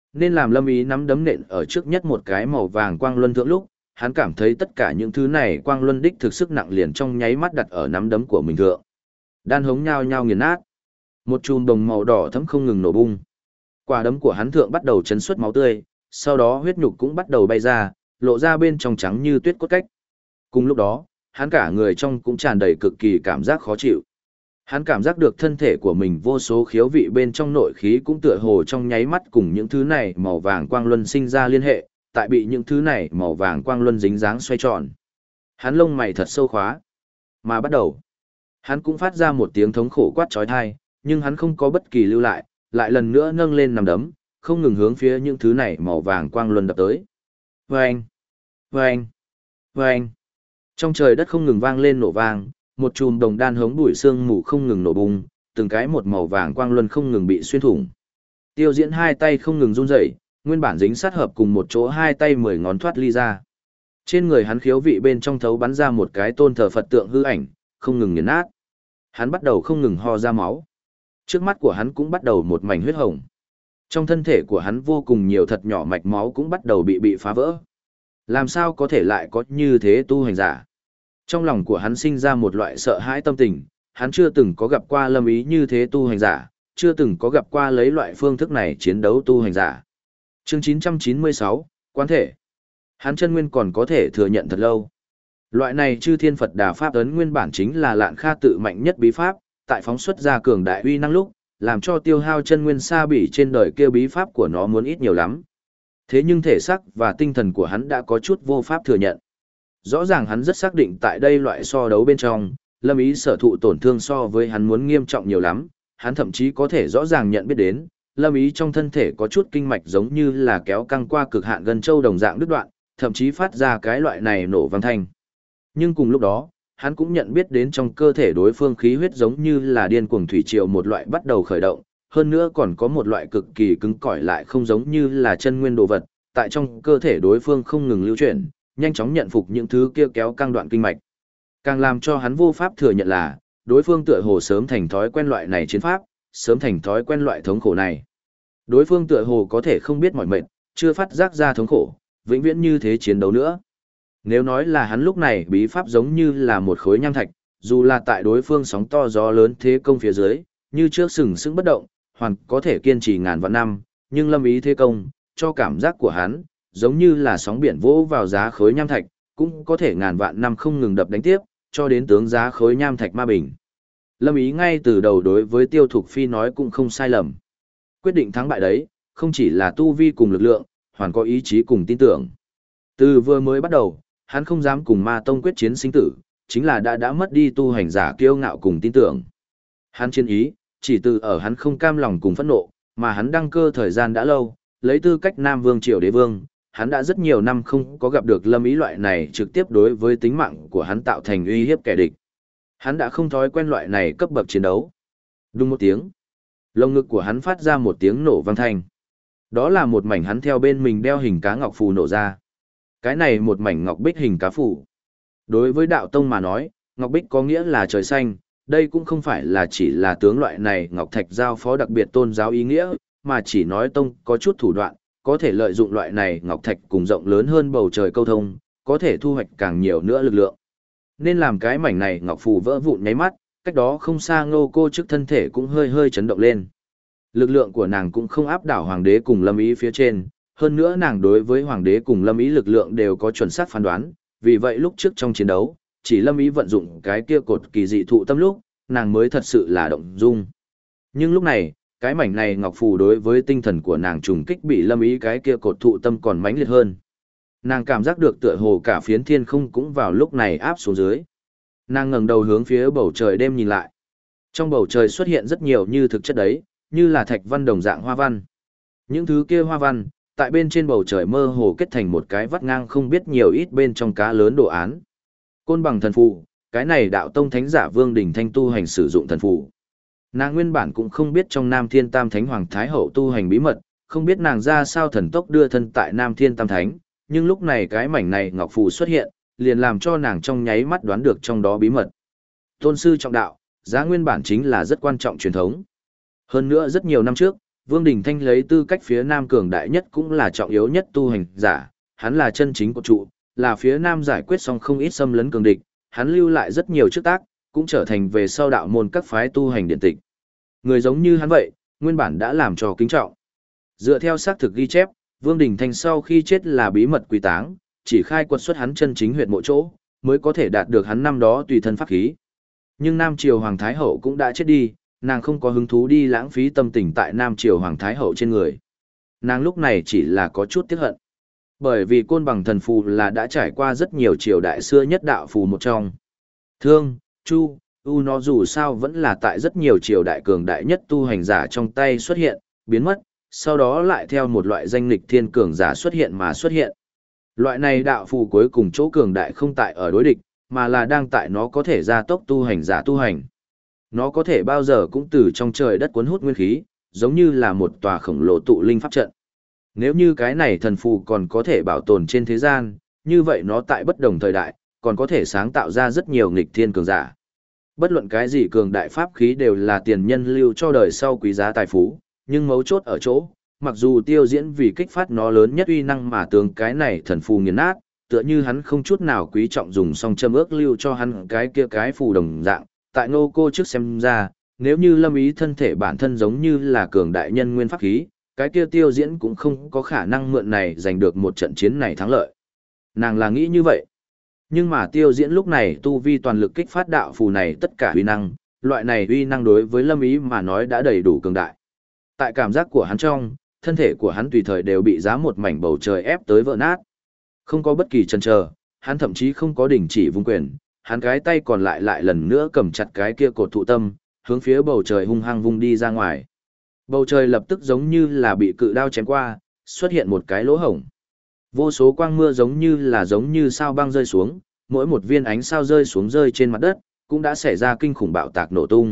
Nên làm Lâm Ý nắm đấm nện ở trước nhất một cái màu vàng quang luân thượng lúc, hắn cảm thấy tất cả những thứ này quang luân đích thực sức nặng liền trong nháy mắt đặt ở nắm đấm của mình thượng. Đan hống nhao nhao nghiền nát. Một chùm đồng màu đỏ thẫm không ngừng nổ bung. Quả đấm của hắn thượng bắt đầu chấn xuất máu tươi, sau đó huyết nhục cũng bắt đầu bay ra, lộ ra bên trong trắng như tuyết cốt cách. Cùng lúc đó, hắn cả người trong cũng tràn đầy cực kỳ cảm giác khó chịu. Hắn cảm giác được thân thể của mình vô số khiếu vị bên trong nội khí cũng tựa hồ trong nháy mắt cùng những thứ này màu vàng quang luân sinh ra liên hệ, tại bị những thứ này màu vàng quang luân dính dáng xoay tròn. Hắn lông mày thật sâu khóa. Mà bắt đầu, hắn cũng phát ra một tiếng thống khổ quát chói tai, nhưng hắn không có bất kỳ lưu lại, lại lần nữa nâng lên nằm đấm, không ngừng hướng phía những thứ này màu vàng quang luân đập tới. Vâng! Vâng! Vâng! Trong trời đất không ngừng vang lên nổ vang, một chùm đồng đan hống bụi xương mù không ngừng nổ bung, từng cái một màu vàng quang luân không ngừng bị xuyên thủng. Tiêu Diễn hai tay không ngừng run rẩy, nguyên bản dính sát hợp cùng một chỗ hai tay 10 ngón thoát ly ra. Trên người hắn khiếu vị bên trong thấu bắn ra một cái tôn thờ Phật tượng hư ảnh, không ngừng nghiền nát. Hắn bắt đầu không ngừng ho ra máu. Trước mắt của hắn cũng bắt đầu một mảnh huyết hồng. Trong thân thể của hắn vô cùng nhiều thật nhỏ mạch máu cũng bắt đầu bị phá vỡ. Làm sao có thể lại có như thế tu hành giả? Trong lòng của hắn sinh ra một loại sợ hãi tâm tình, hắn chưa từng có gặp qua Lâm Ý như thế tu hành giả, chưa từng có gặp qua lấy loại phương thức này chiến đấu tu hành giả. Chương 996, Quán thể. Hắn chân nguyên còn có thể thừa nhận thật lâu. Loại này chư thiên Phật Đà Pháp ấn nguyên bản chính là Lạn Kha tự mạnh nhất bí pháp, tại phóng xuất ra cường đại uy năng lúc, làm cho tiêu hao chân nguyên xa bỉ trên đời kia bí pháp của nó muốn ít nhiều lắm. Thế nhưng thể xác và tinh thần của hắn đã có chút vô pháp thừa nhận. Rõ ràng hắn rất xác định tại đây loại so đấu bên trong, Lâm Ý sở thụ tổn thương so với hắn muốn nghiêm trọng nhiều lắm, hắn thậm chí có thể rõ ràng nhận biết đến, Lâm Ý trong thân thể có chút kinh mạch giống như là kéo căng qua cực hạn gần châu đồng dạng đứt đoạn, thậm chí phát ra cái loại này nổ vang thanh. Nhưng cùng lúc đó, hắn cũng nhận biết đến trong cơ thể đối phương khí huyết giống như là điên cuồng thủy triều một loại bắt đầu khởi động, hơn nữa còn có một loại cực kỳ cứng cỏi lại không giống như là chân nguyên đồ vật, tại trong cơ thể đối phương không ngừng lưu chuyển, nhanh chóng nhận phục những thứ kia kéo căng đoạn kinh mạch. Càng làm cho hắn vô pháp thừa nhận là, đối phương tựa hồ sớm thành thói quen loại này chiến pháp, sớm thành thói quen loại thống khổ này. Đối phương tựa hồ có thể không biết mỏi mệt, chưa phát giác ra thống khổ, vĩnh viễn như thế chiến đấu nữa. Nếu nói là hắn lúc này bí pháp giống như là một khối nham thạch, dù là tại đối phương sóng to gió lớn thế công phía dưới, như trước sừng sững bất động, hoàn có thể kiên trì ngàn vạn năm, nhưng Lâm Ý thế công, cho cảm giác của hắn, giống như là sóng biển vỗ vào giá khối nham thạch, cũng có thể ngàn vạn năm không ngừng đập đánh tiếp, cho đến tướng giá khối nham thạch ma bình. Lâm Ý ngay từ đầu đối với Tiêu Thục Phi nói cũng không sai lầm. Quyết định thắng bại đấy, không chỉ là tu vi cùng lực lượng, hoàn có ý chí cùng tin tưởng. Từ vừa mới bắt đầu, hắn không dám cùng Ma Tông quyết chiến sinh tử, chính là đã mất đi tu hành giả kiêu ngạo cùng tin tưởng. Hắn chiến ý, chỉ từ ở hắn không cam lòng cùng phẫn nộ, mà hắn đăng cơ thời gian đã lâu, lấy tư cách Nam Vương Triều Đế Vương, hắn đã rất nhiều năm không có gặp được Lâm Ý loại này trực tiếp đối với tính mạng của hắn tạo thành uy hiếp kẻ địch. Hắn đã không thói quen loại này cấp bậc chiến đấu. Đùng một tiếng, lồng ngực của hắn phát ra một tiếng nổ vang thanh. Đó là một mảnh hắn theo bên mình đeo hình cá ngọc phù nổ ra. Cái này một mảnh ngọc bích hình cá phù. Đối với đạo tông mà nói, ngọc bích có nghĩa là trời xanh, đây cũng không phải là chỉ là tướng loại này ngọc thạch giao phó đặc biệt tôn giáo ý nghĩa, mà chỉ nói tông có chút thủ đoạn, có thể lợi dụng loại này ngọc thạch cùng rộng lớn hơn bầu trời câu thông, có thể thu hoạch càng nhiều nữa lực lượng. Nên làm cái mảnh này ngọc phù vỡ vụn nháy mắt, cách đó không xa Ngô Cô trước thân thể cũng hơi hơi chấn động lên. Lực lượng của nàng cũng không áp đảo hoàng đế cùng Lâm Ý phía trên, hơn nữa nàng đối với hoàng đế cùng Lâm Ý lực lượng đều có chuẩn xác phán đoán, vì vậy lúc trước trong chiến đấu, chỉ Lâm Ý vận dụng cái kia cột kỳ dị thụ tâm lúc, nàng mới thật sự là động dung. Nhưng lúc này, cái mảnh này ngọc phù đối với tinh thần của nàng trùng kích bị Lâm Ý cái kia cột thụ tâm còn mãnh liệt hơn. Nàng cảm giác được tựa hồ cả phiến thiên không cũng vào lúc này áp xuống dưới. Nàng ngẩng đầu hướng phía bầu trời đêm nhìn lại. Trong bầu trời xuất hiện rất nhiều như thực chất đấy, như là thạch văn đồng dạng hoa văn. Những thứ kia hoa văn, tại bên trên bầu trời mơ hồ kết thành một cái vắt ngang không biết nhiều ít bên trong cá lớn đồ án. Côn bằng thần phù, cái này đạo tông thánh giả Vương Đình Thanh tu hành sử dụng thần phù. Nàng nguyên bản cũng không biết trong Nam Thiên Tam Thánh Hoàng Thái Hậu tu hành bí mật, không biết nàng ra sao thần tốc đưa thân tại Nam Thiên Tam Thánh, nhưng lúc này cái mảnh này ngọc phù xuất hiện, liền làm cho nàng trong nháy mắt đoán được trong đó bí mật. Tôn sư trọng đạo, giá nguyên bản chính là rất quan trọng truyền thống. Hơn nữa rất nhiều năm trước, Vương Đình Thanh lấy tư cách phía Nam cường đại nhất cũng là trọng yếu nhất tu hành giả, hắn là chân chính của trụ, là phía Nam giải quyết xong không ít xâm lấn cường địch, hắn lưu lại rất nhiều chức tác, cũng trở thành về sau đạo môn các phái tu hành điện tịch. Người giống như hắn vậy, nguyên bản đã làm cho kính trọng. Dựa theo xác thực ghi chép, Vương Đình Thanh sau khi chết là bí mật quy táng, chỉ khai quật xuất hắn chân chính huyệt mộ chỗ, mới có thể đạt được hắn năm đó tùy thân pháp khí. Nhưng Nam Triều Hoàng Thái Hậu cũng đã chết đi, nàng không có hứng thú đi lãng phí tâm tình tại Nam Triều Hoàng Thái Hậu trên người. Nàng lúc này chỉ là có chút tiếc hận. Bởi vì côn bằng thần phù là đã trải qua rất nhiều triều đại xưa nhất đạo phù một trong. Thương, Chu, U nó dù sao vẫn là tại rất nhiều triều đại cường đại nhất tu hành giả trong tay xuất hiện, biến mất, sau đó lại theo một loại danh lịch thiên cường giả xuất hiện mà xuất hiện. Loại này đạo phù cuối cùng chỗ cường đại không tại ở đối địch, mà là đang tại nó có thể gia tốc tu hành giả tu hành. Nó có thể bao giờ cũng từ trong trời đất cuốn hút nguyên khí, giống như là một tòa khổng lồ tụ linh pháp trận. Nếu như cái này thần phù còn có thể bảo tồn trên thế gian, như vậy nó tại bất đồng thời đại, còn có thể sáng tạo ra rất nhiều nghịch thiên cường giả. Bất luận cái gì cường đại pháp khí đều là tiền nhân lưu cho đời sau quý giá tài phú, nhưng mấu chốt ở chỗ, mặc dù Tiêu Diễn vì kích phát nó lớn nhất uy năng mà tướng cái này thần phù nghiền nát, tựa như hắn không chút nào quý trọng dùng song châm ước lưu cho hắn cái kia cái phù đồng dạng, tại Ngô cô trước xem ra, nếu như Lâm Ý thân thể bản thân giống như là cường đại nhân nguyên pháp khí, cái kia Tiêu Diễn cũng không có khả năng mượn này giành được một trận chiến này thắng lợi. Nàng là nghĩ như vậy. Nhưng mà Tiêu Diễn lúc này tu vi toàn lực kích phát đạo phù này tất cả uy năng, loại này uy năng đối với Lâm Ý mà nói đã đầy đủ cường đại. Tại cảm giác của hắn trong, thân thể của hắn tùy thời đều bị giá một mảnh bầu trời ép tới vỡ nát. Không có bất kỳ chần chờ, hắn thậm chí không có đình chỉ vung quyền, hắn cái tay còn lại lại lần nữa cầm chặt cái kia cột thụ tâm, hướng phía bầu trời hung hăng vung đi ra ngoài. Bầu trời lập tức giống như là bị cự đao chém qua, xuất hiện một cái lỗ hổng. Vô số quang mưa giống như sao băng rơi xuống, mỗi một viên ánh sao rơi xuống rơi trên mặt đất, cũng đã xảy ra kinh khủng bạo tạc nổ tung.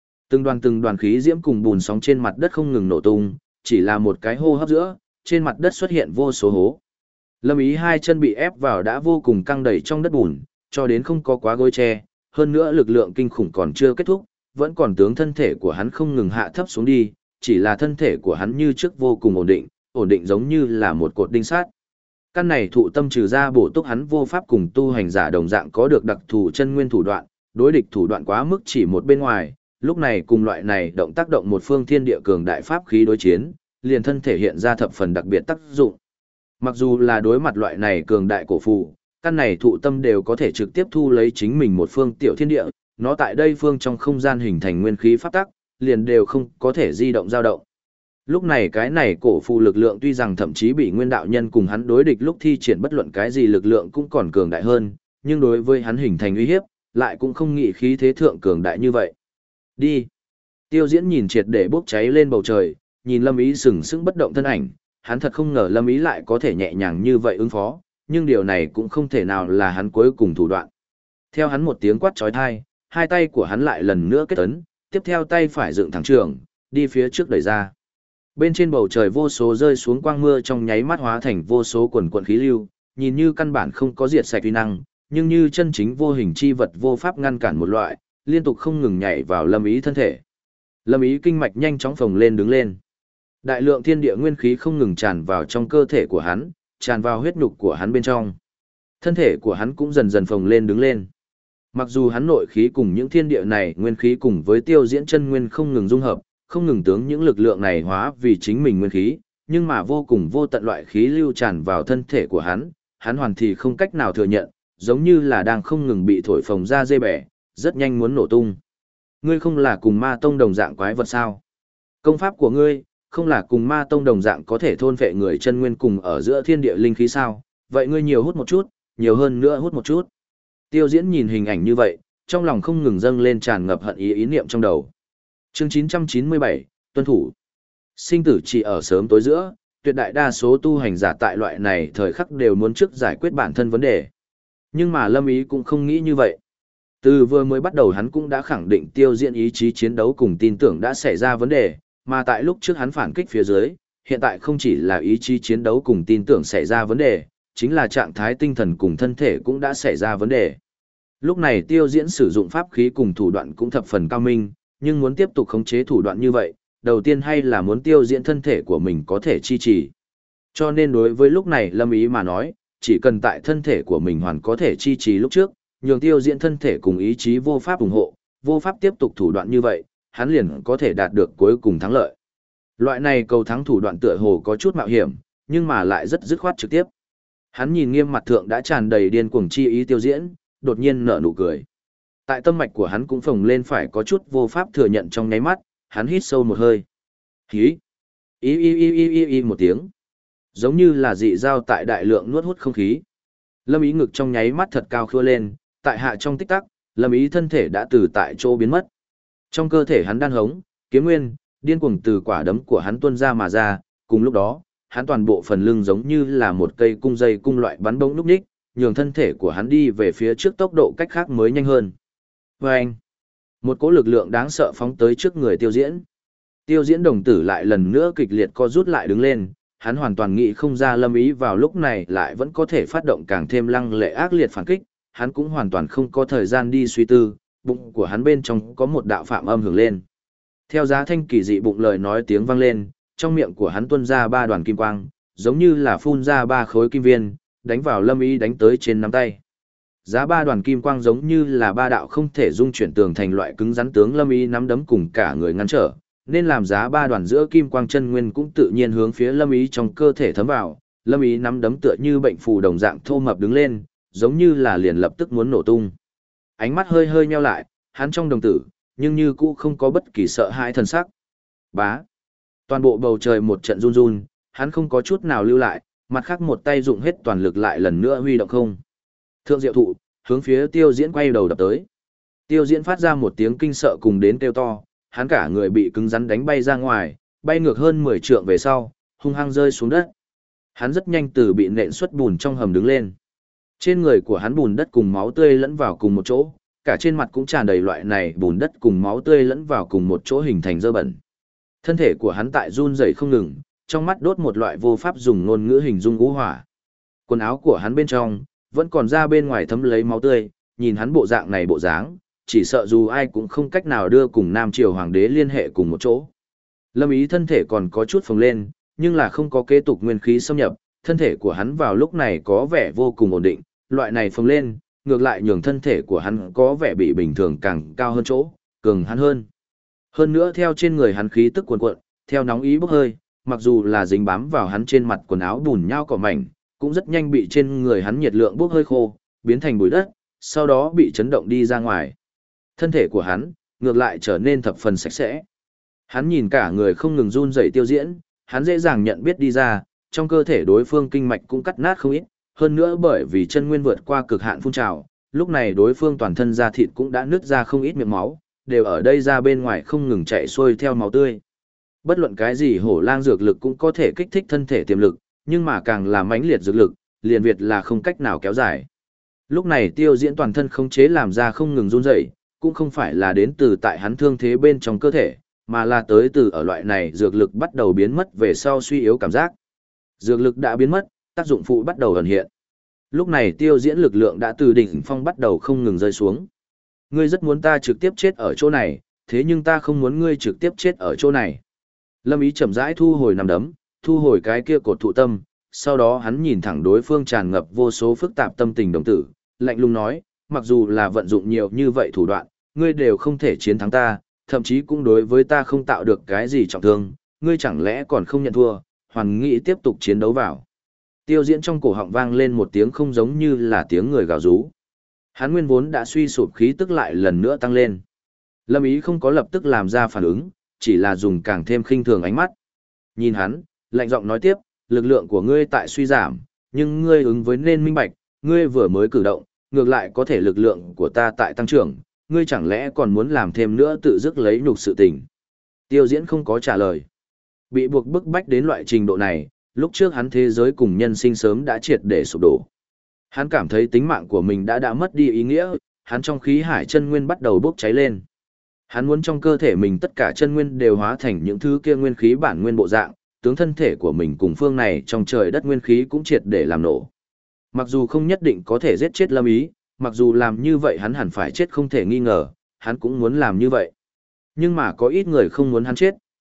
Từng đoàn khí diễm cùng bùn sóng trên mặt đất không ngừng nổ tung, chỉ là một cái hô hấp giữa, trên mặt đất xuất hiện vô số hố. Lâm Ý hai chân bị ép vào đã vô cùng căng đầy trong đất bùn, cho đến không có quá gối che, hơn nữa lực lượng kinh khủng còn chưa kết thúc, vẫn còn tướng thân thể của hắn không ngừng hạ thấp xuống đi, chỉ là thân thể của hắn như trước vô cùng ổn định giống như là một cột đinh sắt. Căn này thụ tâm trừ ra bổ túc hắn vô pháp cùng tu hành giả đồng dạng có được đặc thù chân nguyên thủ đoạn, đối địch thủ đoạn quá mức chỉ một bên ngoài, lúc này cùng loại này động tác động một phương thiên địa cường đại pháp khí đối chiến, liền thân thể hiện ra thập phần đặc biệt tác dụng. Mặc dù là đối mặt loại này cường đại cổ phù, căn này thụ tâm đều có thể trực tiếp thu lấy chính mình một phương tiểu thiên địa, nó tại đây phương trong không gian hình thành nguyên khí pháp tắc, liền đều không có thể di động dao động. Lúc này cái này cổ phù lực lượng tuy rằng thậm chí bị nguyên đạo nhân cùng hắn đối địch lúc thi triển bất luận cái gì lực lượng cũng còn cường đại hơn, nhưng đối với hắn hình thành uy hiếp, lại cũng không nghĩ khí thế thượng cường đại như vậy. Đi. Tiêu Diễn nhìn triệt để bốc cháy lên bầu trời, nhìn Lâm Ý sừng sững bất động thân ảnh, hắn thật không ngờ Lâm Ý lại có thể nhẹ nhàng như vậy ứng phó, nhưng điều này cũng không thể nào là hắn cuối cùng thủ đoạn. Theo hắn một tiếng quát chói tai, hai tay của hắn lại lần nữa kết ấn, tiếp theo tay phải dựng thẳng trường, đi phía trước đẩy ra. Bên trên bầu trời vô số rơi xuống quang mưa trong nháy mắt hóa thành vô số quần quần khí lưu, nhìn như căn bản không có diệt sạch uy năng, nhưng như chân chính vô hình chi vật vô pháp ngăn cản một loại, liên tục không ngừng nhảy vào Lâm Ý thân thể. Lâm Ý kinh mạch nhanh chóng phồng lên đứng lên. Đại lượng thiên địa nguyên khí không ngừng tràn vào trong cơ thể của hắn, tràn vào huyết nhục của hắn bên trong. Thân thể của hắn cũng dần dần phồng lên đứng lên. Mặc dù hắn nội khí cùng những thiên địa này nguyên khí cùng với Tiêu Diễn chân nguyên không ngừng dung hợp, không ngừng tướng những lực lượng này hóa vì chính mình nguyên khí, nhưng mà vô cùng vô tận loại khí lưu tràn vào thân thể của hắn hoàn thì không cách nào thừa nhận, giống như là đang không ngừng bị thổi phồng ra dây bẻ, rất nhanh muốn nổ tung. Ngươi không là cùng ma tông đồng dạng quái vật sao? Công pháp của ngươi, không là cùng ma tông đồng dạng có thể thôn phệ người chân nguyên cùng ở giữa thiên địa linh khí sao? Vậy ngươi nhiều hút một chút, nhiều hơn nữa hút một chút. Tiêu Diễn nhìn hình ảnh như vậy, trong lòng không ngừng dâng lên tràn ngập hận ý niệm trong đầu. Chương 997, tuân thủ. Sinh tử chỉ ở sớm tối giữa, tuyệt đại đa số tu hành giả tại loại này thời khắc đều muốn trước giải quyết bản thân vấn đề. Nhưng mà Lâm Ý cũng không nghĩ như vậy. Từ vừa mới bắt đầu hắn cũng đã khẳng định Tiêu Diễn ý chí chiến đấu cùng tin tưởng đã xảy ra vấn đề, mà tại lúc trước hắn phản kích phía dưới, hiện tại không chỉ là ý chí chiến đấu cùng tin tưởng xảy ra vấn đề, chính là trạng thái tinh thần cùng thân thể cũng đã xảy ra vấn đề. Lúc này Tiêu Diễn sử dụng pháp khí cùng thủ đoạn cũng thập phần cao minh, nhưng muốn tiếp tục khống chế thủ đoạn như vậy, đầu tiên hay là muốn Tiêu Diễn thân thể của mình có thể chi trì. Cho nên đối với lúc này Lâm Ý mà nói, chỉ cần tại thân thể của mình hoàn có thể chi trì lúc trước, nhường Tiêu Diễn thân thể cùng ý chí vô pháp ủng hộ, vô pháp tiếp tục thủ đoạn như vậy, hắn liền có thể đạt được cuối cùng thắng lợi. Loại này cầu thắng thủ đoạn tựa hồ có chút mạo hiểm, nhưng mà lại rất dứt khoát trực tiếp. Hắn nhìn nghiêm mặt thượng đã tràn đầy điên cuồng chi ý Tiêu Diễn, đột nhiên nở nụ cười. Tại tâm mạch của hắn cũng phồng lên phải có chút vô pháp thừa nhận trong nháy mắt, hắn hít sâu một hơi. Hí! Y một tiếng. Giống như là dị dao tại đại lượng nuốt hút không khí. Lâm Ý ngực trong nháy mắt thật cao khua lên, tại hạ trong tích tắc, Lâm Ý thân thể đã từ tại chỗ biến mất. Trong cơ thể hắn đan hống, kiếm nguyên, điên cuồng từ quả đấm của hắn tuôn ra mà ra, cùng lúc đó, hắn toàn bộ phần lưng giống như là một cây cung dây cung loại bắn bóng núp ních, nhường thân thể của hắn đi về phía trước tốc độ cách khác mới nhanh hơn. Vâng! Một cỗ lực lượng đáng sợ phóng tới trước người Tiêu Diễn. Tiêu Diễn đồng tử lại lần nữa kịch liệt co rút lại đứng lên, hắn hoàn toàn nghĩ không ra Lâm Ý vào lúc này lại vẫn có thể phát động càng thêm lăng lệ ác liệt phản kích, hắn cũng hoàn toàn không có thời gian đi suy tư, bụng của hắn bên trong có một đạo phạm âm hưởng lên. Theo giá thanh kỳ dị bụng lời nói tiếng vang lên, trong miệng của hắn tuôn ra 3 đoàn kim quang, giống như là phun ra 3 khối kim viên, đánh vào Lâm Ý đánh tới trên nắm tay. Giá 3 đoàn kim quang giống như là 3 đạo không thể dung chuyển tường thành loại cứng rắn tướng Lâm Ý nắm đấm cùng cả người ngăn trở, nên làm giá 3 đoàn giữa kim quang chân nguyên cũng tự nhiên hướng phía Lâm Ý trong cơ thể thấm vào. Lâm Ý nắm đấm tựa như bệnh phù đồng dạng thô mập đứng lên, giống như là liền lập tức muốn nổ tung. Ánh mắt hơi hơi nheo lại, hắn trong đồng tử, nhưng như cũ không có bất kỳ sợ hãi thần sắc. Bá. Toàn bộ bầu trời một trận run run, hắn không có chút nào lưu lại, mặt khác một tay dụng hết toàn lực lại lần nữa huy động không. Thượng diệu thụ, hướng phía Tiêu Diễn quay đầu đập tới. Tiêu Diễn phát ra một tiếng kinh sợ cùng đến kêu to, hắn cả người bị cứng rắn đánh bay ra ngoài, bay ngược hơn 10 trượng về sau, hung hăng rơi xuống đất. Hắn rất nhanh từ bị nện xuất bùn trong hầm đứng lên. Trên người của hắn bùn đất cùng máu tươi lẫn vào cùng một chỗ, cả trên mặt cũng tràn đầy loại này bùn đất cùng máu tươi lẫn vào cùng một chỗ hình thành dơ bẩn. Thân thể của hắn tại run rẩy không ngừng, trong mắt đốt một loại vô pháp dùng ngôn ngữ hình dung ngũ hỏa. Quần áo của hắn bên trong vẫn còn ra bên ngoài thấm lấy máu tươi, nhìn hắn bộ dạng này bộ dáng, chỉ sợ dù ai cũng không cách nào đưa cùng Nam Triều Hoàng đế liên hệ cùng một chỗ. Lâm Ý thân thể còn có chút phồng lên, nhưng là không có kế tục nguyên khí xâm nhập, thân thể của hắn vào lúc này có vẻ vô cùng ổn định, loại này phồng lên, ngược lại nhường thân thể của hắn có vẻ bị bình thường càng cao hơn chỗ, cường hắn hơn. Hơn nữa theo trên người hắn khí tức cuồn cuộn, theo nóng ý bốc hơi, mặc dù là dính bám vào hắn trên mặt quần áo bùn nhão cỏ mảnh, cũng rất nhanh bị trên người hắn nhiệt lượng bốc hơi khô, biến thành bụi đất, sau đó bị chấn động đi ra ngoài. Thân thể của hắn, ngược lại trở nên thập phần sạch sẽ. Hắn nhìn cả người không ngừng run rẩy Tiêu Diễn, hắn dễ dàng nhận biết đi ra, trong cơ thể đối phương kinh mạch cũng cắt nát không ít, hơn nữa bởi vì chân nguyên vượt qua cực hạn phun trào, lúc này đối phương toàn thân da thịt cũng đã nứt ra không ít miệng máu, đều ở đây ra bên ngoài không ngừng chạy xuôi theo máu tươi. Bất luận cái gì hổ lang dược lực cũng có thể kích thích thân thể tiềm lực, nhưng mà càng là mãnh liệt dược lực, liền Việt là không cách nào kéo dài. Lúc này Tiêu Diễn toàn thân khống chế làm ra không ngừng run rẩy, cũng không phải là đến từ tại hắn thương thế bên trong cơ thể, mà là tới từ ở loại này dược lực bắt đầu biến mất về sau suy yếu cảm giác. Dược lực đã biến mất, tác dụng phụ bắt đầu ẩn hiện. Lúc này Tiêu Diễn lực lượng đã từ đỉnh phong bắt đầu không ngừng rơi xuống. Ngươi rất muốn ta trực tiếp chết ở chỗ này, thế nhưng ta không muốn ngươi trực tiếp chết ở chỗ này. Lâm Ý chậm rãi thu hồi nằm đấm, thu hồi cái kia cột thụ tâm, sau đó hắn nhìn thẳng đối phương tràn ngập vô số phức tạp tâm tình đồng tử, lạnh lùng nói, mặc dù là vận dụng nhiều như vậy thủ đoạn, ngươi đều không thể chiến thắng ta, thậm chí cũng đối với ta không tạo được cái gì trọng thương, ngươi chẳng lẽ còn không nhận thua, hoàn nghĩ tiếp tục chiến đấu vào. Tiêu Diễn trong cổ họng vang lên một tiếng không giống như là tiếng người gào rú. Hắn nguyên vốn đã suy sụp khí tức lại lần nữa tăng lên. Lâm Ý không có lập tức làm ra phản ứng, chỉ là dùng càng thêm khinh thường ánh mắt. Nhìn hắn, lạnh giọng nói tiếp, lực lượng của ngươi tại suy giảm, nhưng ngươi ứng với nên minh bạch, ngươi vừa mới cử động, ngược lại có thể lực lượng của ta tại tăng trưởng, ngươi chẳng lẽ còn muốn làm thêm nữa tự dứt lấy nhục sự tình. Tiêu Diễn không có trả lời. Bị buộc bức bách đến loại trình độ này, lúc trước hắn thế giới cùng nhân sinh sớm đã triệt để sụp đổ. Hắn cảm thấy tính mạng của mình đã mất đi ý nghĩa, hắn trong khí hải chân nguyên bắt đầu bốc cháy lên. Hắn muốn trong cơ thể mình tất cả chân nguyên đều hóa thành những thứ kia nguyên khí bản nguyên bộ dạng, tướng thân thể của mình cùng phương này trong trời đất nguyên khí cũng triệt để làm nổ. Mặc dù không nhất định có thể giết chết Lâm Ý, mặc dù làm như vậy hắn hẳn phải chết không thể nghi ngờ, hắn cũng muốn làm như vậy. Nhưng mà có ít người không muốn hắn chết,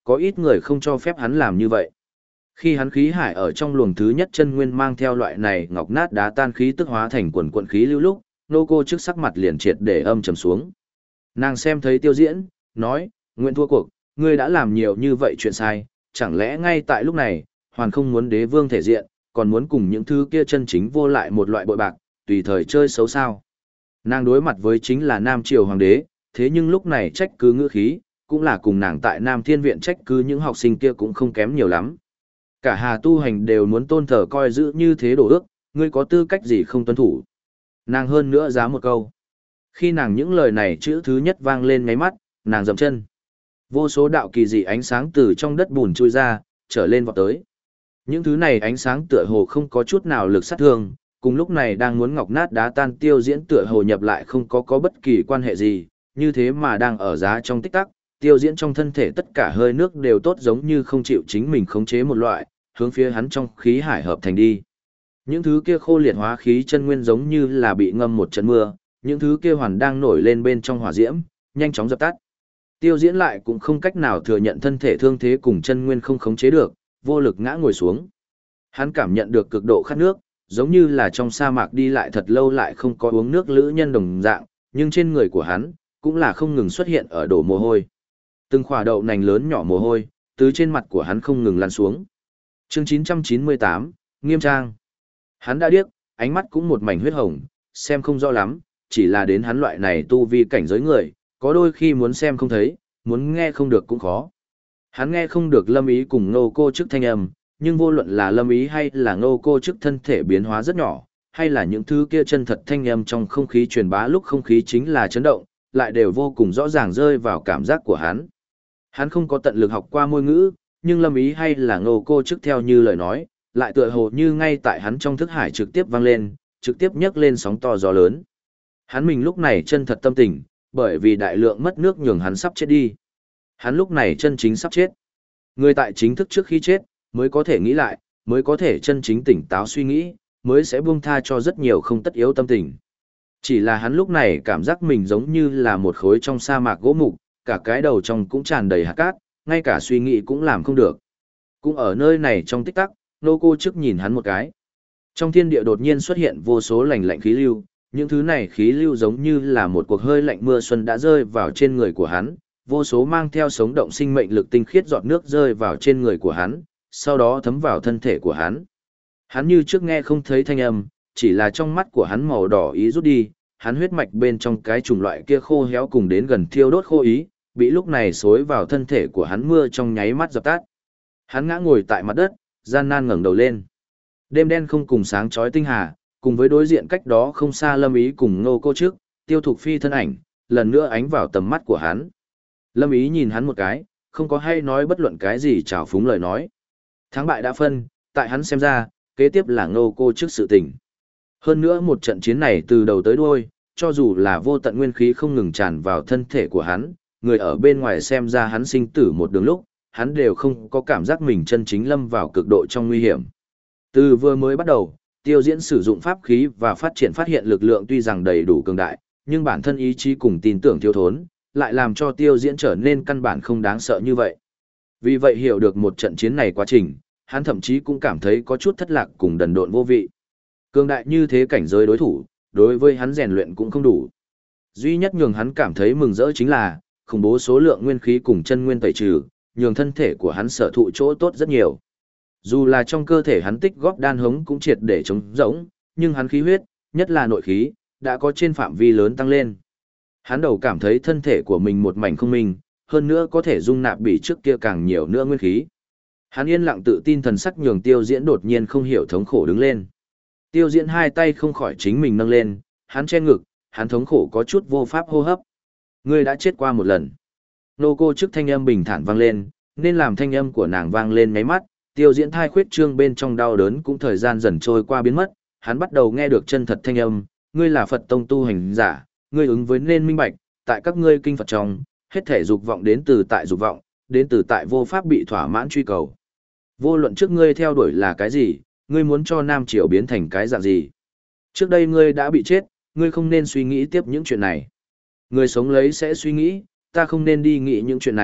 có ít người không cho phép hắn làm như vậy. Khi hắn khí hải ở trong luồng thứ nhất chân nguyên mang theo loại này ngọc nát đá tan khí tức hóa thành quần quần khí lưu lúc, nô cô trước sắc mặt liền triệt để âm trầm xuống. Nàng xem thấy Tiêu Diễn, nói, nguyện thua cuộc, ngươi đã làm nhiều như vậy chuyện sai, chẳng lẽ ngay tại lúc này, hoàn không muốn đế vương thể diện, còn muốn cùng những thứ kia chân chính vô lại một loại bội bạc, tùy thời chơi xấu sao. Nàng đối mặt với chính là Nam Triều Hoàng đế, thế nhưng lúc này trách cứ ngữ khí, cũng là cùng nàng tại Nam Thiên Viện trách cứ những học sinh kia cũng không kém nhiều lắm. Cả Hà tu hành đều muốn tôn thờ coi giữ như thế đổ ước, ngươi có tư cách gì không tuân thủ. Nàng hơn nữa giá một câu. Khi nàng những lời này chữ thứ nhất vang lên ngáy mắt, nàng dậm chân. Vô số đạo kỳ dị ánh sáng từ trong đất bùn trôi ra, trở lên vọt tới. Những thứ này ánh sáng tựa hồ không có chút nào lực sát thương, cùng lúc này đang muốn ngọc nát đá tan Tiêu Diễn tựa hồ nhập lại không có bất kỳ quan hệ gì, như thế mà đang ở giá trong tích tắc, Tiêu Diễn trong thân thể tất cả hơi nước đều tốt giống như không chịu chính mình khống chế một loại, hướng phía hắn trong khí hải hợp thành đi. Những thứ kia khô liệt hóa khí chân nguyên giống như là bị ngâm một trận mưa, những thứ kia hoàn đang nổi lên bên trong hỏa diễm, nhanh chóng dập tắt. Tiêu Diễn lại cũng không cách nào thừa nhận thân thể thương thế cùng chân nguyên không khống chế được, vô lực ngã ngồi xuống. Hắn cảm nhận được cực độ khát nước, giống như là trong sa mạc đi lại thật lâu lại không có uống nước lữ nhân đồng dạng, nhưng trên người của hắn cũng là không ngừng xuất hiện ở đổ mồ hôi. Từng khỏa đậu nành lớn nhỏ mồ hôi từ trên mặt của hắn không ngừng lăn xuống. Chương 998, Nghiêm trang. Hắn đã điếc, ánh mắt cũng một mảnh huyết hồng, xem không rõ lắm, chỉ là đến hắn loại này tu vi cảnh giới người, có đôi khi muốn xem không thấy, muốn nghe không được cũng khó. Hắn nghe không được Lâm Ý cùng Ngô Cô Chức thanh âm, nhưng vô luận là Lâm Ý hay là Ngô Cô Chức thân thể biến hóa rất nhỏ, hay là những thứ kia chân thật thanh âm trong không khí truyền bá lúc không khí chính là chấn động, lại đều vô cùng rõ ràng rơi vào cảm giác của hắn. Hắn không có tận lực học qua môi ngữ, nhưng Lâm Ý hay là Ngô Cô Chức theo như lời nói, lại tựa hồ như ngay tại hắn trong thức hải trực tiếp vang lên, trực tiếp nhấc lên sóng to gió lớn. Hắn mình lúc này chân thật tâm tình, bởi vì đại lượng mất nước nhường hắn sắp chết đi. Hắn lúc này chân chính sắp chết. Người tại chính thức trước khi chết, mới có thể nghĩ lại, mới có thể chân chính tỉnh táo suy nghĩ, mới sẽ buông tha cho rất nhiều không tất yếu tâm tình. Chỉ là hắn lúc này cảm giác mình giống như là một khối trong sa mạc gỗ mục, cả cái đầu trong cũng tràn đầy hạt cát, ngay cả suy nghĩ cũng làm không được. Cũng ở nơi này trong tích tắc, Nô Cô Chức nhìn hắn một cái. Trong thiên địa đột nhiên xuất hiện vô số lạnh lạnh khí lưu, những thứ này khí lưu giống như là một cuộc hơi lạnh mưa xuân đã rơi vào trên người của hắn, vô số mang theo sống động sinh mệnh lực tinh khiết giọt nước rơi vào trên người của hắn, sau đó thấm vào thân thể của hắn. Hắn như trước nghe không thấy thanh âm, chỉ là trong mắt của hắn màu đỏ ý rút đi, hắn huyết mạch bên trong cái chủng loại kia khô héo cùng đến gần thiêu đốt khô ý, bị lúc này xối vào thân thể của hắn mưa trong nháy mắt dập tắt. Hắn ngã ngồi tại mặt đất, gian nan ngẩng đầu lên. Đêm đen không cùng sáng chói tinh hà, cùng với đối diện cách đó không xa Lâm Ý cùng Ngô Cô Chức, Tiêu Thục Phi thân ảnh, lần nữa ánh vào tầm mắt của hắn. Lâm Ý nhìn hắn một cái, không có hay nói bất luận cái gì trào phúng lời nói. Thắng bại đã phân, tại hắn xem ra, kế tiếp là Ngô Cô Chức sự tình. Hơn nữa một trận chiến này từ đầu tới đuôi, cho dù là vô tận nguyên khí không ngừng tràn vào thân thể của hắn, người ở bên ngoài xem ra hắn sinh tử một đường lúc, hắn đều không có cảm giác mình chân chính lâm vào cực độ trong nguy hiểm. Từ vừa mới bắt đầu, Tiêu Diễn sử dụng pháp khí và phát hiện lực lượng tuy rằng đầy đủ cường đại, nhưng bản thân ý chí cùng tin tưởng thiếu thốn, lại làm cho Tiêu Diễn trở nên căn bản không đáng sợ như vậy. Vì vậy hiểu được một trận chiến này quá trình, hắn thậm chí cũng cảm thấy có chút thất lạc cùng đần độn vô vị. Cường đại như thế cảnh giới đối thủ, đối với hắn rèn luyện cũng không đủ. Duy nhất nhường hắn cảm thấy mừng rỡ chính là, khủng bố số lượng nguyên khí cùng chân nguyên tẩy trừ, nhường thân thể của hắn sở thụ chỗ tốt rất nhiều. Dù là trong cơ thể hắn tích góp đan hống cũng triệt để chống rỗng, nhưng hắn khí huyết, nhất là nội khí, đã có trên phạm vi lớn tăng lên. Hắn đầu cảm thấy thân thể của mình một mảnh không minh, hơn nữa có thể dung nạp bị trước kia càng nhiều nữa nguyên khí. Hắn yên lặng tự tin thần sắc nhường Tiêu Diễn đột nhiên không hiểu thống khổ đứng lên. Tiêu Diễn hai tay không khỏi chính mình nâng lên, hắn che ngực, hắn thống khổ có chút vô pháp hô hấp. Ngươi đã chết qua một lần. Nô Cô Chức thanh âm bình thản vang lên, nên làm thanh âm của nàng vang lên ngáy mắt, Tiêu Diễn thai khuyết trương bên trong đau đớn cũng thời gian dần trôi qua biến mất, hắn bắt đầu nghe được chân thật thanh âm, ngươi là Phật tông tu hành giả, ngươi ứng với nên minh bạch, tại các ngươi kinh Phật trong, hết thể dục vọng đến từ tại dục vọng, đến từ tại vô pháp bị thỏa mãn truy cầu. Vô luận trước ngươi theo đuổi là cái gì, ngươi muốn cho Nam Triều biến thành cái dạng gì. Trước đây ngươi đã bị chết, ngươi không nên suy nghĩ tiếp những chuyện này. Người sống lấy sẽ suy nghĩ, ta không nên đi nghĩ những chuyện này,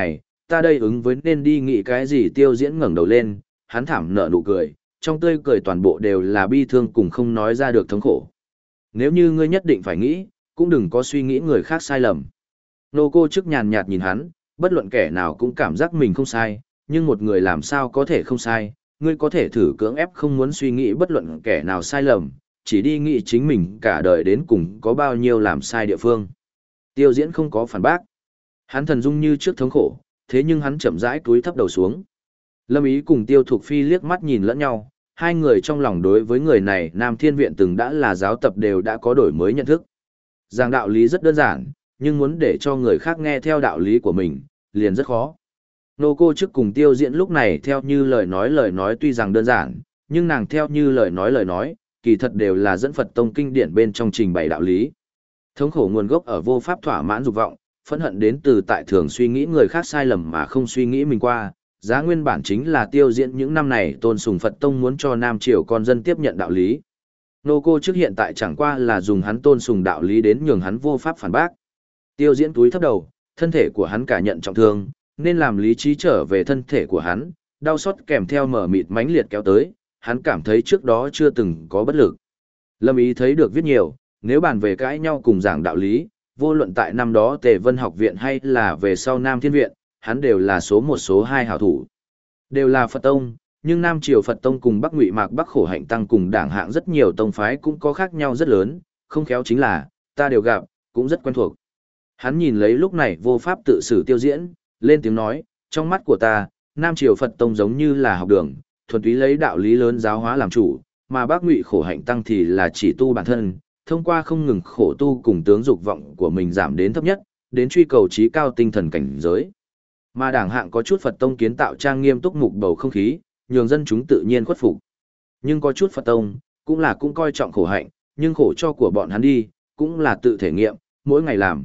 ta đây ứng với nên đi nghĩ cái gì. Tiêu Diễn ngẩng đầu lên, hắn thảm nở nụ cười, trong tươi cười toàn bộ đều là bi thương cùng không nói ra được thống khổ. Nếu như ngươi nhất định phải nghĩ, cũng đừng có suy nghĩ người khác sai lầm. Nô cô chức nhàn nhạt nhìn hắn, bất luận kẻ nào cũng cảm giác mình không sai, nhưng một người làm sao có thể không sai, ngươi có thể thử cưỡng ép không muốn suy nghĩ bất luận kẻ nào sai lầm, chỉ đi nghĩ chính mình cả đời đến cùng có bao nhiêu làm sai địa phương. Tiêu Diễn không có phản bác. Hắn thần dung như trước thống khổ, thế nhưng hắn chậm rãi cúi thấp đầu xuống. Lâm Ý cùng Tiêu Thục Phi liếc mắt nhìn lẫn nhau, hai người trong lòng đối với người này Nam Thiên Viện từng đã là giáo tập đều đã có đổi mới nhận thức. Giảng đạo lý rất đơn giản, nhưng muốn để cho người khác nghe theo đạo lý của mình, liền rất khó. Nô cô trước cùng Tiêu Diễn lúc này theo như lời nói tuy rằng đơn giản, nhưng nàng theo như lời nói, kỳ thật đều là dẫn Phật tông kinh điển bên trong trình bày đạo lý. Thống khổ nguồn gốc ở vô pháp thỏa mãn dục vọng, phẫn hận đến từ tại thường suy nghĩ người khác sai lầm mà không suy nghĩ mình qua. Giá nguyên bản chính là Tiêu Diễn những năm này tôn sùng Phật tông muốn cho Nam Triều con dân tiếp nhận đạo lý. Nô cô trước hiện tại chẳng qua là dùng hắn tôn sùng đạo lý đến nhường hắn vô pháp phản bác. Tiêu Diễn túi thấp đầu, thân thể của hắn cả nhận trọng thương, nên làm lý trí trở về thân thể của hắn, đau xót kèm theo mở mịt mãnh liệt kéo tới, hắn cảm thấy trước đó chưa từng có bất lực. Lâm Ý thấy được viết nhiều, nếu bàn về cãi nhau cùng giảng đạo lý, vô luận tại năm đó Tề Vân Học Viện hay là về sau Nam Thiên Viện, hắn đều là số một số hai hảo thủ. Đều là Phật tông, nhưng Nam Triều Phật tông cùng Bắc Ngụy Mạc Bắc Khổ Hạnh tăng cùng đảng hạng rất nhiều tông phái cũng có khác nhau rất lớn, không khéo chính là, ta đều gặp, cũng rất quen thuộc. Hắn nhìn lấy lúc này vô pháp tự xử Tiêu Diễn, lên tiếng nói, trong mắt của ta, Nam Triều Phật tông giống như là học đường, thuần túy lấy đạo lý lớn giáo hóa làm chủ, mà Bắc Ngụy Khổ Hạnh tăng thì là chỉ tu bản thân, thông qua không ngừng khổ tu cùng tướng dục vọng của mình giảm đến thấp nhất, đến truy cầu trí cao tinh thần cảnh giới. Mà đảng hạng có chút Phật tông kiến tạo trang nghiêm túc mục bầu không khí, nhường dân chúng tự nhiên khuất phục. Nhưng có chút Phật tông, cũng coi trọng khổ hạnh, nhưng khổ cho của bọn hắn đi, cũng là tự thể nghiệm, mỗi ngày làm,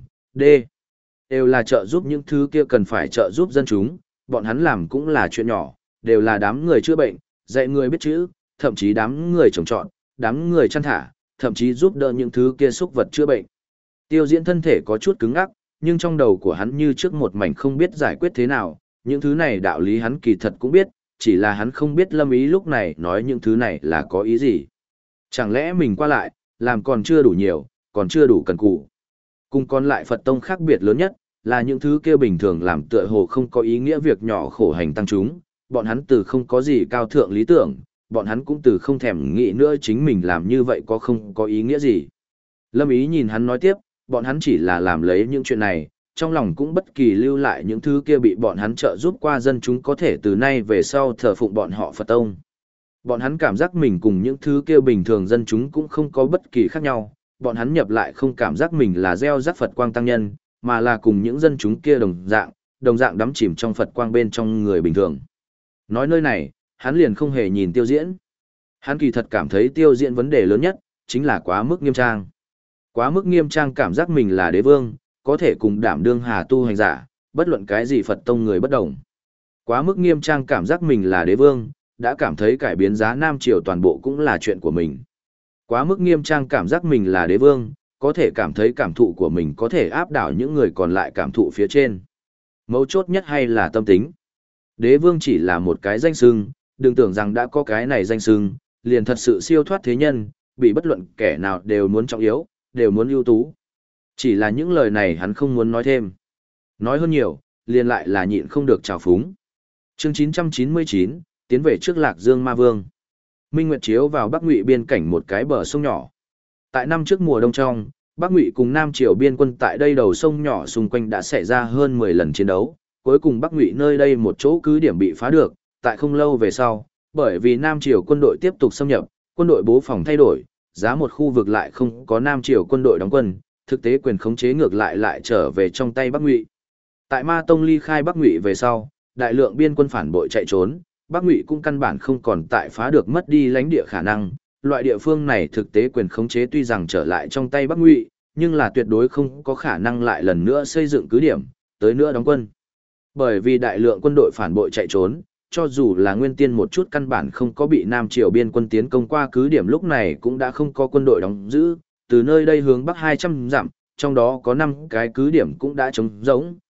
đều là trợ giúp những thứ kia cần phải trợ giúp dân chúng, bọn hắn làm cũng là chuyện nhỏ, đều là đám người chữa bệnh, dạy người biết chữ, thậm chí đám người trồng trọt, đám người chăn thả, thậm chí giúp đỡ những thứ kia xúc vật chữa bệnh. Tiêu Diễn thân thể có chút cứng ngắc, nhưng trong đầu của hắn như trước một mảnh không biết giải quyết thế nào, những thứ này đạo lý hắn kỳ thật cũng biết, chỉ là hắn không biết Lâm Ý lúc này nói những thứ này là có ý gì. Chẳng lẽ mình qua lại, làm còn chưa đủ nhiều, còn chưa đủ cần cù. Cùng còn lại Phật tông khác biệt lớn nhất, là những thứ kia bình thường làm tựa hồ không có ý nghĩa việc nhỏ khổ hành tăng chúng, bọn hắn từ không có gì cao thượng lý tưởng, bọn hắn cũng từ không thèm nghĩ nữa chính mình làm như vậy có không có ý nghĩa gì. Lâm Ý nhìn hắn nói tiếp, bọn hắn chỉ là làm lấy những chuyện này, trong lòng cũng bất kỳ lưu lại những thứ kia bị bọn hắn trợ giúp qua dân chúng có thể từ nay về sau thờ phụng bọn họ Phật tông. Bọn hắn cảm giác mình cùng những thứ kia bình thường dân chúng cũng không có bất kỳ khác nhau, bọn hắn nhập lại không cảm giác mình là gieo rắc Phật quang tăng nhân, mà là cùng những dân chúng kia đồng dạng đắm chìm trong Phật quang bên trong người bình thường. Nói nơi này, hắn liền không hề nhìn Tiêu Diễn. Hắn kỳ thật cảm thấy Tiêu Diễn vấn đề lớn nhất, chính là quá mức nghiêm trang. Quá mức nghiêm trang cảm giác mình là đế vương, có thể cùng đảm đương hà tu hành giả, bất luận cái gì Phật tông người bất đồng. Quá mức nghiêm trang cảm giác mình là đế vương, đã cảm thấy cải biến giá Nam Triều toàn bộ cũng là chuyện của mình. Quá mức nghiêm trang cảm giác mình là đế vương, có thể cảm thấy cảm thụ của mình có thể áp đảo những người còn lại cảm thụ phía trên. Mấu chốt nhất hay là tâm tính. Đế vương chỉ là một cái danh xưng, đừng tưởng rằng đã có cái này danh xưng, liền thật sự siêu thoát thế nhân, bị bất luận kẻ nào đều muốn trọng yếu, đều muốn ưu tú. Chỉ là những lời này hắn không muốn nói thêm. Nói hơn nhiều, liền lại là nhịn không được trào phúng. Chương 999, tiến về trước Lạc Dương Ma Vương. Minh Nguyệt chiếu vào Bắc Ngụy biên cảnh một cái bờ sông nhỏ. Tại năm trước mùa đông trong, Bắc Ngụy cùng Nam Triều biên quân tại đây đầu sông nhỏ xung quanh đã xảy ra hơn 10 lần chiến đấu, cuối cùng Bắc Ngụy nơi đây một chỗ cứ điểm bị phá được, tại không lâu về sau, bởi vì Nam Triều quân đội tiếp tục xâm nhập, quân đội bố phòng thay đổi, giá một khu vực lại không có Nam Triều quân đội đóng quân, thực tế quyền khống chế ngược lại trở về trong tay Bắc Ngụy. Tại Ma Tông ly khai Bắc Ngụy về sau, đại lượng biên quân phản bội chạy trốn, Bắc Ngụy cũng căn bản không còn tại phá được mất đi lãnh địa khả năng. Loại địa phương này thực tế quyền khống chế tuy rằng trở lại trong tay Bắc Ngụy, nhưng là tuyệt đối không có khả năng lại lần nữa xây dựng cứ điểm, tới nữa đóng quân. Bởi vì đại lượng quân đội phản bội chạy trốn, cho dù là Nguyên Tiên một chút căn bản không có bị Nam Triều biên quân tiến công qua cứ điểm lúc này cũng đã không có quân đội đóng giữ, từ nơi đây hướng bắc 200 dặm, trong đó có 5 cái cứ điểm cũng đã trống rỗng,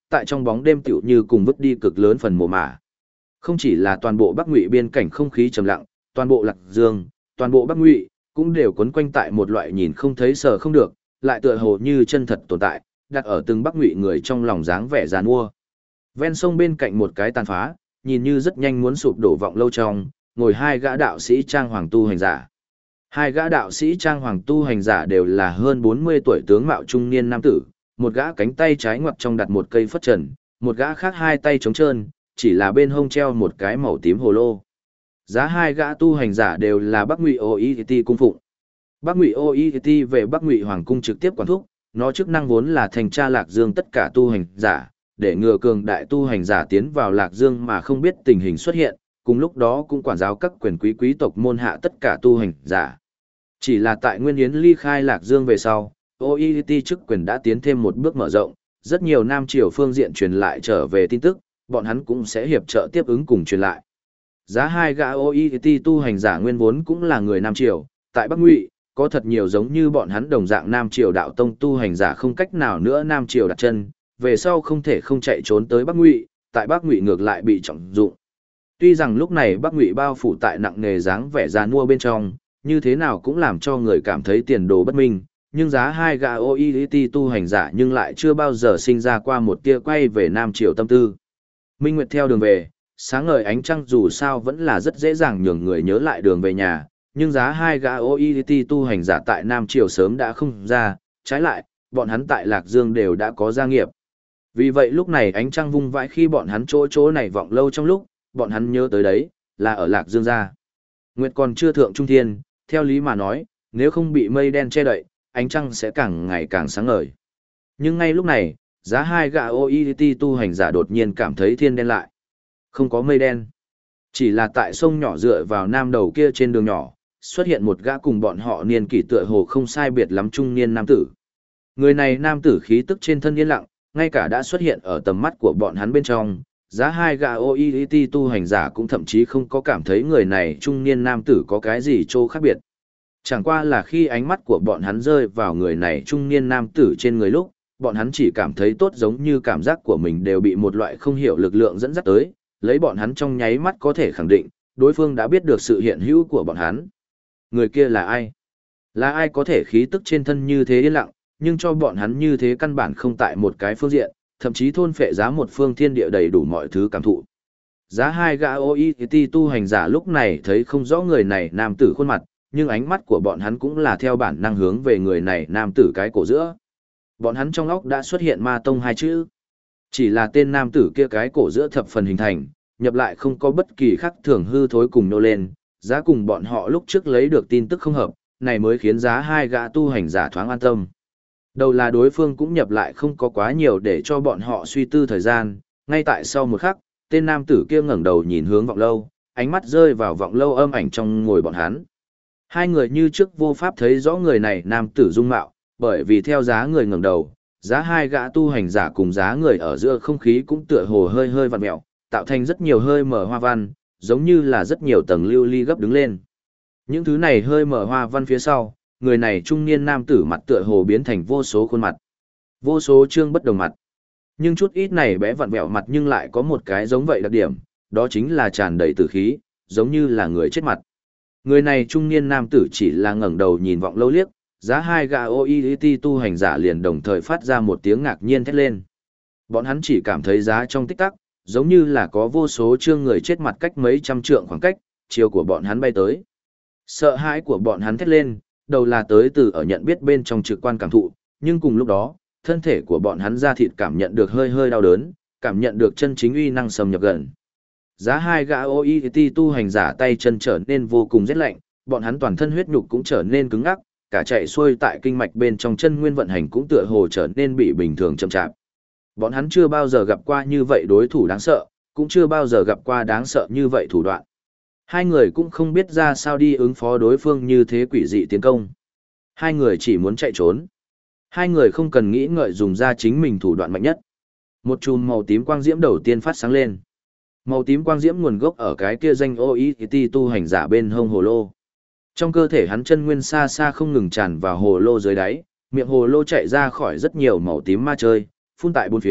tại trong bóng đêm tựu như cùng vứt đi cực lớn phần mồ mả. Không chỉ là toàn bộ Bắc Ngụy biên cảnh không khí trầm lặng, toàn bộ Lạc Dương, toàn bộ Bắc Ngụy cũng đều quấn quanh tại một loại nhìn không thấy sờ không được, lại tựa hồ như chân thật tồn tại, đặt ở từng Bắc Ngụy người trong lòng dáng vẻ giàn mua. Ven sông bên cạnh một cái tàn phá, nhìn như rất nhanh muốn sụp đổ vọng lâu trong, ngồi hai gã đạo sĩ trang hoàng tu hành giả. Hai gã đạo sĩ trang hoàng tu hành giả đều là hơn 40 tuổi tướng mạo trung niên nam tử, một gã cánh tay trái ngoặt trong đặt một cây phất trần, một gã khác hai tay trống trơn, chỉ là bên hông treo một cái màu tím hồ lô. Giá hai gã tu hành giả đều là Bắc Ngụy OIT cung phụng. Bắc Ngụy OIT về Bắc Ngụy Hoàng cung trực tiếp quản thúc, nó chức năng vốn là thành tra Lạc Dương tất cả tu hành giả, để ngừa cường đại tu hành giả tiến vào Lạc Dương mà không biết tình hình xuất hiện, cùng lúc đó cũng quản giáo các quyền quý tộc môn hạ tất cả tu hành giả. Chỉ là tại Nguyên Yến ly khai Lạc Dương về sau, OIT chức quyền đã tiến thêm một bước mở rộng, rất nhiều Nam Triều phương diện truyền lại trở về tin tức, bọn hắn cũng sẽ hiệp trợ tiếp ứng cùng truyền lại. Giá hai gã OIT tu hành giả nguyên vốn cũng là người Nam Triều, tại Bắc Ngụy, có thật nhiều giống như bọn hắn đồng dạng Nam Triều đạo tông tu hành giả không cách nào nữa Nam Triều đặt chân, về sau không thể không chạy trốn tới Bắc Ngụy, tại Bắc Ngụy ngược lại bị trọng dụng. Tuy rằng lúc này Bắc Ngụy bao phủ tại nặng nghề dáng vẻ giàn mua bên trong, như thế nào cũng làm cho người cảm thấy tiền đồ bất minh, nhưng giá hai gã OIT tu hành giả nhưng lại chưa bao giờ sinh ra qua một tia quay về Nam Triều tâm tư. Minh Nguyệt theo đường về, sáng ngời ánh trăng dù sao vẫn là rất dễ dàng nhường người nhớ lại đường về nhà, nhưng giá hai gã OIT tu hành giả tại Nam Triều sớm đã không ra, trái lại, bọn hắn tại Lạc Dương đều đã có gia nghiệp. Vì vậy lúc này ánh trăng vung vãi khi bọn hắn chỗ này vọng lâu trong lúc, bọn hắn nhớ tới đấy, là ở Lạc Dương gia. Nguyệt còn chưa thượng trung thiên, theo lý mà nói, nếu không bị mây đen che đậy, ánh trăng sẽ càng ngày càng sáng ngời. Nhưng ngay lúc này, giá hai gã OIT tu hành giả đột nhiên cảm thấy thiên đen lại. Không có mây đen. Chỉ là tại sông nhỏ dựa vào nam đầu kia trên đường nhỏ, xuất hiện một gã cùng bọn họ niên kỷ tựa hồ không sai biệt lắm trung niên nam tử. Người này nam tử khí tức trên thân yên lặng, ngay cả đã xuất hiện ở tầm mắt của bọn hắn bên trong, giá hai gã OIT tu hành giả cũng thậm chí không có cảm thấy người này trung niên nam tử có cái gì chỗ khác biệt. Chẳng qua là khi ánh mắt của bọn hắn rơi vào người này trung niên nam tử trên người lúc, bọn hắn chỉ cảm thấy tốt giống như cảm giác của mình đều bị một loại không hiểu lực lượng dẫn dắt tới, lấy bọn hắn trong nháy mắt có thể khẳng định, đối phương đã biết được sự hiện hữu của bọn hắn. Người kia là ai? Là ai có thể khí tức trên thân như thế yên lặng, nhưng cho bọn hắn như thế căn bản không tại một cái phương diện, thậm chí thôn phệ giá một phương thiên địa đầy đủ mọi thứ cảm thụ. Giá hai gã OIT tu hành giả lúc này thấy không rõ người này nam tử khuôn mặt, nhưng ánh mắt của bọn hắn cũng là theo bản năng hướng về người này nam tử cái cổ giữa. Bọn hắn trong óc đã xuất hiện ma tông hai chữ. Chỉ là tên nam tử kia cái cổ giữa thập phần hình thành, nhập lại không có bất kỳ khắc thường hư thối cùng nô lên, giá cùng bọn họ lúc trước lấy được tin tức không hợp, này mới khiến giá hai gã tu hành giả thoáng an tâm. Đầu là đối phương cũng nhập lại không có quá nhiều để cho bọn họ suy tư thời gian, ngay tại sau một khắc, tên nam tử kia ngẩng đầu nhìn hướng vọng lâu, ánh mắt rơi vào vọng lâu âm ảnh trong ngồi bọn hắn. Hai người như trước vô pháp thấy rõ người này nam tử dung mạo, bởi vì theo giá người ngẩng đầu, giá hai gã tu hành giả cùng giá người ở giữa không khí cũng tựa hồ hơi hơi vặn mẹo, tạo thành rất nhiều hơi mở hoa văn, giống như là rất nhiều tầng lưu ly gấp đứng lên. Những thứ này hơi mở hoa văn phía sau, người này trung niên nam tử mặt tựa hồ biến thành vô số khuôn mặt, vô số trương bất đồng mặt. Nhưng chút ít này bé vặn vẹo mặt nhưng lại có một cái giống vậy đặc điểm, đó chính là tràn đầy tử khí, giống như là người chết mặt. Người này trung niên nam tử chỉ là ngẩng đầu nhìn vọng lâu liếc, giá hai gã OIT tu hành giả liền đồng thời phát ra một tiếng ngạc nhiên thét lên. Bọn hắn chỉ cảm thấy giá trong tích tắc, giống như là có vô số trương người chết mặt cách mấy trăm trượng khoảng cách, chiều của bọn hắn bay tới. Sợ hãi của bọn hắn thét lên, đầu là tới từ ở nhận biết bên trong trực quan cảm thụ, nhưng cùng lúc đó, thân thể của bọn hắn da thịt cảm nhận được hơi hơi đau đớn, cảm nhận được chân chính uy năng xâm nhập gần. Giá hai gã OIT tu hành giả tay chân trở nên vô cùng rét lạnh, bọn hắn toàn thân huyết nhục cũng trở nên cứng ngắc, cả chạy xuôi tại kinh mạch bên trong chân nguyên vận hành cũng tựa hồ trở nên bị bình thường chậm chạp. Bọn hắn chưa bao giờ gặp qua như vậy đối thủ đáng sợ, cũng chưa bao giờ gặp qua đáng sợ như vậy thủ đoạn. Hai người cũng không biết ra sao đi ứng phó đối phương như thế quỷ dị tiến công. Hai người chỉ muốn chạy trốn. Hai người không cần nghĩ ngợi dùng ra chính mình thủ đoạn mạnh nhất. Một chùm màu tím quang diễm đầu tiên phát sáng lên. Màu tím quang diễm nguồn gốc ở cái kia danh OIT tu hành giả bên hông hồ lô. Trong cơ thể hắn chân nguyên xa xa không ngừng tràn vào hồ lô dưới đáy, miệng hồ lô chạy ra khỏi rất nhiều màu tím ma chơi, phun tại bốn phía,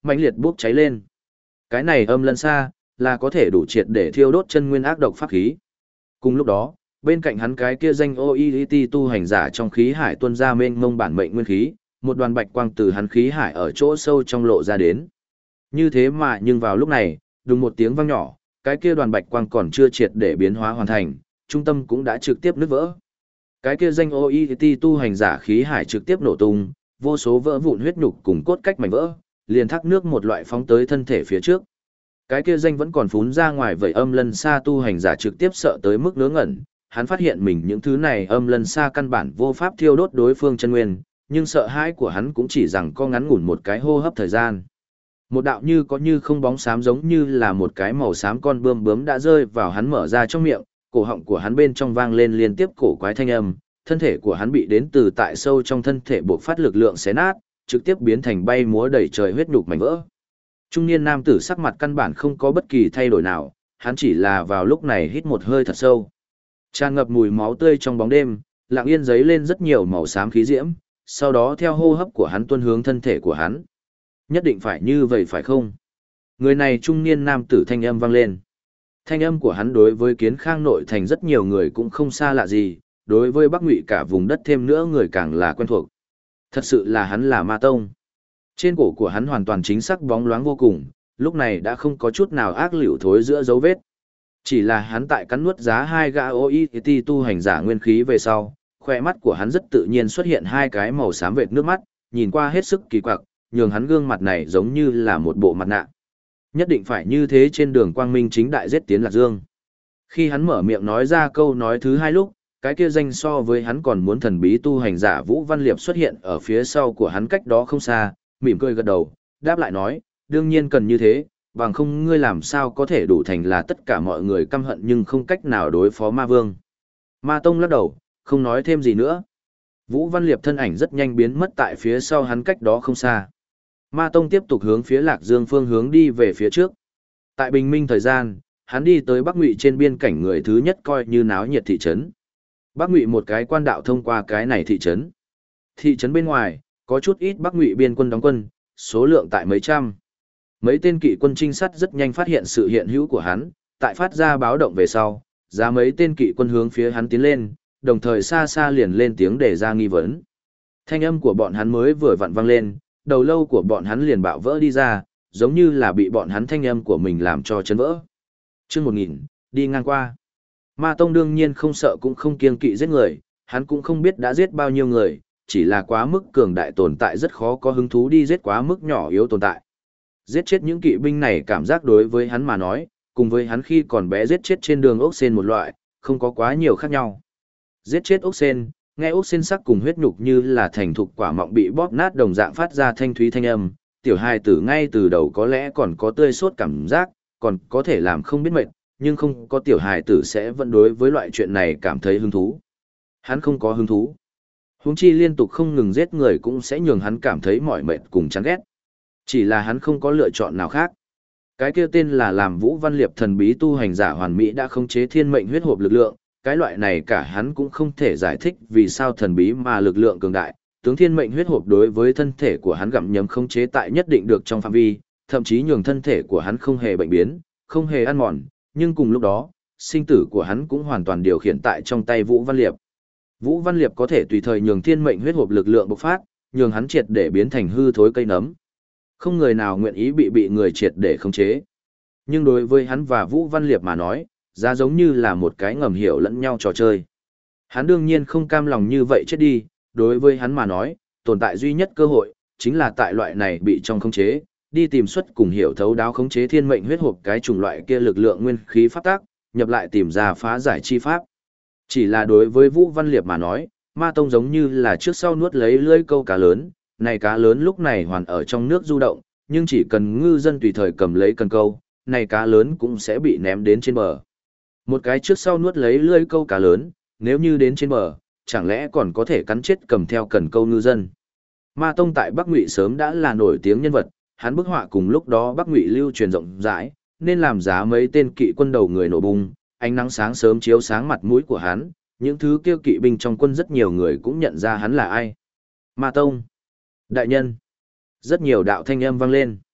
mãnh liệt bốc cháy lên. Cái này âm lân xa, là có thể đủ triệt để thiêu đốt chân nguyên ác độc pháp khí. Cùng lúc đó, bên cạnh hắn cái kia danh OIT tu hành giả trong khí hải tuôn ra mênh mông bản mệnh nguyên khí, một đoàn bạch quang từ hắn khí hải ở chỗ sâu trong lộ ra đến. Như thế mà nhưng vào lúc này, đùng một tiếng vang nhỏ, cái kia đoàn bạch quang còn chưa triệt để biến hóa hoàn thành, trung tâm cũng đã trực tiếp nứt vỡ. Cái kia danh OIT tu hành giả khí hải trực tiếp nổ tung, vô số vỡ vụn huyết nhục cùng cốt cách mảnh vỡ, liền thác nước một loại phóng tới thân thể phía trước. Cái kia danh vẫn còn phún ra ngoài vậy âm lân xa tu hành giả trực tiếp sợ tới mức ngớ ngẩn, hắn phát hiện mình những thứ này âm lân xa căn bản vô pháp thiêu đốt đối phương chân nguyên, nhưng sợ hãi của hắn cũng chỉ rằng có ngắn ngủn một cái hô hấp thời gian. Một đạo như có như không bóng xám giống như là một cái màu xám con bươm bướm đã rơi vào hắn mở ra trong miệng, cổ họng của hắn bên trong vang lên liên tiếp cổ quái thanh âm, thân thể của hắn bị đến từ tại sâu trong thân thể buộc phát lực lượng xé nát, trực tiếp biến thành bay múa đầy trời huyết nhục mảnh vỡ. Trung niên nam tử sắc mặt căn bản không có bất kỳ thay đổi nào, hắn chỉ là vào lúc này hít một hơi thật sâu. Tràn ngập mùi máu tươi trong bóng đêm, lặng yên giấy lên rất nhiều màu xám khí diễm, sau đó theo hô hấp của hắn tuôn hướng thân thể của hắn. Nhất định phải như vậy phải không? Người này trung niên nam tử thanh âm vang lên. Thanh âm của hắn đối với Kiến Khang nội thành rất nhiều người cũng không xa lạ gì, đối với Bắc Ngụy cả vùng đất thêm nữa người càng là quen thuộc. Thật sự là hắn là Ma Tông. Trên cổ của hắn hoàn toàn chính xác bóng loáng vô cùng, lúc này đã không có chút nào ác liễu thối giữa dấu vết. Chỉ là hắn tại cắn nuốt giá hai gã OIT tu hành giả nguyên khí về sau, khoe mắt của hắn rất tự nhiên xuất hiện hai cái màu xám vệt nước mắt, nhìn qua hết sức kỳ quặc, nhường hắn gương mặt này giống như là một bộ mặt nạ. Nhất định phải như thế trên đường quang minh chính đại giết tiến Lạc Dương. Khi hắn mở miệng nói ra câu nói thứ hai lúc, cái kia danh so với hắn còn muốn thần bí tu hành giả Vũ Văn Liệp xuất hiện ở phía sau của hắn cách đó không xa, mỉm cười gật đầu, đáp lại nói, đương nhiên cần như thế, bằng không ngươi làm sao có thể đủ thành là tất cả mọi người căm hận nhưng không cách nào đối phó ma vương. Ma Tông lắc đầu, không nói thêm gì nữa. Vũ Văn Liệp thân ảnh rất nhanh biến mất tại phía sau hắn cách đó không xa. Ma Tông tiếp tục hướng phía Lạc Dương phương hướng đi về phía trước. Tại bình minh thời gian, hắn đi tới Bắc Ngụy trên biên cảnh người thứ nhất coi như náo nhiệt thị trấn. Bắc Ngụy một cái quan đạo thông qua cái này thị trấn. Thị trấn bên ngoài, có chút ít Bắc Ngụy biên quân đóng quân, số lượng tại mấy trăm. Mấy tên kỵ quân trinh sát rất nhanh phát hiện sự hiện hữu của hắn, tại phát ra báo động về sau, ra mấy tên kỵ quân hướng phía hắn tiến lên, đồng thời xa xa liền lên tiếng để ra nghi vấn. Thanh âm của bọn hắn mới vừa vặn vang lên, đầu lâu của bọn hắn liền bạo vỡ đi ra, giống như là bị bọn hắn thanh âm của mình làm cho chấn vỡ. Chương 1000, đi ngang qua. Ma Tông đương nhiên không sợ cũng không kiêng kỵ giết người, hắn cũng không biết đã giết bao nhiêu người, chỉ là quá mức cường đại tồn tại rất khó có hứng thú đi giết quá mức nhỏ yếu tồn tại. Giết chết những kỵ binh này cảm giác đối với hắn mà nói, cùng với hắn khi còn bé giết chết trên đường ốc sên một loại, không có quá nhiều khác nhau. Giết chết ốc sên, nghe ốc sên sắc cùng huyết nhục như là thành thục quả mọng bị bóp nát đồng dạng phát ra thanh thúy thanh âm, tiểu hài tử ngay từ đầu có lẽ còn có tươi sốt cảm giác, còn có thể làm không biết mệt, nhưng không có tiểu hài tử sẽ vẫn đối với loại chuyện này cảm thấy hứng thú. Hắn không có hứng thú. Huống chi liên tục không ngừng giết người cũng sẽ nhường hắn cảm thấy mỏi mệt cùng chán ghét. Chỉ là hắn không có lựa chọn nào khác. Cái kia tên là làm Vũ Văn Liệp thần bí tu hành giả hoàn mỹ đã khống chế thiên mệnh huyết hộp lực lượng, cái loại này cả hắn cũng không thể giải thích vì sao thần bí mà lực lượng cường đại, tướng thiên mệnh huyết hộp đối với thân thể của hắn gặm nhấm khống chế tại nhất định được trong phạm vi, thậm chí nhường thân thể của hắn không hề bệnh biến, không hề ăn mòn, nhưng cùng lúc đó, sinh tử của hắn cũng hoàn toàn điều khiển tại trong tay Vũ Văn Liệp. Vũ Văn Liệp có thể tùy thời nhường thiên mệnh huyết hộp lực lượng bộc phát, nhường hắn triệt để biến thành hư thối cây nấm. Không người nào nguyện ý bị người triệt để khống chế. Nhưng đối với hắn và Vũ Văn Liệp mà nói, giá giống như là một cái ngầm hiểu lẫn nhau trò chơi. Hắn đương nhiên không cam lòng như vậy chết đi, đối với hắn mà nói, tồn tại duy nhất cơ hội, chính là tại loại này bị trong khống chế, đi tìm xuất cùng hiểu thấu đáo khống chế thiên mệnh huyết hộp cái chủng loại kia lực lượng nguyên khí pháp tác, nhập lại tìm ra phá giải chi pháp. Chỉ là đối với Vũ Văn Liệp mà nói, Ma Tông giống như là trước sau nuốt lấy lưỡi câu cá lớn, này cá lớn lúc này hoàn ở trong nước du động, nhưng chỉ cần ngư dân tùy thời cầm lấy cần câu, này cá lớn cũng sẽ bị ném đến trên bờ. Một cái trước sau nuốt lấy lưỡi câu cá lớn, nếu như đến trên bờ, chẳng lẽ còn có thể cắn chết cầm theo cần câu ngư dân. Ma Tông tại Bắc Ngụy sớm đã là nổi tiếng nhân vật, hắn bức họa cùng lúc đó Bắc Ngụy lưu truyền rộng rãi, nên làm giá mấy tên kỵ quân đầu người nổ bung, ánh nắng sáng sớm chiếu sáng mặt mũi của hắn, những thứ kêu kỵ binh trong quân rất nhiều người cũng nhận ra hắn là ai. Ma Tông. Đại nhân. Rất nhiều đạo thanh âm vang lên.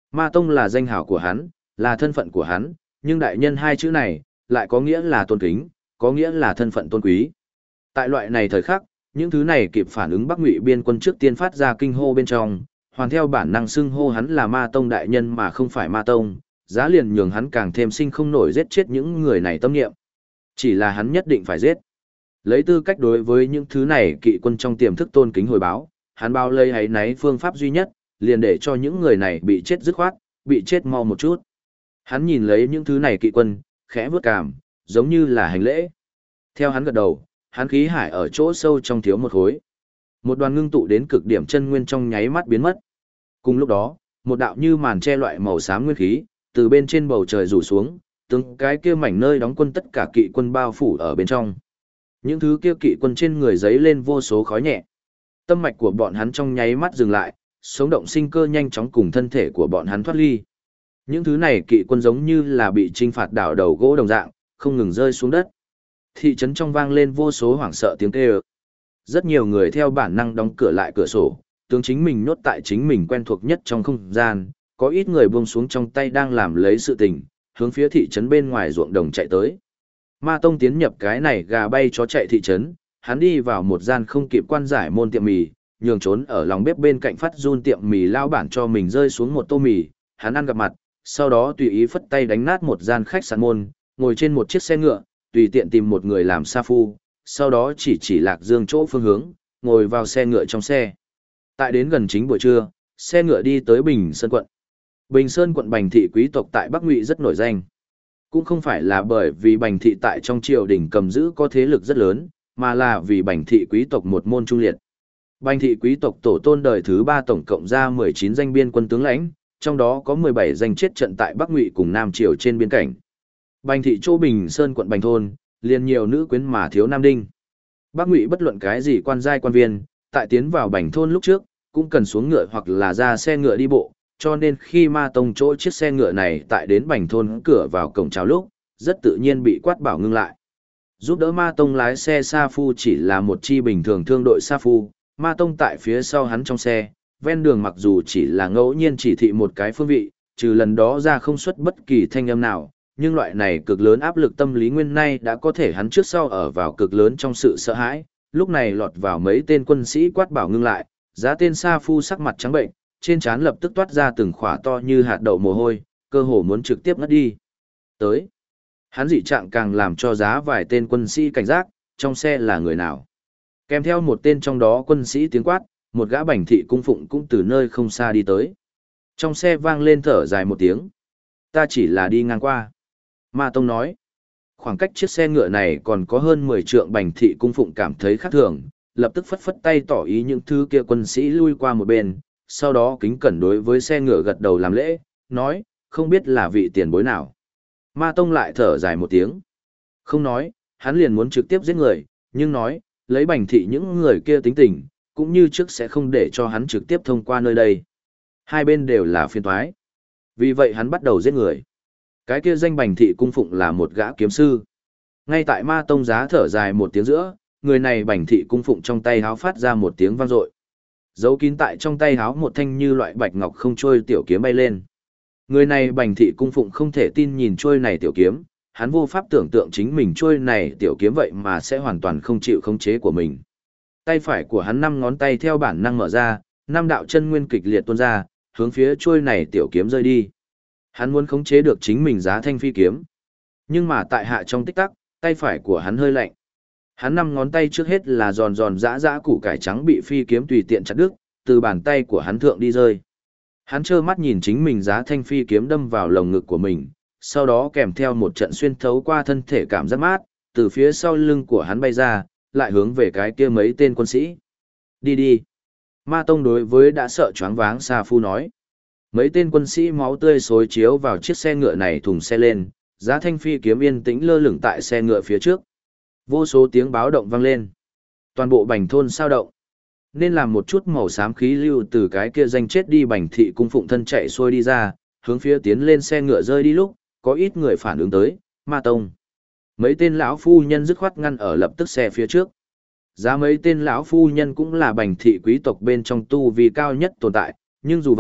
Ma Tông là danh hào của hắn, là thân phận của hắn, nhưng đại nhân hai chữ này, lại có nghĩa là tôn kính, có nghĩa là thân phận tôn quý. Tại loại này thời khắc, những thứ này kịp phản ứng Bắc Ngụy biên quân trước tiên phát ra kinh hô bên trong, hoàn theo bản năng xưng hô hắn là Ma Tông đại nhân mà không phải Ma Tông, giá liền nhường hắn càng thêm sinh không nổi giết chết những người này tâm niệm. Chỉ là hắn nhất định phải giết. Lấy tư cách đối với những thứ này kỵ quân trong tiềm thức tôn kính hồi báo, hắn bao lấy ấy náy phương pháp duy nhất, liền để cho những người này bị chết dứt khoát, bị chết mau một chút. Hắn nhìn lấy những thứ này kỵ quân, khẽ vướt cằm, giống như là hành lễ. Theo hắn gật đầu, hắn khí hải ở chỗ sâu trong thiếu một khối. Một đoàn ngưng tụ đến cực điểm chân nguyên trong nháy mắt biến mất. Cùng lúc đó, một đạo như màn che loại màu xám nguyên khí, từ bên trên bầu trời rủ xuống, từng cái kia mảnh nơi đóng quân tất cả kỵ quân bao phủ ở bên trong. Những thứ kia kỵ quân trên người giấy lên vô số khói nhẹ. Tâm mạch của bọn hắn trong nháy mắt dừng lại, sống động sinh cơ nhanh chóng cùng thân thể của bọn hắn thoát ly. Những thứ này kỵ quân giống như là bị trinh phạt đảo đầu gỗ đồng dạng, không ngừng rơi xuống đất. Thị trấn trong vang lên vô số hoảng sợ tiếng kêu. Rất nhiều người theo bản năng đóng cửa lại cửa sổ, tướng chính mình nhốt tại chính mình quen thuộc nhất trong không gian, có ít người buông xuống trong tay đang làm lấy sự tình, hướng phía thị trấn bên ngoài ruộng đồng chạy tới. Ma Tông tiến nhập cái này gà bay chó chạy thị trấn, hắn đi vào một gian không kịp quan giải môn tiệm mì, nhường trốn ở lòng bếp bên cạnh phát run tiệm mì lao bản cho mình rơi xuống một tô mì, hắn ăn gặp mặt, sau đó tùy ý phất tay đánh nát một gian khách sạn môn, ngồi trên một chiếc xe ngựa, tùy tiện tìm một người làm sa phu, sau đó chỉ Lạc Dương chỗ phương hướng, ngồi vào xe ngựa trong xe. Tại đến gần chính buổi trưa, xe ngựa đi tới Bình Sơn quận. Bình Sơn quận Bành thị quý tộc tại Bắc Ngụy rất nổi danh. Cũng không phải là bởi vì Bành thị tại trong triều đình cầm giữ có thế lực rất lớn, mà là vì Bành thị quý tộc một môn trung liệt. Bành thị quý tộc tổ tôn đời thứ 3 tổng cộng ra 19 danh biên quân tướng lãnh, trong đó có 17 danh chết trận tại Bắc Ngụy cùng Nam Triều trên biên cảnh. Bành thị chỗ Bình Sơn quận Bành thôn, liền nhiều nữ quyến mà thiếu nam đinh. Bắc Ngụy bất luận cái gì quan giai quan viên, tại tiến vào Bành thôn lúc trước, cũng cần xuống ngựa hoặc là ra xe ngựa đi bộ, cho nên khi Ma Tông chỗ chiếc xe ngựa này tại đến Bành thôn cửa vào cổng chào lúc, rất tự nhiên bị quát bảo ngưng lại. Giúp đỡ Ma Tông lái xe sa phu chỉ là một chi bình thường thương đội sa phu, Ma Tông tại phía sau hắn trong xe, ven đường mặc dù chỉ là ngẫu nhiên chỉ thị một cái phương vị, trừ lần đó ra không xuất bất kỳ thanh âm nào, nhưng loại này cực lớn áp lực tâm lý nguyên nay đã có thể hắn trước sau ở vào cực lớn trong sự sợ hãi, lúc này lọt vào mấy tên quân sĩ quát bảo ngưng lại, giá tên sa phu sắc mặt trắng bệnh, trên trán lập tức toát ra từng khỏa to như hạt đậu mồ hôi, cơ hồ muốn trực tiếp ngất đi. Tới, hắn dị trạng càng làm cho giá vài tên quân sĩ cảnh giác, trong xe là người nào. Kèm theo một tên trong đó quân sĩ tiếng quát, một gã Bành thị cung phụng cũng từ nơi không xa đi tới. Trong xe vang lên thở dài một tiếng. Ta chỉ là đi ngang qua. Ma Tông nói. Khoảng cách chiếc xe ngựa này còn có hơn 10 trượng. Bành thị cung phụng cảm thấy khác thường, lập tức phất phất tay tỏ ý những thứ kia quân sĩ lui qua một bên, sau đó kính cẩn đối với xe ngựa gật đầu làm lễ, nói, không biết là vị tiền bối nào. Ma Tông lại thở dài một tiếng. Không nói, hắn liền muốn trực tiếp giết người, nhưng nói, lấy Bành thị những người kia tính tình, cũng như trước sẽ không để cho hắn trực tiếp thông qua nơi đây. Hai bên đều là phiền toái. Vì vậy hắn bắt đầu giết người. Cái kia danh Bành thị cung phụng là một gã kiếm sư. Ngay tại Ma Tông giá thở dài một tiếng giữa, người này Bành thị cung phụng trong tay háo phát ra một tiếng vang dội. Giấu kín tại trong tay háo một thanh như loại bạch ngọc không trôi tiểu kiếm bay lên. Người này Bành thị cung phụng không thể tin nhìn trôi này tiểu kiếm, hắn vô pháp tưởng tượng chính mình trôi này tiểu kiếm vậy mà sẽ hoàn toàn không chịu khống chế của mình. Tay phải của hắn 5 ngón tay theo bản năng mở ra, 5 đạo chân nguyên kịch liệt tuôn ra, hướng phía trôi này tiểu kiếm rơi đi. Hắn muốn khống chế được chính mình giá thanh phi kiếm. Nhưng mà tại hạ trong tích tắc, tay phải của hắn hơi lạnh. Hắn 5 ngón tay trước hết là giòn giòn giã giã củ cải trắng bị phi kiếm tùy tiện chặt đứt, từ bàn tay của hắn thượng đi rơi. Hắn trơ mắt nhìn chính mình giá thanh phi kiếm đâm vào lồng ngực của mình, sau đó kèm theo một trận xuyên thấu qua thân thể cảm giác mát, từ phía sau lưng của hắn bay ra, lại hướng về cái kia mấy tên quân sĩ. Đi đi. Ma Tông đối với đã sợ choáng váng Sa Phu nói. Mấy tên quân sĩ máu tươi xối chiếu vào chiếc xe ngựa này thùng xe lên, giá thanh phi kiếm yên tĩnh lơ lửng tại xe ngựa phía trước. Vô số tiếng báo động vang lên. Toàn bộ Bành thôn sao động. Nên làm một chút màu xám khí lưu từ cái kia danh chết đi Bành thị cung phụng thân chạy xuôi đi ra, hướng phía tiến lên xe ngựa rơi đi lúc, có ít người phản ứng tới, Ma Tông. Mấy tên lão phu nhân dứt khoát ngăn ở lập tức xe phía trước. Giá mấy tên lão phu nhân cũng là Bành thị quý tộc bên trong tu vi cao nhất tồn tại, nhưng dù vậy,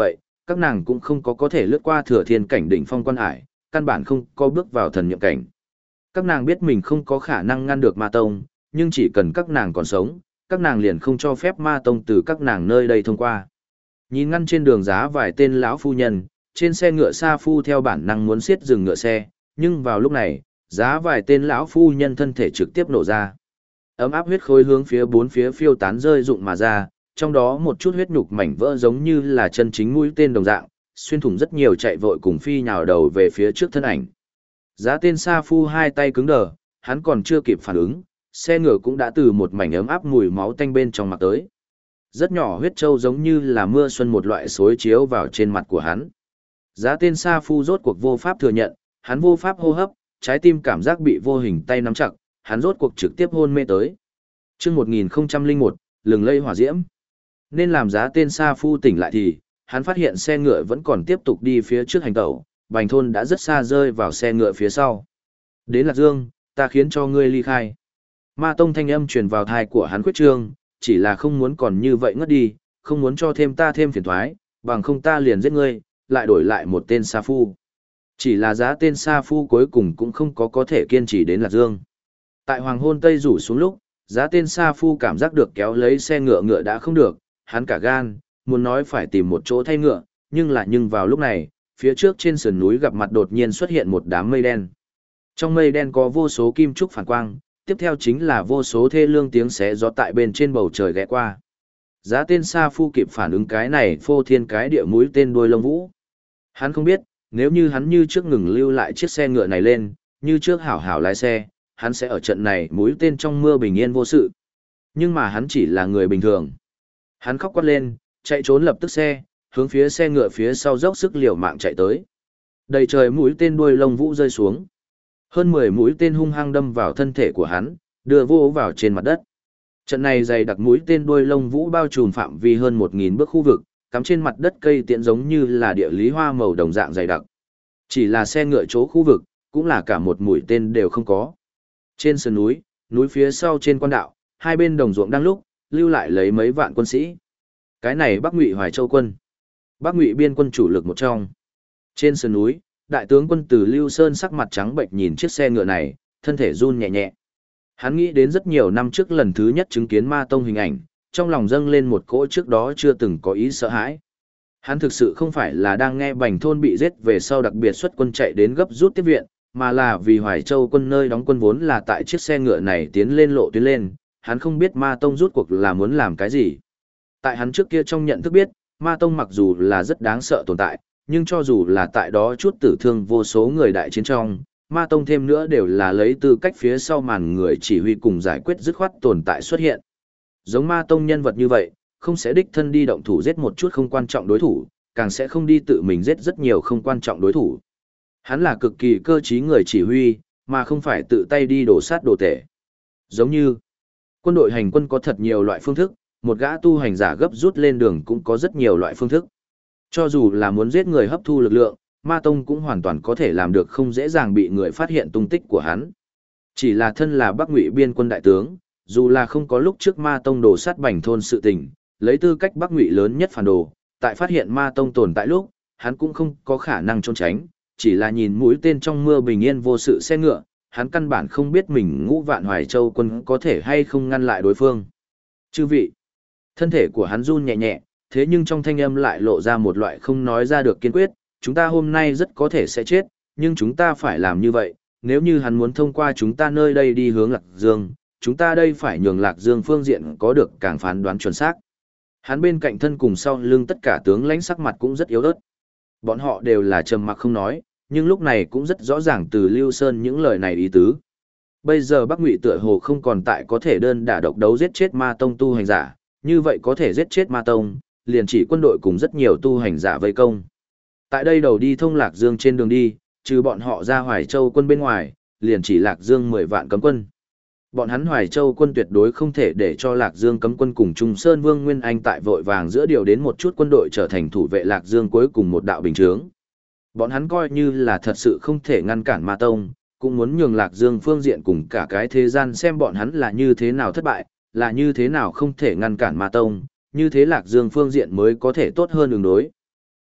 Các nàng cũng không có thể lướt qua thừa thiên cảnh đỉnh phong quan hải, căn bản không có bước vào thần niệm cảnh. Các nàng biết mình không có khả năng ngăn được ma tông, nhưng chỉ cần các nàng còn sống, các nàng liền không cho phép ma tông từ các nàng nơi đây thông qua. Nhìn ngăn trên đường giá vài tên lão phu nhân, trên xe ngựa Sa Phu theo bản năng muốn siết dừng ngựa xe, nhưng vào lúc này, giá vài tên lão phu nhân thân thể trực tiếp nổ ra. Ấm áp huyết khối hướng phía bốn phía phiêu tán rơi rụng mà ra, trong đó một chút huyết nhục mảnh vỡ giống như là chân chính mũi tên đồng dạng, xuyên thủng rất nhiều chạy vội cùng phi nhào đầu về phía trước thân ảnh. Giá tên Sa Phu hai tay cứng đờ, hắn còn chưa kịp phản ứng, xe ngựa cũng đã từ một mảnh ấm áp mùi máu tanh bên trong mặt tới. Rất nhỏ huyết trâu giống như là mưa xuân một loại xối chiếu vào trên mặt của hắn. Giá tên Sa Phu rốt cuộc vô pháp thừa nhận, hắn vô pháp hô hấp, trái tim cảm giác bị vô hình tay nắm chặt, hắn rốt cuộc trực tiếp hôn mê tới. Chương 1001, lừng lây hỏa diễm. Nên làm giá tên Sa Phu tỉnh lại thì, hắn phát hiện xe ngựa vẫn còn tiếp tục đi phía trước hành tẩu, Bành Thôn đã rất xa rơi vào xe ngựa phía sau. Đến Lạc Dương, ta khiến cho ngươi ly khai. Ma tông thanh âm truyền vào thai của hắn khuyết trương, chỉ là không muốn còn như vậy ngất đi, không muốn cho thêm ta thêm phiền thoái, bằng không ta liền giết ngươi, lại đổi lại một tên Sa Phu. Chỉ là giá tên Sa Phu cuối cùng cũng không có thể kiên trì đến Lạc Dương. Tại hoàng hôn tây rủ xuống lúc, giá tên Sa Phu cảm giác được kéo lấy xe ngựa đã không được, hắn cả gan, muốn nói phải tìm một chỗ thay ngựa, nhưng vào lúc này, phía trước trên sườn núi gặp mặt đột nhiên xuất hiện một đám mây đen. Trong mây đen có vô số kim trúc phản quang, tiếp theo chính là vô số thê lương tiếng xé gió tại bên trên bầu trời ghé qua. Giá tên Sa Phu kịp phản ứng cái này phô thiên cái địa mũi tên đuôi lông vũ. Hắn không biết, nếu như hắn như trước ngừng lưu lại chiếc xe ngựa này lên, như trước hảo hảo lái xe, hắn sẽ ở trận này mũi tên trong mưa bình yên vô sự. Nhưng mà hắn chỉ là người bình thường. Hắn khóc quát lên, chạy trốn lập tức xe, hướng phía xe ngựa phía sau dốc sức liều mạng chạy tới. Đầy trời mũi tên đuôi lông vũ rơi xuống. Hơn 10 mũi tên hung hăng đâm vào thân thể của hắn, đưa vô vào trên mặt đất. Trận này dày đặc mũi tên đuôi lông vũ bao trùm phạm vi hơn 1000 bước khu vực, cắm trên mặt đất cây tiện giống như là địa lý hoa màu đồng dạng dày đặc. Chỉ là xe ngựa chỗ khu vực, cũng là cả một mũi tên đều không có. Trên sườn núi, núi phía sau trên quan đạo, hai bên đồng ruộng đang lúc, lưu lại lấy mấy vạn quân sĩ. Cái này Bắc Ngụy Hoài Châu quân. Bắc Ngụy biên quân chủ lực một trong. Trên sườn núi, đại tướng quân Từ Lưu Sơn sắc mặt trắng bệch nhìn chiếc xe ngựa này, thân thể run nhẹ nhẹ. Hắn nghĩ đến rất nhiều năm trước lần thứ nhất chứng kiến Ma Tông hình ảnh, trong lòng dâng lên một cỗ trước đó chưa từng có ý sợ hãi. Hắn thực sự không phải là đang nghe Bành Thôn bị giết về sau đặc biệt xuất quân chạy đến gấp rút tiếp viện, mà là vì Hoài Châu quân nơi đóng quân vốn là tại chiếc xe ngựa này tiến lên lộ tuyến lên, hắn không biết Ma Tông rút cuộc là muốn làm cái gì. Tại hắn trước kia trong nhận thức biết, Ma Tông mặc dù là rất đáng sợ tồn tại, nhưng cho dù là tại đó chút tử thương vô số người đại chiến trong, Ma Tông thêm nữa đều là lấy tư cách phía sau màn người chỉ huy cùng giải quyết dứt khoát tồn tại xuất hiện. Giống Ma Tông nhân vật như vậy, không sẽ đích thân đi động thủ giết một chút không quan trọng đối thủ, càng sẽ không đi tự mình giết rất nhiều không quan trọng đối thủ. Hắn là cực kỳ cơ trí người chỉ huy, mà không phải tự tay đi đổ sát đồ tể. Giống như, quân đội hành quân có thật nhiều loại phương thức, một gã tu hành giả gấp rút lên đường cũng có rất nhiều loại phương thức. Cho dù là muốn giết người hấp thu lực lượng, Ma Tông cũng hoàn toàn có thể làm được không dễ dàng bị người phát hiện tung tích của hắn. Chỉ là thân là Bắc Ngụy biên quân đại tướng, dù là không có lúc trước Ma Tông đổ sát Bành Thôn sự tình, lấy tư cách Bắc Ngụy lớn nhất phản đồ, tại phát hiện Ma Tông tồn tại lúc, hắn cũng không có khả năng trốn tránh, chỉ là nhìn mũi tên trong mưa bình yên vô sự xe ngựa, hắn căn bản không biết mình Ngũ Vạn Hoài Châu quân có thể hay không ngăn lại đối phương. Chư vị, thân thể của hắn run nhẹ nhẹ, thế nhưng trong thanh âm lại lộ ra một loại không nói ra được kiên quyết, chúng ta hôm nay rất có thể sẽ chết, nhưng chúng ta phải làm như vậy, nếu như hắn muốn thông qua chúng ta nơi đây đi hướng Lạc Dương, chúng ta đây phải nhường Lạc Dương phương diện có được càng phán đoán chuẩn xác. Hắn bên cạnh thân cùng sau lưng tất cả tướng lãnh sắc mặt cũng rất yếu ớt. Bọn họ đều là trầm mặc không nói, nhưng lúc này cũng rất rõ ràng từ Lưu Sơn những lời này ý tứ. Bây giờ Bắc Ngụy tựa hồ không còn tại có thể đơn đả độc đấu giết chết Ma Tông tu hành giả, như vậy có thể giết chết Ma Tông, liền chỉ quân đội cùng rất nhiều tu hành giả vây công. Tại đây đầu đi thông Lạc Dương trên đường đi, trừ bọn họ ra Hoài Châu quân bên ngoài, liền chỉ Lạc Dương 10 vạn cấm quân. Bọn hắn Hoài Châu quân tuyệt đối không thể để cho Lạc Dương cấm quân cùng Trung Sơn Vương Nguyên Anh tại vội vàng giữa điều đến một chút quân đội trở thành thủ vệ Lạc Dương cuối cùng một đạo bình chướng. Bọn hắn coi như là thật sự không thể ngăn cản Ma Tông, cũng muốn nhường Lạc Dương phương diện cùng cả cái thế gian xem bọn hắn là như thế nào thất bại, là như thế nào không thể ngăn cản Ma Tông, như thế Lạc Dương phương diện mới có thể tốt hơn ứng đối.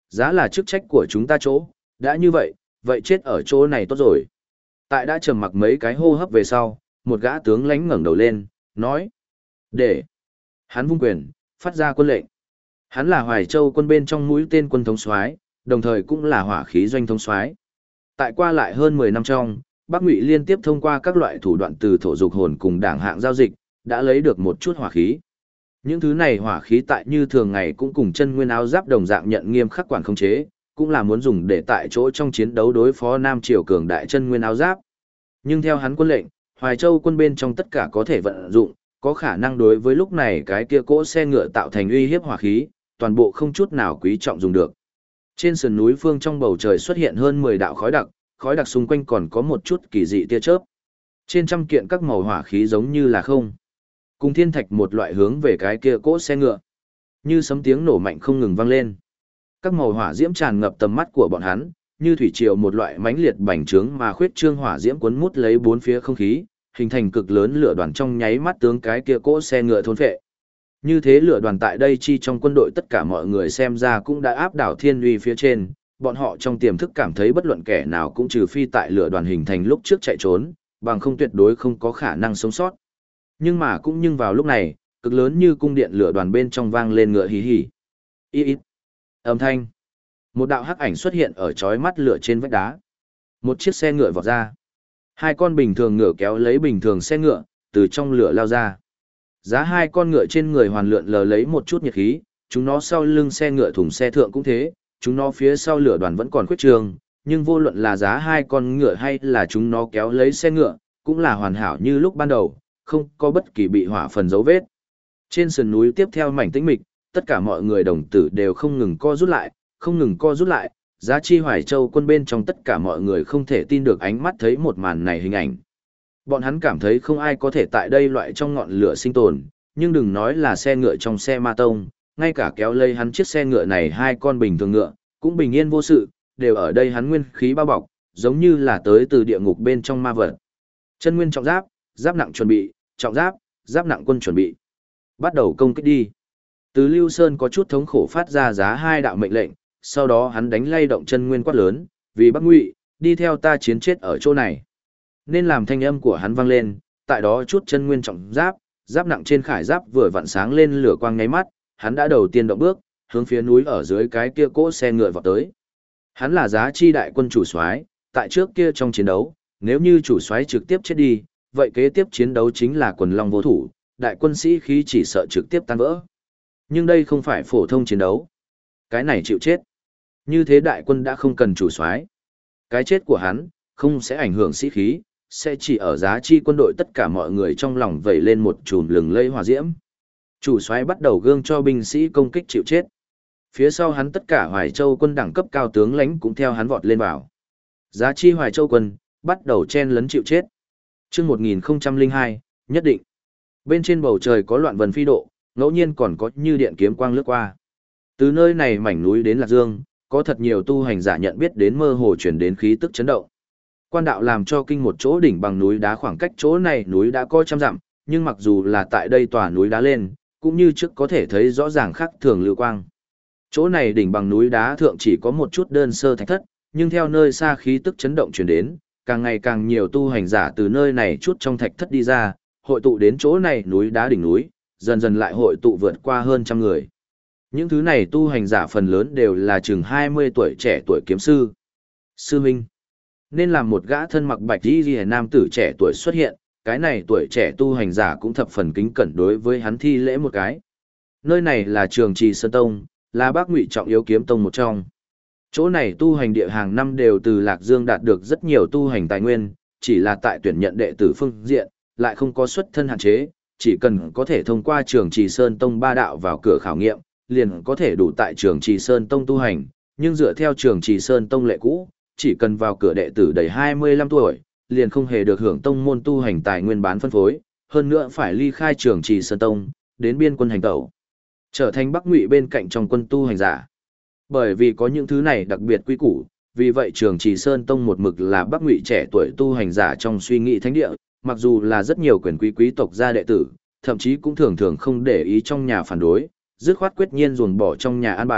Giá là chức trách của chúng ta chỗ, đã như vậy, vậy chết ở chỗ này tốt rồi. Tại đã trầm mặc mấy cái hô hấp về sau, một gã tướng lãnh ngẩng đầu lên, nói. Để. Hắn vung quyền, phát ra quân lệnh. Hắn là Hoài Châu quân bên trong mũi tên quân thống soái, đồng thời cũng là hỏa khí doanh thống soái. Tại qua lại hơn 10 năm trong, Bắc Ngụy liên tiếp thông qua các loại thủ đoạn từ thổ dục hồn cùng đảng hạng giao dịch, đã lấy được một chút hỏa khí. Những thứ này hỏa khí tại như thường ngày cũng cùng chân nguyên áo giáp đồng dạng nhận nghiêm khắc quản khống chế, cũng là muốn dùng để tại chỗ trong chiến đấu đối phó Nam Triều cường đại chân nguyên áo giáp. Nhưng theo hắn quân lệnh, Hoài Châu quân bên trong tất cả có thể vận dụng, có khả năng đối với lúc này cái kia cỗ xe ngựa tạo thành uy hiếp hỏa khí, toàn bộ không chút nào quý trọng dùng được. Trên sườn núi phương trong bầu trời xuất hiện hơn 10 đạo khói đặc xung quanh còn có một chút kỳ dị tia chớp. Trên trăm kiện các màu hỏa khí giống như là không. Cùng thiên thạch một loại hướng về cái kia cỗ xe ngựa. Như sấm tiếng nổ mạnh không ngừng vang lên. Các màu hỏa diễm tràn ngập tầm mắt của bọn hắn, như thủy triều một loại mãnh liệt bành trướng mà khuyết trương hỏa diễm cuốn mút lấy bốn phía không khí, hình thành cực lớn lửa đoàn trong nháy mắt tướng cái kia cỗ xe ngựa thôn phệ. Như thế lửa đoàn tại đây chi trong quân đội tất cả mọi người xem ra cũng đã áp đảo thiên uy phía trên, bọn họ trong tiềm thức cảm thấy bất luận kẻ nào cũng trừ phi tại lửa đoàn hình thành lúc trước chạy trốn, bằng không tuyệt đối không có khả năng sống sót. Nhưng vào lúc này, cực lớn như cung điện lửa đoàn bên trong vang lên ngựa hí hí. Ít. Âm thanh. Một đạo hắc ảnh xuất hiện ở chói mắt lửa trên vách đá. Một chiếc xe ngựa vọt ra. Hai con bình thường ngựa kéo lấy bình thường xe ngựa, từ trong lửa lao ra. Giá hai con ngựa trên người hoàn lượn lờ lấy một chút nhiệt khí, chúng nó sau lưng xe ngựa thùng xe thượng cũng thế, chúng nó phía sau lửa đoàn vẫn còn khuyết trường, nhưng vô luận là giá hai con ngựa hay là chúng nó kéo lấy xe ngựa, cũng là hoàn hảo như lúc ban đầu, không có bất kỳ bị hỏa phần dấu vết. Trên sườn núi tiếp theo mảnh tĩnh mịch, tất cả mọi người đồng tử đều không ngừng co rút lại, giá chi Hoài Châu quân bên trong tất cả mọi người không thể tin được ánh mắt thấy một màn này hình ảnh. Bọn hắn cảm thấy không ai có thể tại đây loại trong ngọn lửa sinh tồn, nhưng đừng nói là xe ngựa trong xe ma tông, ngay cả kéo lây hắn chiếc xe ngựa này hai con bình thường ngựa, cũng bình yên vô sự, đều ở đây hắn nguyên khí bao bọc, giống như là tới từ địa ngục bên trong ma vật. Chân nguyên trọng giáp, giáp nặng chuẩn bị, trọng giáp, giáp nặng quân chuẩn bị. Bắt đầu công kích đi. Từ Lưu Sơn có chút thống khổ phát ra giá hai đạo mệnh lệnh, sau đó hắn đánh lay động chân nguyên quát lớn, vì Bắc Ngụy, đi theo ta chiến chết ở chỗ này. Nên làm thanh âm của hắn vang lên, tại đó chút chân nguyên trọng giáp, giáp nặng trên khải giáp vừa vặn sáng lên lửa quang nháy mắt, hắn đã đầu tiên động bước, hướng phía núi ở dưới cái kia cỗ xe ngựa vọt tới. Hắn là giá chi đại quân chủ soái, tại trước kia trong chiến đấu, nếu như chủ soái trực tiếp chết đi, vậy kế tiếp chiến đấu chính là quần long vô thủ, đại quân sĩ khí chỉ sợ trực tiếp tan vỡ. Nhưng đây không phải phổ thông chiến đấu. Cái này chịu chết. Như thế đại quân đã không cần chủ soái. Cái chết của hắn, không sẽ ảnh hưởng sĩ khí, sẽ chỉ ở giá chi quân đội tất cả mọi người trong lòng vẩy lên một chùm lừng lây hỏa diễm. Chủ soái bắt đầu gương cho binh sĩ công kích chịu chết. Phía sau hắn tất cả Hoài Châu quân đẳng cấp cao tướng lãnh cũng theo hắn vọt lên vào. Giá chi Hoài Châu quân, bắt đầu chen lấn chịu chết. Chương 1002, nhất định. Bên trên bầu trời có loạn vần phi độ, ngẫu nhiên còn có như điện kiếm quang lướt qua. Từ nơi này mảnh núi đến Lạc Dương, có thật nhiều tu hành giả nhận biết đến mơ hồ chuyển đến khí tức chấn động. Quan đạo làm cho kinh một chỗ đỉnh bằng núi đá, khoảng cách chỗ này núi đã có trăm dặm, nhưng mặc dù là tại đây tòa núi đá lên, cũng như trước có thể thấy rõ ràng khác thường lưu quang. Chỗ này đỉnh bằng núi đá thượng chỉ có một chút đơn sơ thạch thất, nhưng theo nơi xa khí tức chấn động truyền đến, càng ngày càng nhiều tu hành giả từ nơi này chút trong thạch thất đi ra, hội tụ đến chỗ này núi đá đỉnh núi, dần dần lại hội tụ vượt qua hơn trăm người. Những thứ này tu hành giả phần lớn đều là chừng 20 tuổi trẻ tuổi kiếm sư. Sư Minh. Nên làm một gã thân mặc bạch y nam tử trẻ tuổi xuất hiện, cái này tuổi trẻ tu hành giả cũng thập phần kính cẩn đối với hắn thi lễ một cái. Nơi này là Trường Trì Sơn Tông, là Bắc Ngụy trọng yếu kiếm tông một trong. Chỗ này tu hành địa hàng năm đều từ Lạc Dương đạt được rất nhiều tu hành tài nguyên, chỉ là tại tuyển nhận đệ tử phương diện, lại không có xuất thân hạn chế, chỉ cần có thể thông qua Trường Trì Sơn Tông ba đạo vào cửa khảo nghiệm, liền có thể đủ tại Trường Trì Sơn Tông tu hành, nhưng dựa theo Trường Trì Sơn Tông lệ cũ, chỉ cần vào cửa đệ tử đầy 25 tuổi, liền không hề được hưởng tông môn tu hành tài nguyên bán phân phối, hơn nữa phải ly khai Trường Trì Sơn Tông, đến biên quân hành tẩu, trở thành Bắc Ngụy bên cạnh trong quân tu hành giả. Bởi vì có những thứ này đặc biệt quy củ, vì vậy Trường Trì Sơn Tông một mực là Bắc Ngụy trẻ tuổi tu hành giả trong suy nghĩ thánh địa, mặc dù là rất nhiều quyền quý tộc gia đệ tử, thậm chí cũng thường thường không để ý trong nhà phản đối, dứt khoát quyết nhiên ruồng bỏ trong nhà an bài,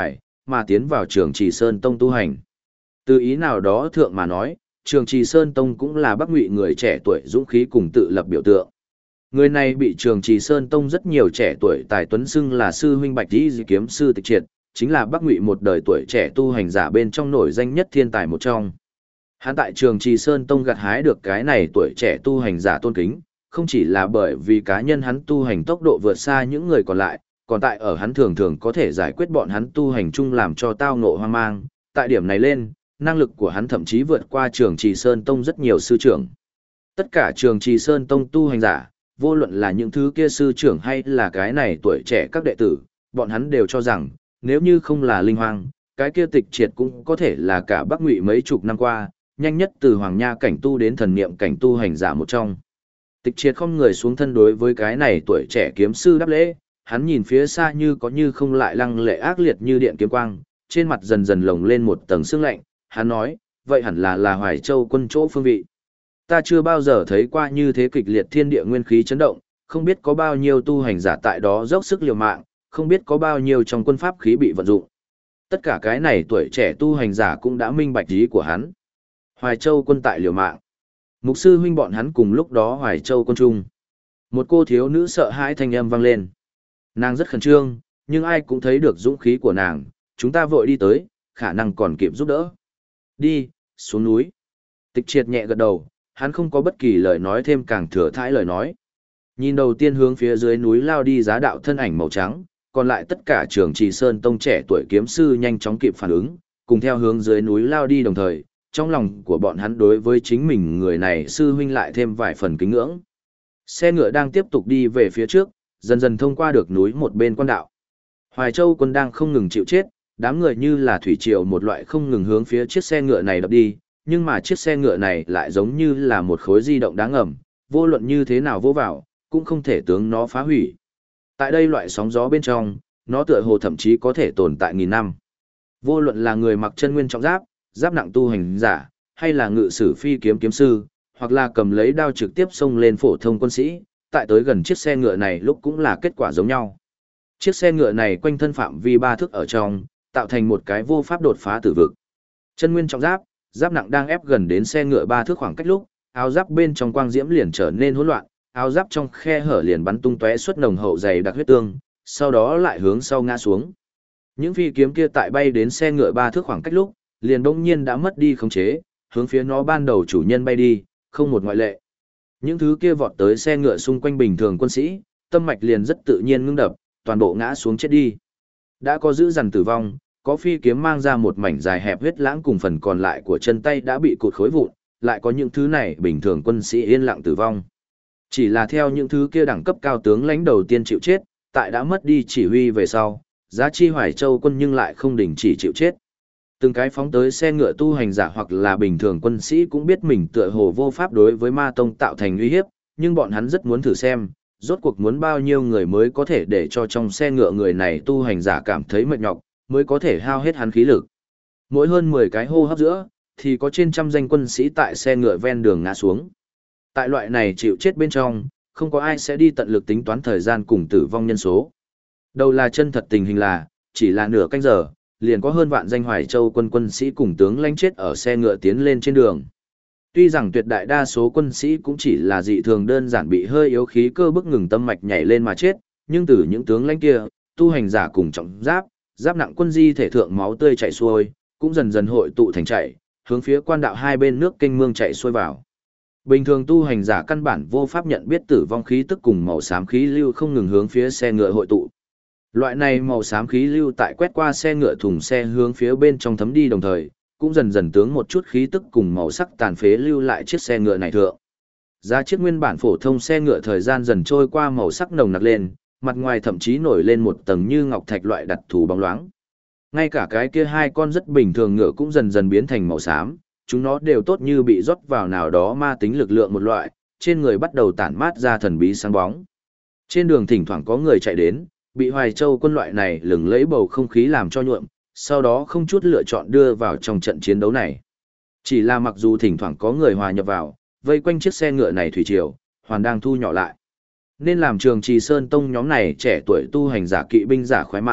mà tiến vào Trường Trì Sơn Tông tu hành. Từ ý nào đó thượng mà nói, Trường Trì Sơn Tông cũng là Bắc Ngụy người trẻ tuổi dũng khí cùng tự lập biểu tượng. Người này bị Trường Trì Sơn Tông rất nhiều trẻ tuổi tài tuấn xưng là sư huynh Bạch Tỷ kiếm sư Tịch Triệt, chính là Bắc Ngụy một đời tuổi trẻ tu hành giả bên trong nổi danh nhất thiên tài một trong. Hắn tại Trường Trì Sơn Tông gặt hái được cái này tuổi trẻ tu hành giả tôn kính, không chỉ là bởi vì cá nhân hắn tu hành tốc độ vượt xa những người còn lại, còn tại ở hắn thường thường có thể giải quyết bọn hắn tu hành chung làm cho tao ngộ hoang mang, tại điểm này lên, năng lực của hắn thậm chí vượt qua Trường Trì Sơn Tông rất nhiều sư trưởng. Tất cả Trường Trì Sơn Tông tu hành giả, vô luận là những thứ kia sư trưởng hay là cái này tuổi trẻ các đệ tử, bọn hắn đều cho rằng, nếu như không là Linh Hoang, cái kia Tịch Triệt cũng có thể là cả Bắc Ngụy mấy chục năm qua, nhanh nhất từ Hoàng Nha cảnh tu đến thần niệm cảnh tu hành giả một trong. Tịch Triệt không người xuống thân đối với cái này tuổi trẻ kiếm sư đáp lễ, hắn nhìn phía xa như có như không lại lăng lệ ác liệt như điện kiếm quang, trên mặt dần dần lồng lên một tầng sương lạnh, hắn nói, vậy hẳn là Hoài Châu quân chỗ phương vị. Ta chưa bao giờ thấy qua như thế kịch liệt thiên địa nguyên khí chấn động, không biết có bao nhiêu tu hành giả tại đó dốc sức liều mạng, không biết có bao nhiêu trong quân pháp khí bị vận dụng. Tất cả cái này tuổi trẻ tu hành giả cũng đã minh bạch ý của hắn. Hoài Châu quân tại liều mạng. Mục sư huynh bọn hắn cùng lúc đó Hoài Châu quân trung. Một cô thiếu nữ sợ hãi thanh âm vang lên. Nàng rất khẩn trương, nhưng ai cũng thấy được dũng khí của nàng, chúng ta vội đi tới, khả năng còn kịp giúp đỡ. Đi, xuống núi. Tịch Triệt nhẹ gật đầu, hắn không có bất kỳ lời nói thêm càng thừa thãi lời nói. Nhìn đầu tiên hướng phía dưới núi lao đi giá đạo thân ảnh màu trắng, còn lại tất cả Trường Trì Sơn Tông trẻ tuổi kiếm sư nhanh chóng kịp phản ứng, cùng theo hướng dưới núi lao đi đồng thời, trong lòng của bọn hắn đối với chính mình người này sư huynh lại thêm vài phần kính ngưỡng. Xe ngựa đang tiếp tục đi về phía trước, dần dần thông qua được núi một bên quan đạo. Hoài Châu quân đang không ngừng chịu chết, đám người như là thủy triều một loại không ngừng hướng phía chiếc xe ngựa này đập đi, nhưng mà chiếc xe ngựa này lại giống như là một khối di động đáng ngầm, vô luận như thế nào vô vào, cũng không thể tướng nó phá hủy. Tại đây loại sóng gió bên trong, nó tựa hồ thậm chí có thể tồn tại nghìn năm. Vô luận là người mặc chân nguyên trọng giáp, giáp nặng tu hành giả, hay là ngự sử phi kiếm kiếm sư, hoặc là cầm lấy đao trực tiếp xông lên phổ thông quân sĩ, tại tới gần chiếc xe ngựa này lúc cũng là kết quả giống nhau. Chiếc xe ngựa này quanh thân phạm vi 3 thước ở trong, tạo thành một cái vô pháp đột phá tử vực. Chân nguyên trọng giáp, giáp nặng đang ép gần đến xe ngựa 3 thước khoảng cách lúc, áo giáp bên trong quang diễm liền trở nên hỗn loạn, áo giáp trong khe hở liền bắn tung tóe xuất nồng hậu dày đặc huyết tương, sau đó lại hướng sau ngã xuống. Những phi kiếm kia tại bay đến xe ngựa 3 thước khoảng cách lúc, liền bỗng nhiên đã mất đi khống chế, hướng phía nó ban đầu chủ nhân bay đi, không một ngoại lệ. Những thứ kia vọt tới xe ngựa xung quanh bình thường quân sĩ, tâm mạch liền rất tự nhiên ngưng đập, toàn bộ ngã xuống chết đi. Đã có dữ dằn tử vong, có phi kiếm mang ra một mảnh dài hẹp huyết lãng cùng phần còn lại của chân tay đã bị cụt khối vụn, lại có những thứ này bình thường quân sĩ yên lặng tử vong. Chỉ là theo những thứ kia đẳng cấp cao tướng lãnh đầu tiên chịu chết, tại đã mất đi chỉ huy về sau, giá chi Hoài Châu quân nhưng lại không đình chỉ chịu chết. Từng cái phóng tới xe ngựa tu hành giả hoặc là bình thường quân sĩ cũng biết mình tựa hồ vô pháp đối với ma tông tạo thành uy hiếp, nhưng bọn hắn rất muốn thử xem, rốt cuộc muốn bao nhiêu người mới có thể để cho trong xe ngựa người này tu hành giả cảm thấy mệt nhọc, mới có thể hao hết hắn khí lực. Mỗi hơn 10 cái hô hấp giữa, thì có trên trăm danh quân sĩ tại xe ngựa ven đường ngã xuống. Tại loại này chịu chết bên trong, không có ai sẽ đi tận lực tính toán thời gian cùng tử vong nhân số. Đầu là chân thật tình hình là, chỉ là nửa canh giờ, liền có hơn vạn danh Hoài Châu quân sĩ cùng tướng lãnh chết ở xe ngựa tiến lên trên đường. Tuy rằng tuyệt đại đa số quân sĩ cũng chỉ là dị thường đơn giản bị hơi yếu khí cơ bức ngừng tâm mạch nhảy lên mà chết, nhưng từ những tướng lãnh kia, tu hành giả cùng trọng giáp, giáp nặng quân di thể thượng máu tươi chảy xuôi, cũng dần dần hội tụ thành chảy, hướng phía quan đạo hai bên nước kênh mương chảy xuôi vào. Bình thường tu hành giả căn bản vô pháp nhận biết tử vong khí tức cùng màu xám khí lưu không ngừng hướng phía xe ngựa hội tụ. Loại này màu xám khí lưu tại quét qua xe ngựa thùng xe hướng phía bên trong thấm đi đồng thời, cũng dần dần tướng một chút khí tức cùng màu sắc tàn phế lưu lại chiếc xe ngựa này thượng. Giá chiếc nguyên bản phổ thông xe ngựa thời gian dần trôi qua màu sắc nồng nặc lên, mặt ngoài thậm chí nổi lên một tầng như ngọc thạch loại đặc thù bóng loáng. Ngay cả cái kia hai con rất bình thường ngựa cũng dần dần biến thành màu xám, chúng nó đều tốt như bị rót vào nào đó ma tính lực lượng một loại, trên người bắt đầu tản mát ra thần bí sáng bóng. Trên đường thỉnh thoảng có người chạy đến, bị Hoài Châu quân loại này lừng lẫy bầu không khí làm cho nhuộm, sau đó không chút lựa chọn đưa vào trong trận chiến đấu này. Chỉ là mặc dù thỉnh thoảng có người hòa nhập vào, vây quanh chiếc xe ngựa này thủy triều, hoàn đang thu nhỏ lại. Nên làm Trường Trì Sơn Tông nhóm này trẻ tuổi tu hành giả kỵ binh giả khoái mã,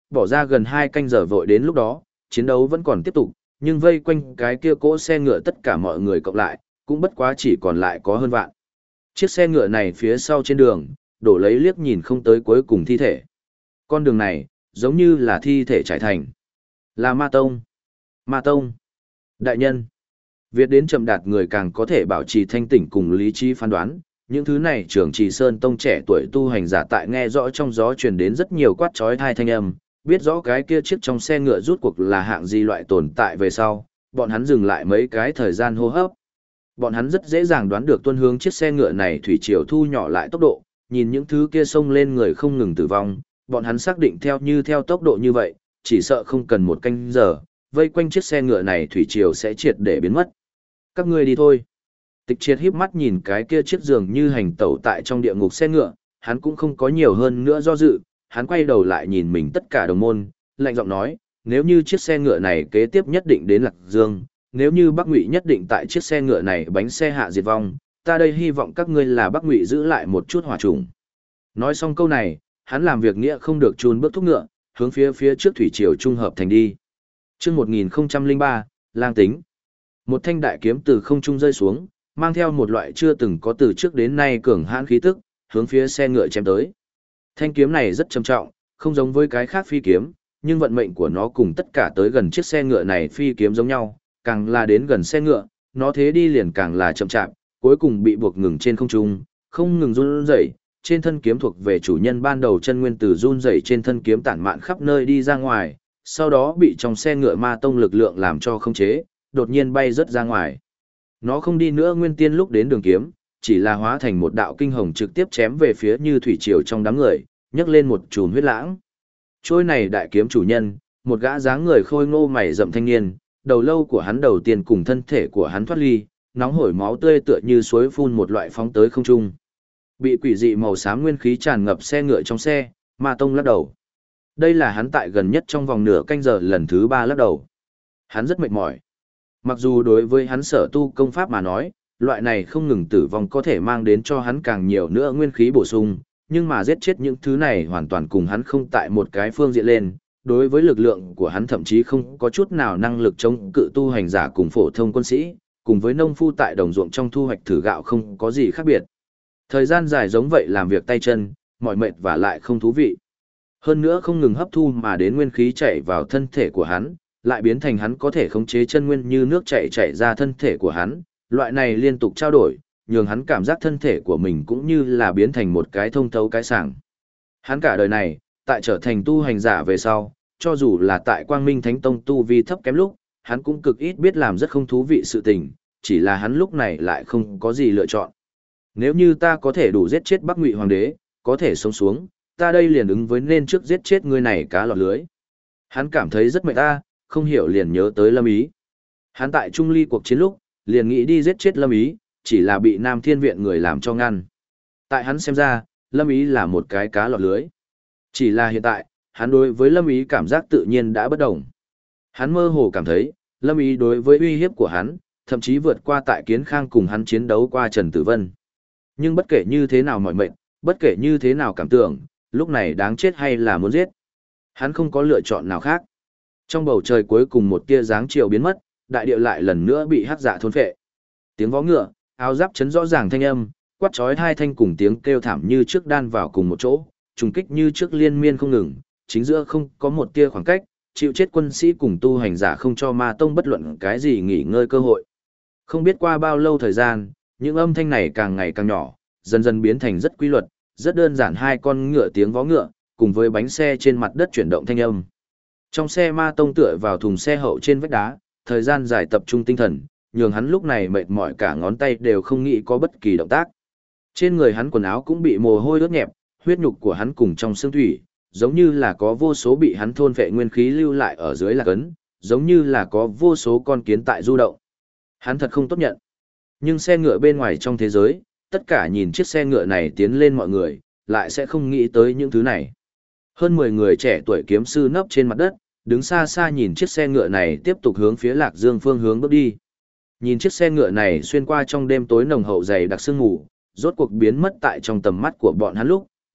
bỏ ra gần 2 canh giờ vội đến lúc đó, chiến đấu vẫn còn tiếp tục, nhưng vây quanh cái kia cỗ xe ngựa tất cả mọi người cộng lại, cũng bất quá chỉ còn lại có hơn vạn. Chiếc xe ngựa này phía sau trên đường, đổ lấy liếc nhìn không tới cuối cùng thi thể. Con đường này, giống như là thi thể trải thành. Là Ma Tông. Ma Tông. Đại nhân. Việc đến chậm đạt người càng có thể bảo trì thanh tỉnh cùng lý trí phán đoán. Những thứ này trưởng trì sơn tông trẻ tuổi tu hành giả tại nghe rõ trong gió truyền đến rất nhiều quát chói tai thanh âm, biết rõ cái kia chiếc trong xe ngựa rút cuộc là hạng gì loại tồn tại về sau, bọn hắn dừng lại mấy cái thời gian hô hấp. Bọn hắn rất dễ dàng đoán được tuân hướng chiếc xe ngựa này thủy triều thu nhỏ lại tốc độ, nhìn những thứ kia xông lên người không ngừng tử vong, bọn hắn xác định theo tốc độ như vậy, chỉ sợ không cần 1 canh giờ, vây quanh chiếc xe ngựa này thủy triều sẽ triệt để biến mất. Các ngươi đi thôi. Tịch Triệt híp mắt nhìn cái kia chiếc giường như hành tẩu tại trong địa ngục xe ngựa, hắn cũng không có nhiều hơn nữa do dự, hắn quay đầu lại nhìn mình tất cả đồng môn, lạnh giọng nói, nếu như chiếc xe ngựa này kế tiếp nhất định đến Lạc Dương, nếu như Bắc Ngụy nhất định tại chiếc xe ngựa này bánh xe hạ diệt vong, ta đây hy vọng các ngươi là Bắc Ngụy giữ lại một chút hỏa trùng. Nói xong câu này, hắn làm việc nghĩa không được chùn bước thúc ngựa, hướng phía trước thủy triều trung hợp thành đi. Chương 1003, Lang Tính. Một thanh đại kiếm từ không trung rơi xuống, mang theo một loại chưa từng có từ trước đến nay cường hãn khí tức, hướng phía xe ngựa chém tới. Thanh kiếm này rất trầm trọng, không giống với cái khác phi kiếm, nhưng vận mệnh của nó cùng tất cả tới gần chiếc xe ngựa này phi kiếm giống nhau, càng là đến gần xe ngựa, nó thế đi liền càng là chậm chạp, cuối cùng bị buộc ngừng trên không trung, không ngừng run rẩy. Trên thân kiếm thuộc về chủ nhân ban đầu chân nguyên từ run rẩy trên thân kiếm tản mạn khắp nơi đi ra ngoài, sau đó bị trong xe ngựa ma tông lực lượng làm cho không chế, đột nhiên bay rớt ra ngoài. Nó không đi nữa nguyên tiên lúc đến đường kiếm, chỉ là hóa thành một đạo kinh hồng trực tiếp chém về phía như thủy triều trong đám người, nhấc lên một chùm huyết lãng. Trôi này đại kiếm chủ nhân, một gã dáng người khôi ngô mày rậm thanh niên, đầu lâu của hắn đầu tiên cùng thân thể của hắn thoát ly, nóng hổi máu tươi tựa như suối phun một loại phóng tới không trung. Bị quỷ dị màu xám nguyên khí tràn ngập xe ngựa trong xe, Ma Tông lắc đầu. Đây là hắn tại gần nhất trong vòng nửa canh giờ lần thứ 3 lắc đầu. Hắn rất mệt mỏi. Mặc dù đối với hắn sở tu công pháp mà nói, loại này không ngừng tử vong có thể mang đến cho hắn càng nhiều nữa nguyên khí bổ sung, nhưng mà giết chết những thứ này hoàn toàn cùng hắn không tại một cái phương diện lên. Đối với lực lượng của hắn thậm chí không có chút nào năng lực chống cự tu hành giả cùng phổ thông quân sĩ, cùng với nông phu tại đồng ruộng trong thu hoạch thử gạo không có gì khác biệt. Thời gian dài giống vậy làm việc tay chân, mỏi mệt và lại không thú vị. Hơn nữa không ngừng hấp thu mà đến nguyên khí chảy vào thân thể của hắn, lại biến thành hắn có thể khống chế chân nguyên như nước chảy ra thân thể của hắn, loại này liên tục trao đổi, nhường hắn cảm giác thân thể của mình cũng như là biến thành một cái thông thấu cái sảng. Hắn cả đời này, tại trở thành tu hành giả về sau, cho dù là tại Quang Minh Thánh Tông tu vi thấp kém lúc, hắn cũng cực ít biết làm rất không thú vị sự tình, chỉ là hắn lúc này lại không có gì lựa chọn. Nếu như ta có thể đủ giết chết Bắc Ngụy Hoàng đế, có thể sống xuống, ta đây liền ứng với nên trước giết chết người này cá lọt lưới. Hắn cảm thấy rất mệt ta, không hiểu liền nhớ tới Lâm Ý. Hắn tại Trung Ly cuộc chiến lúc, liền nghĩ đi giết chết Lâm Ý, chỉ là bị Nam Thiên Viện người làm cho ngăn. Tại hắn xem ra, Lâm Ý là một cái cá lọt lưới. Chỉ là hiện tại, hắn đối với Lâm Ý cảm giác tự nhiên đã bất đồng. Hắn mơ hồ cảm thấy, Lâm Ý đối với uy hiếp của hắn, thậm chí vượt qua tại Kiến Khang cùng hắn chiến đấu qua Trần Tử Vân. Nhưng bất kể như thế nào mọi mệnh, bất kể như thế nào cảm tưởng, lúc này đáng chết hay là muốn giết. Hắn không có lựa chọn nào khác. Trong bầu trời cuối cùng một tia dáng chiều biến mất, đại địa lại lần nữa bị hắc dạ thôn phệ. Tiếng vó ngựa, áo giáp chấn rõ ràng thanh âm, quát chói hai thanh cùng tiếng kêu thảm như trước đan vào cùng một chỗ, trùng kích như trước liên miên không ngừng, chính giữa không có một tia khoảng cách, chịu chết quân sĩ cùng tu hành giả không cho Ma Tông bất luận cái gì nghỉ ngơi cơ hội. Không biết qua bao lâu thời gian, những âm thanh này càng ngày càng nhỏ, dần dần biến thành rất quy luật, rất đơn giản hai con ngựa tiếng vó ngựa, cùng với bánh xe trên mặt đất chuyển động thanh âm. Trong xe Ma Tông tựa vào thùng xe hậu trên vách đá, thời gian dài tập trung tinh thần, nhường hắn lúc này mệt mỏi cả ngón tay đều không nghĩ có bất kỳ động tác. Trên người hắn quần áo cũng bị mồ hôi ướt nhẹp, huyết nhục của hắn cùng trong xương thủy, giống như là có vô số bị hắn thôn phệ nguyên khí lưu lại ở dưới lạc ấn, giống như là có vô số con kiến tại du động. Hắn thật không tốt nhận. Nhưng xe ngựa bên ngoài trong thế giới, tất cả nhìn chiếc xe ngựa này tiến lên mọi người, lại sẽ không nghĩ tới những thứ này. Hơn 10 người trẻ tuổi kiếm sư nấp trên mặt đất, đứng xa xa nhìn chiếc xe ngựa này tiếp tục hướng phía Lạc Dương phương hướng bước đi. Nhìn chiếc xe ngựa này xuyên qua trong đêm tối nồng hậu dày đặc sương mù, rốt cuộc biến mất tại trong tầm mắt của bọn hắn lúc,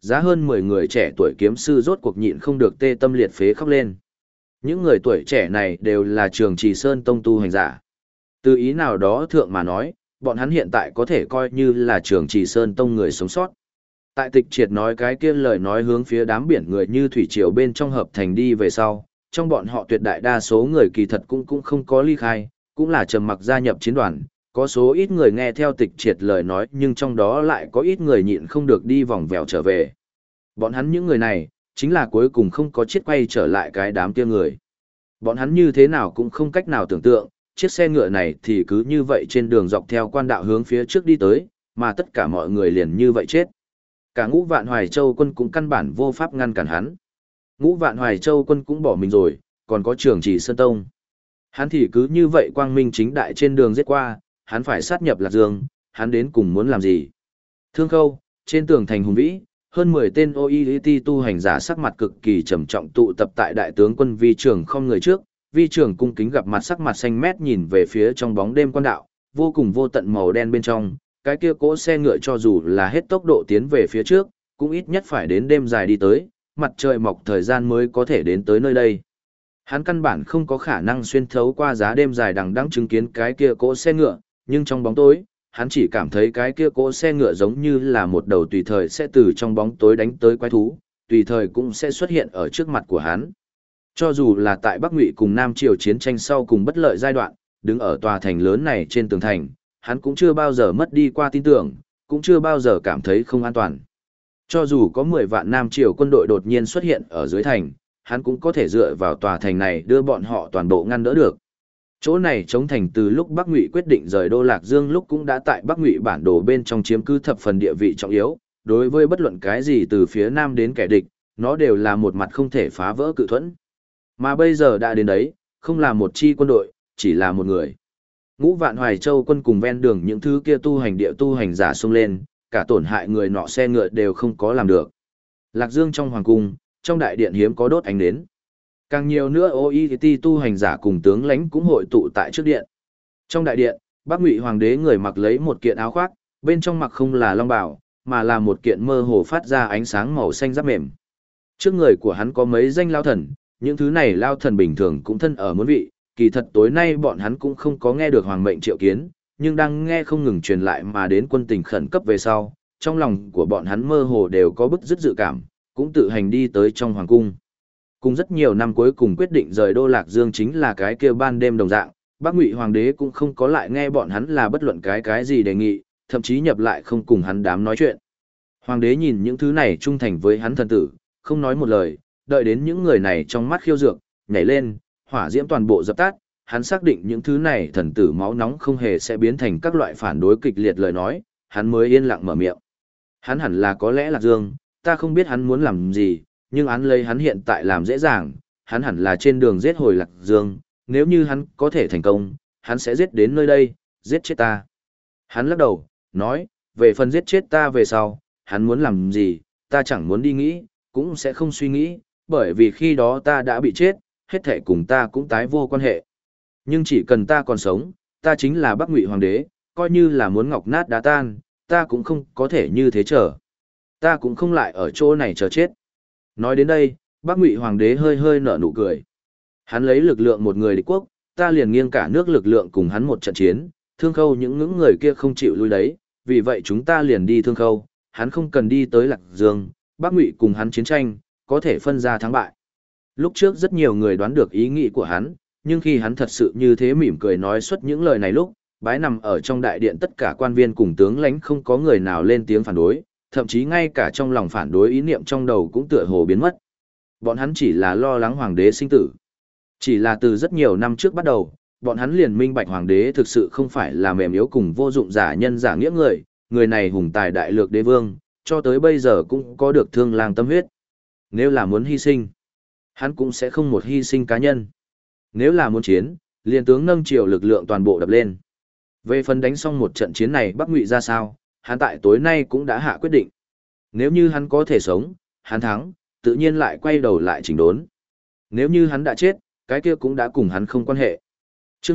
giá hơn 10 người trẻ tuổi kiếm sư rốt cuộc nhịn không được tê tâm liệt phế khóc lên. Những người tuổi trẻ này đều là Trường Trì Sơn tông tu hành giả. Từ ý nào đó thượng mà nói, bọn hắn hiện tại có thể coi như là Trường Trì Sơn tông người sống sót. Tại Tịch Triệt nói cái kia lời nói hướng phía đám biển người như thủy triều bên trong hợp thành đi về sau, trong bọn họ tuyệt đại đa số người kỳ thật cũng không có ly khai, cũng là trầm mặc gia nhập chiến đoàn, có số ít người nghe theo Tịch Triệt lời nói nhưng trong đó lại có ít người nhịn không được đi vòng vèo trở về. Bọn hắn những người này, chính là cuối cùng không có chiếc quay trở lại cái đám kia người. Bọn hắn như thế nào cũng không cách nào tưởng tượng, chiếc xe ngựa này thì cứ như vậy trên đường dọc theo quan đạo hướng phía trước đi tới, mà tất cả mọi người liền như vậy chết. Cả Ngũ Vạn Hoài Châu quân cũng căn bản vô pháp ngăn cản hắn. Ngũ Vạn Hoài Châu quân cũng bỏ mình rồi, còn có Trường Trì Sơn tông. Hắn thì cứ như vậy quang minh chính đại trên đường giết qua, hắn phải sát nhập Lạc Dương, hắn đến cùng muốn làm gì? Thương Khâu, trên tường thành hùng vĩ, hơn 10 tên OIT tu hành giả sắc mặt cực kỳ trầm trọng tụ tập tại đại tướng quân Vi Trường không người trước, Vi Trường cung kính gặp mặt sắc mặt xanh mét nhìn về phía trong bóng đêm quan đạo, vô cùng vô tận màu đen bên trong, cái kia cỗ xe ngựa cho dù là hết tốc độ tiến về phía trước, cũng ít nhất phải đến đêm dài đi tới, mặt trời mọc thời gian mới có thể đến tới nơi đây. Hắn căn bản không có khả năng xuyên thấu qua giá đêm dài đằng đẵng chứng kiến cái kia cỗ xe ngựa, nhưng trong bóng tối, hắn chỉ cảm thấy cái kia cỗ xe ngựa giống như là một đầu tùy thời sẽ từ trong bóng tối đánh tới quái thú, tùy thời cũng sẽ xuất hiện ở trước mặt của hắn. Cho dù là tại Bắc Ngụy cùng Nam Triều chiến tranh sau cùng bất lợi giai đoạn, đứng ở tòa thành lớn này trên tường thành, hắn cũng chưa bao giờ mất đi qua tin tưởng, cũng chưa bao giờ cảm thấy không an toàn. Cho dù có 10 vạn Nam Triều quân đội đột nhiên xuất hiện ở dưới thành, hắn cũng có thể dựa vào tòa thành này đưa bọn họ toàn bộ ngăn đỡ được. Chỗ này chống thành từ lúc Bắc Ngụy quyết định rời đô Lạc Dương lúc cũng đã tại Bắc Ngụy bản đồ bên trong chiếm cứ thập phần địa vị trọng yếu, đối với bất luận cái gì từ phía Nam đến kẻ địch, nó đều là một mặt không thể phá vỡ cự thuẫn. Mà bây giờ đã đến đấy, không là một chi quân đội, chỉ là một người. Ngũ Vạn Hoài Châu quân cùng ven đường những thứ kia tu hành địa tu hành giả xông lên, cả tổn hại người nọ xe ngựa đều không có làm được. Lạc Dương trong hoàng cung, trong đại điện hiếm có đốt ánh nến. Càng nhiều nữa OIT tu hành giả cùng tướng lãnh cũng hội tụ tại trước điện. Trong đại điện, Bắc Ngụy hoàng đế người mặc lấy một kiện áo khoác, bên trong mặc không là long bào, mà là một kiện mơ hồ phát ra ánh sáng màu xanh giáp mềm. Trước người của hắn có mấy danh lao thần, những thứ này lao thần bình thường cũng thân ở muốn vị, kỳ thật tối nay bọn hắn cũng không có nghe được hoàng mệnh triệu kiến, nhưng đang nghe không ngừng truyền lại mà đến quân tình khẩn cấp về sau, trong lòng của bọn hắn mơ hồ đều có bức dứt dự cảm, cũng tự hành đi tới trong hoàng cung. Cùng rất nhiều năm cuối cùng quyết định rời đô Lạc Dương chính là cái kia ban đêm đồng dạng, Bắc Ngụy hoàng đế cũng không có lại nghe bọn hắn là bất luận cái gì đề nghị, thậm chí nhập lại không cùng hắn đám nói chuyện. Hoàng đế nhìn những thứ này trung thành với hắn thần tử, không nói một lời, đợi đến những người này trong mắt khiêu dược, nhảy lên, hỏa diễm toàn bộ dập tắt, hắn xác định những thứ này thần tử máu nóng không hề sẽ biến thành các loại phản đối kịch liệt lời nói, hắn mới yên lặng mở miệng. Hắn hẳn là có lẽ Lạc Dương, ta không biết hắn muốn làm gì, nhưng án lấy hắn hiện tại làm dễ dàng, hắn hẳn là trên đường giết hồi Lạc Dương, nếu như hắn có thể thành công, hắn sẽ giết đến nơi đây, giết chết ta. Hắn lắc đầu, nói, về phần giết chết ta về sau, hắn muốn làm gì, ta chẳng muốn đi nghĩ, cũng sẽ không suy nghĩ, bởi vì khi đó ta đã bị chết, hết thảy cùng ta cũng tái vô quan hệ. Nhưng chỉ cần ta còn sống, ta chính là Bắc Ngụy hoàng đế, coi như là muốn ngọc nát đá tan, ta cũng không có thể như thế chờ. Ta cũng không lại ở chỗ này chờ chết. Nói đến đây, Bắc Ngụy hoàng đế hơi hơi nở nụ cười. Hắn lấy lực lượng một người địch quốc, ta liền nghiêng cả nước lực lượng cùng hắn một trận chiến, Thương Khâu những người kia không chịu lui đấy, vì vậy chúng ta liền đi Thương Khâu, hắn không cần đi tới Lạc Dương, Bắc Ngụy cùng hắn chiến tranh, có thể phân ra thắng bại. Lúc trước rất nhiều người đoán được ý nghĩ của hắn, nhưng khi hắn thật sự như thế mỉm cười nói xuất những lời này lúc, bái nằm ở trong đại điện tất cả quan viên cùng tướng lãnh không có người nào lên tiếng phản đối, thậm chí ngay cả trong lòng phản đối ý niệm trong đầu cũng tựa hồ biến mất. Bọn hắn chỉ là lo lắng hoàng đế sinh tử. Chỉ là từ rất nhiều năm trước bắt đầu, bọn hắn liền minh bạch hoàng đế thực sự không phải là mềm yếu cùng vô dụng giả nhân giả nghĩa người, người này hùng tài đại lược đế vương, cho tới bây giờ cũng có được thương lang tâm huyết. Nếu là muốn hy sinh, hắn cũng sẽ không một hy sinh cá nhân. Nếu là muốn chiến, liền tướng nâng triều lực lượng toàn bộ đập lên. Về phần đánh xong một trận chiến này Bắc Ngụy ra sao, hắn tại tối nay cũng đã hạ quyết định. Nếu như hắn có thể sống, hắn thắng, tự nhiên lại quay đầu lại chỉnh đốn. Nếu như hắn đã chết, cái kia cũng đã cùng hắn không quan hệ. Trước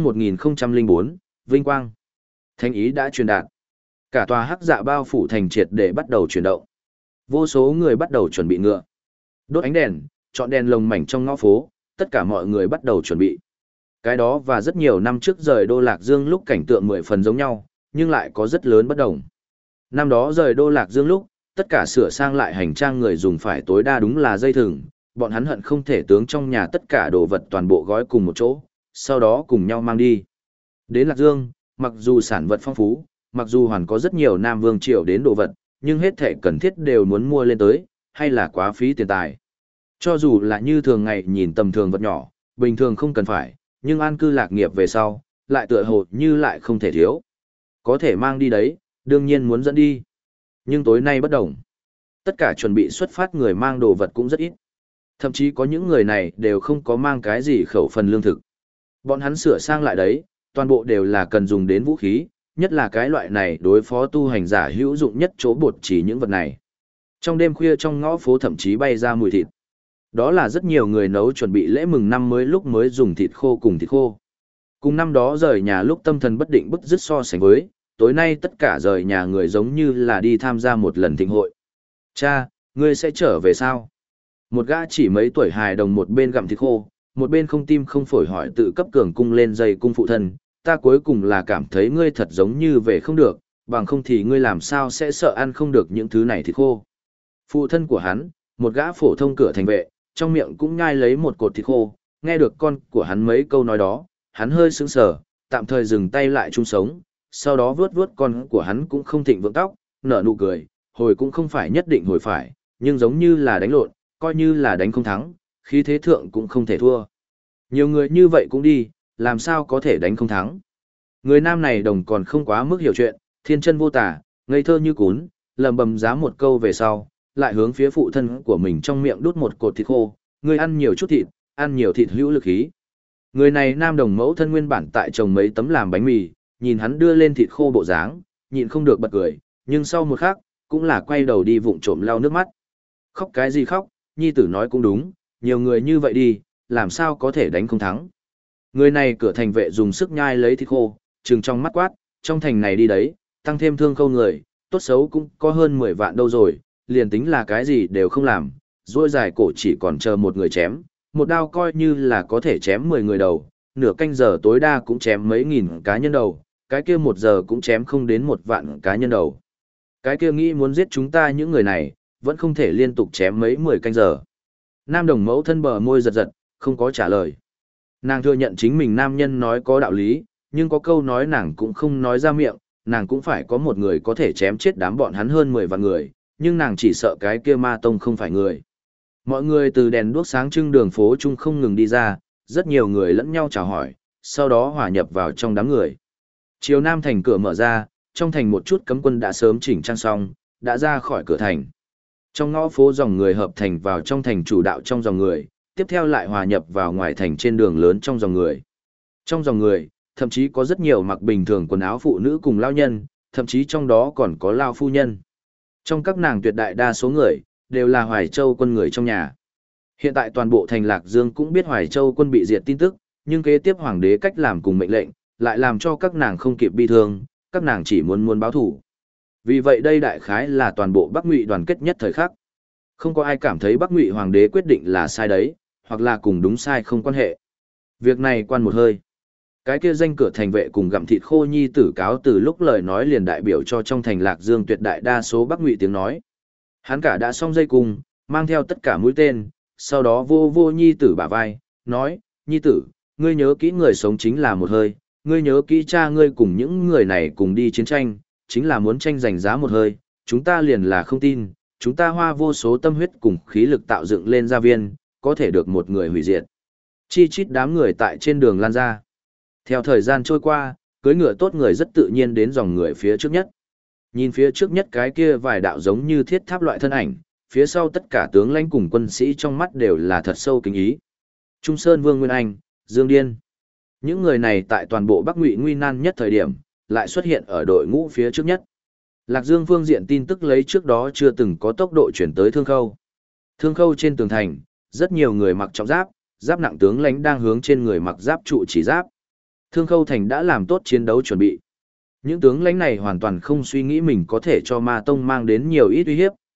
1004, Vinh Quang. Thánh ý đã truyền đạt. Cả tòa hắc dạ bao phủ thành triệt để bắt đầu chuyển động. Vô số người bắt đầu chuẩn bị ngựa. Đốt ánh đèn, chọn đèn lồng mảnh trong ngõ phố, tất cả mọi người bắt đầu chuẩn bị. Cái đó và rất nhiều năm trước rời Đô Lạc Dương lúc cảnh tượng 10 phần giống nhau, nhưng lại có rất lớn bất đồng. Năm đó rời Đô Lạc Dương lúc, tất cả sửa sang lại hành trang người dùng phải tối đa đúng là dây thừng, bọn hắn hận không thể tướng trong nhà tất cả đồ vật toàn bộ gói cùng một chỗ, sau đó cùng nhau mang đi. Đến Lạc Dương, mặc dù sản vật phong phú, mặc dù hoàn có rất nhiều Nam Vương Triều đến đồ vật, nhưng hết thể cần thiết đều muốn mua lên tới, hay là quá phí tiền tài. Cho dù là như thường ngày nhìn tầm thường vật nhỏ, bình thường không cần phải, nhưng an cư lạc nghiệp về sau, lại tựa hồ như lại không thể thiếu. Có thể mang đi đấy, đương nhiên muốn dẫn đi. Nhưng tối nay bất đồng. Tất cả chuẩn bị xuất phát người mang đồ vật cũng rất ít. Thậm chí có những người này đều không có mang cái gì khẩu phần lương thực. Bọn hắn sửa sang lại đấy, toàn bộ đều là cần dùng đến vũ khí, nhất là cái loại này đối phó tu hành giả hữu dụng nhất chỗ bột chỉ những vật này. Trong đêm khuya trong ngõ phố thậm chí bay ra mùi thịt. Đó là rất nhiều người nấu chuẩn bị lễ mừng năm mới lúc mới dùng thịt khô cùng thịt khô. Cùng năm đó rời nhà lúc tâm thần bất định bức dứt so sánh với, tối nay tất cả rời nhà người giống như là đi tham gia một lần thịnh hội. Cha, ngươi sẽ trở về sao? Một gã chỉ mấy tuổi hài đồng một bên gặm thịt khô, một bên không tim không phổi hỏi tự cấp cường cung lên dây cung phụ thân, ta cuối cùng là cảm thấy ngươi thật giống như về không được, bằng không thì ngươi làm sao sẽ sợ ăn không được những thứ này thịt khô. Phụ thân của hắn, một gã phổ thông cửa thành vệ, trong miệng cũng nhai lấy một cột thịt khô, nghe được con của hắn mấy câu nói đó, hắn hơi sững sờ, tạm thời dừng tay lại chung sống, sau đó vướt vướt con của hắn cũng không thịnh vượng tóc, nở nụ cười, hồi cũng không phải nhất định hồi phải, nhưng giống như là đánh lộn, coi như là đánh không thắng, khí thế thượng cũng không thể thua. Nhiều người như vậy cũng đi, làm sao có thể đánh không thắng. Người nam này đồng còn không quá mức hiểu chuyện, thiên chân vô tả, ngây thơ như cún, lầm bầm giá một câu về sau, lại hướng phía phụ thân của mình trong miệng đút một cột thịt khô, người ăn nhiều chút thịt, ăn nhiều thịt hữu lực khí. Người này nam đồng mẫu thân nguyên bản tại trồng mấy tấm làm bánh mì, nhìn hắn đưa lên thịt khô bộ dáng, nhịn không được bật cười, nhưng sau một khắc, cũng là quay đầu đi vụng trộm lau nước mắt. Khóc cái gì khóc, nhi tử nói cũng đúng, nhiều người như vậy đi, làm sao có thể đánh không thắng. Người này cửa thành vệ dùng sức nhai lấy thịt khô, trừng trong mắt quát, trong thành này đi đấy, tăng thêm thương khâu người, tốt xấu cũng có hơn 10 vạn đâu rồi, liền tính là cái gì đều không làm, duỗi dài cổ chỉ còn chờ một người chém, một đao coi như là có thể chém 10 người đầu, nửa canh giờ tối đa cũng chém mấy nghìn cá nhân đầu, cái kia 1 giờ cũng chém không đến 1 vạn cá nhân đầu. Cái kia nghĩ muốn giết chúng ta những người này, vẫn không thể liên tục chém mấy 10 canh giờ. Nam đồng mẫu thân bờ môi giật giật, không có trả lời. Nàng thừa nhận chính mình nam nhân nói có đạo lý, nhưng có câu nói nàng cũng không nói ra miệng, nàng cũng phải có một người có thể chém chết đám bọn hắn hơn 10 vạn người, nhưng nàng chỉ sợ cái kia ma tông không phải người. Mọi người từ đèn đuốc sáng trưng đường phố chung không ngừng đi ra, rất nhiều người lẫn nhau chào hỏi, sau đó hòa nhập vào trong đám người. Chiều nam thành cửa mở ra, trong thành một chút cấm quân đã sớm chỉnh trang xong, đã ra khỏi cửa thành. Trong ngõ phố dòng người hợp thành vào trong thành chủ đạo trong dòng người, tiếp theo lại hòa nhập vào ngoài thành trên đường lớn trong dòng người. Trong dòng người, thậm chí có rất nhiều mặc bình thường quần áo phụ nữ cùng lao nhân, thậm chí trong đó còn có lao phu nhân. Trong các nàng tuyệt đại đa số người, đều là Hoài Châu quân người trong nhà. Hiện tại toàn bộ thành Lạc Dương cũng biết Hoài Châu quân bị diệt tin tức, nhưng kế tiếp hoàng đế cách làm cùng mệnh lệnh, lại làm cho các nàng không kịp bi thương, các nàng chỉ muốn báo thủ. Vì vậy đây đại khái là toàn bộ Bắc Ngụy đoàn kết nhất thời khắc. Không có ai cảm thấy Bắc Ngụy hoàng đế quyết định là sai đấy, hoặc là cùng đúng sai không quan hệ. Việc này quan một hơi. Cái kia danh cửa thành vệ cùng gặm thịt khô nhi tử cáo từ lúc lời nói liền đại biểu cho trong thành Lạc Dương tuyệt đại đa số Bắc Ngụy tiếng nói. Hắn cả đã xong dây cung, mang theo tất cả mũi tên, sau đó vô nhi tử bả vai, nói, nhi tử, ngươi nhớ kỹ người sống chính là một hơi, ngươi nhớ kỹ cha ngươi cùng những người này cùng đi chiến tranh, chính là muốn tranh giành giá một hơi, chúng ta liền là không tin, chúng ta hoa vô số tâm huyết cùng khí lực tạo dựng lên gia viên, có thể được một người hủy diệt. Chi chít đám người tại trên đường lan ra. Theo thời gian trôi qua, cưỡi ngựa tốt người rất tự nhiên đến dòng người phía trước nhất. Nhìn phía trước nhất cái kia vài đạo giống như thiết tháp loại thân ảnh, phía sau tất cả tướng lãnh cùng quân sĩ trong mắt đều là thật sâu kính ý. Trung Sơn Vương Nguyên Anh, Dương Điên. Những người này tại toàn bộ Bắc Ngụy nguy nan nhất thời điểm, lại xuất hiện ở đội ngũ phía trước nhất. Lạc Dương phương diện tin tức lấy trước đó chưa từng có tốc độ chuyển tới Thương Khâu. Thương Khâu trên tường thành, rất nhiều người mặc trọng giáp, giáp nặng tướng lãnh đang hướng trên người mặc giáp trụ chỉ giáp. Thương Khâu thành đã làm tốt chiến đấu chuẩn bị. Những tướng lãnh này hoàn toàn không suy nghĩ mình có thể cho Ma Tông mang đến nhiều ít uy hiếp,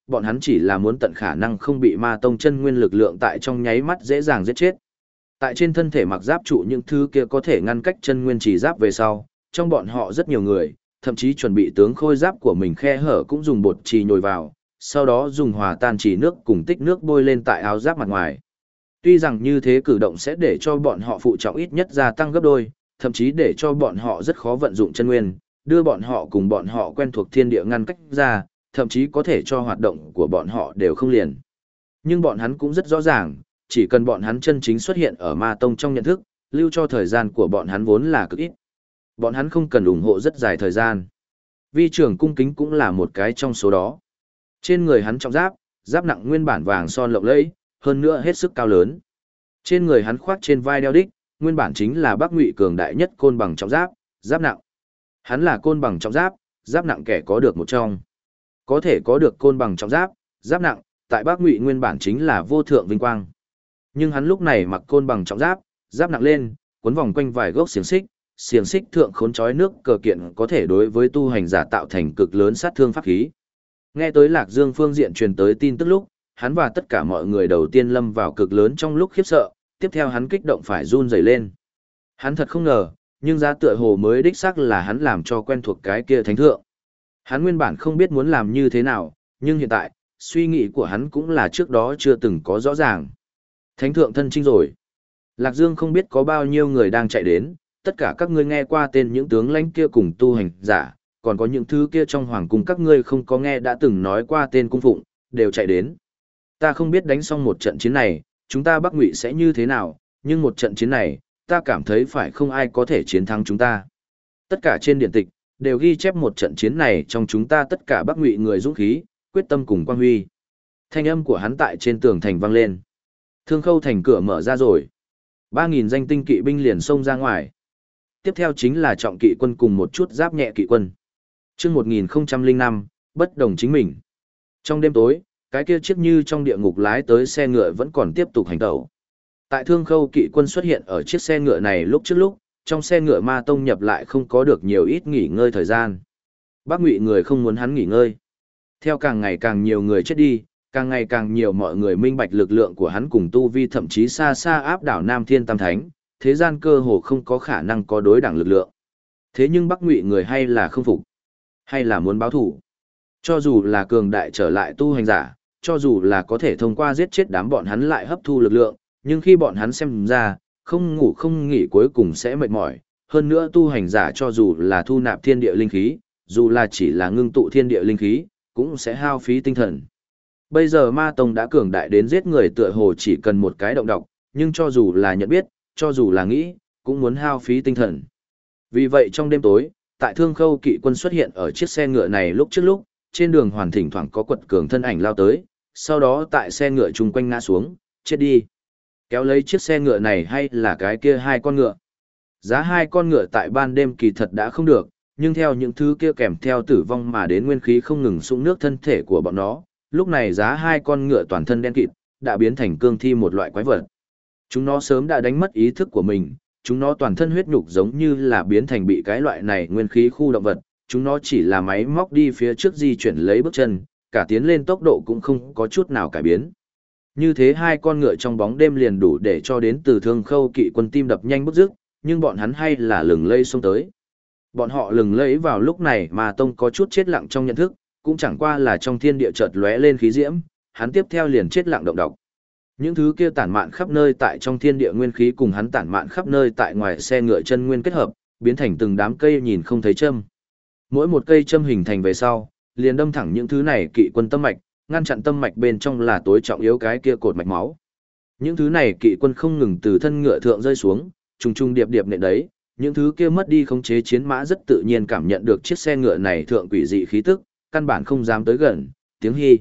bọn hắn chỉ là muốn tận khả năng không bị ma tông chân nguyên lực lượng tại trong nháy mắt dễ dàng giết chết. Tại trên thân thể mặc giáp trụ những thứ kia có thể ngăn cách chân nguyên chỉ giáp về sau, trong bọn họ rất nhiều người, thậm chí chuẩn bị tướng khôi giáp của mình khe hở cũng dùng bột chì nhồi vào, sau đó dùng hòa tan chỉ nước cùng tích nước bôi lên tại áo giáp mặt ngoài. Tuy rằng như thế cử động sẽ để cho bọn họ phụ trọng ít nhất gia tăng gấp đôi, thậm chí để cho bọn họ rất khó vận dụng chân nguyên, đưa bọn họ cùng bọn họ quen thuộc thiên địa ngăn cách ra, thậm chí có thể cho hoạt động của bọn họ đều không liền. Nhưng bọn hắn cũng rất rõ ràng, chỉ cần bọn hắn chân chính xuất hiện ở ma tông trong nhận thức, lưu cho thời gian của bọn hắn vốn là cực ít. Bọn hắn không cần ủng hộ rất dài thời gian. Vi trưởng cung kính cũng là một cái trong số đó. Trên người hắn trọng giáp, giáp nặng nguyên bản vàng son lộng lẫy, hơn nữa hết sức cao lớn. Trên người hắn khoác trên vai đeo đích, nguyên bản chính là Bắc Ngụy cường đại nhất côn bằng trọng giáp, giáp nặng. Hắn là côn bằng trọng giáp, giáp nặng kẻ có được một trong. Có thể có được côn bằng trọng giáp, giáp nặng, tại Bắc Ngụy nguyên bản chính là vô thượng vinh quang. Nhưng hắn lúc này mặc côn bằng trọng giáp, giáp nặng lên, cuốn vòng quanh vài gốc xiềng xích thượng khốn trói nước cờ kiện có thể đối với tu hành giả tạo thành cực lớn sát thương pháp khí. Nghe tới Lạc Dương phương diện truyền tới tin tức lúc, hắn và tất cả mọi người đầu tiên lâm vào cực lớn trong lúc khiếp sợ, tiếp theo hắn kích động phải run rẩy lên. Hắn thật không ngờ, nhưng giá tựa hồ mới đích xác là hắn làm cho quen thuộc cái kia thánh thượng. Hắn nguyên bản không biết muốn làm như thế nào, nhưng hiện tại, suy nghĩ của hắn cũng là trước đó chưa từng có rõ ràng. Thánh thượng thân chinh rồi. Lạc Dương không biết có bao nhiêu người đang chạy đến, tất cả các ngươi nghe qua tên những tướng lãnh kia cùng tu hành giả, còn có những thứ kia trong hoàng cung các ngươi không có nghe đã từng nói qua tên cung phụng, đều chạy đến. Ta không biết đánh xong một trận chiến này, chúng ta Bắc Ngụy sẽ như thế nào, nhưng một trận chiến này, ta cảm thấy phải không ai có thể chiến thắng chúng ta. Tất cả trên điện tịch, đều ghi chép một trận chiến này trong chúng ta tất cả Bắc Ngụy người dũng khí, quyết tâm cùng quang huy. Thanh âm của hắn tại trên tường thành vang lên. Thương Khâu thành cửa mở ra rồi. 3.000 danh tinh kỵ binh liền xông ra ngoài. Tiếp theo chính là trọng kỵ quân cùng một chút giáp nhẹ kỵ quân. Chương 1005, bất đồng chính mình. Trong đêm tối, cái kia chiếc như trong địa ngục lái tới xe ngựa vẫn còn tiếp tục hành tẩu. Tại Thương Khâu kỵ quân xuất hiện ở chiếc xe ngựa này lúc trước lúc, trong xe ngựa ma tông nhập lại không có được nhiều ít nghỉ ngơi thời gian. Bắc Ngụy người không muốn hắn nghỉ ngơi. Theo càng ngày càng nhiều người chết đi, càng ngày càng nhiều mọi người minh bạch lực lượng của hắn cùng tu vi thậm chí xa xa áp đảo Nam Thiên Tam Thánh, thế gian cơ hồ không có khả năng có đối đẳng lực lượng. Thế nhưng Bắc Ngụy người hay là không phục, hay là muốn báo thù. Cho dù là cường đại trở lại tu hành giả, cho dù là có thể thông qua giết chết đám bọn hắn lại hấp thu lực lượng, nhưng khi bọn hắn xem ra, không ngủ không nghỉ cuối cùng sẽ mệt mỏi. Hơn nữa tu hành giả cho dù là thu nạp thiên địa linh khí, dù là chỉ là ngưng tụ thiên địa linh khí, cũng sẽ hao phí tinh thần. Bây giờ ma tông đã cường đại đến giết người tựa hồ chỉ cần một cái động độc, nhưng cho dù là nhận biết, cho dù là nghĩ, cũng muốn hao phí tinh thần. Vì vậy trong đêm tối, tại Thương Khâu kỵ quân xuất hiện ở chiếc xe ngựa này lúc trước lúc, trên đường hoàn thỉnh thoảng có quật cường thân ảnh lao tới, sau đó tại xe ngựa chung quanh ngã xuống, chết đi. Kéo lấy chiếc xe ngựa này hay là cái kia hai con ngựa. Giá hai con ngựa tại ban đêm kỳ thật đã không được, nhưng theo những thứ kia kèm theo tử vong mà đến nguyên khí không ngừng sũng nước thân thể của bọn nó, lúc này giá hai con ngựa toàn thân đen kịt, đã biến thành cương thi một loại quái vật. Chúng nó sớm đã đánh mất ý thức của mình, chúng nó toàn thân huyết nhục giống như là biến thành bị cái loại này nguyên khí khu động vật, chúng nó chỉ là máy móc đi phía trước di chuyển lấy bước chân, cả tiến lên tốc độ cũng không có chút nào cải biến. Như thế hai con ngựa trong bóng đêm liền đủ để cho đến từ Thương Khâu kỵ quân tim đập nhanh bức rứt, nhưng bọn hắn hay là lừng lây xông tới. Bọn họ lừng lẫy vào lúc này mà tông có chút chết lặng trong nhận thức, cũng chẳng qua là trong thiên địa chợt lóe lên khí diễm, hắn tiếp theo liền chết lặng động độc. Những thứ kia tản mạn khắp nơi tại trong thiên địa nguyên khí cùng hắn tản mạn khắp nơi tại ngoài xe ngựa chân nguyên kết hợp, biến thành từng đám cây nhìn không thấy châm. Mỗi một cây châm hình thành về sau, liền đâm thẳng những thứ này kỵ quân tâm mạch, ngăn chặn tâm mạch bên trong là tối trọng yếu cái kia cột mạch máu. Những thứ này kỵ quân không ngừng từ thân ngựa thượng rơi xuống, trùng trùng điệp điệp nện đấy, những thứ kia mất đi khống chế chiến mã rất tự nhiên cảm nhận được chiếc xe ngựa này thượng quỷ dị khí tức, căn bản không dám tới gần, tiếng hi.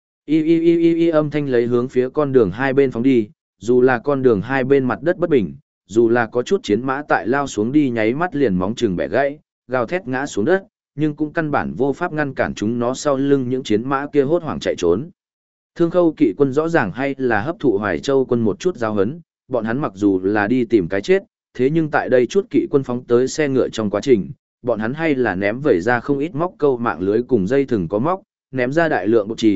Y âm thanh lấy hướng phía con đường hai bên phóng đi, dù là con đường hai bên mặt đất bất bình, dù là có chút chiến mã tại lao xuống đi nháy mắt liền móng chừng bẻ gãy, gào thét ngã xuống đất, nhưng cũng căn bản vô pháp ngăn cản chúng nó sau lưng những chiến mã kia hốt hoảng chạy trốn. Thương Khâu kỵ quân rõ ràng hay là hấp thụ Hoài Châu quân một chút giáo hấn, bọn hắn mặc dù là đi tìm cái chết, thế nhưng tại đây chút kỵ quân phóng tới xe ngựa trong quá trình, bọn hắn hay là ném vẩy ra không ít móc câu mạng lưới cùng dây thừng có móc, ném ra đại lượng bột trì,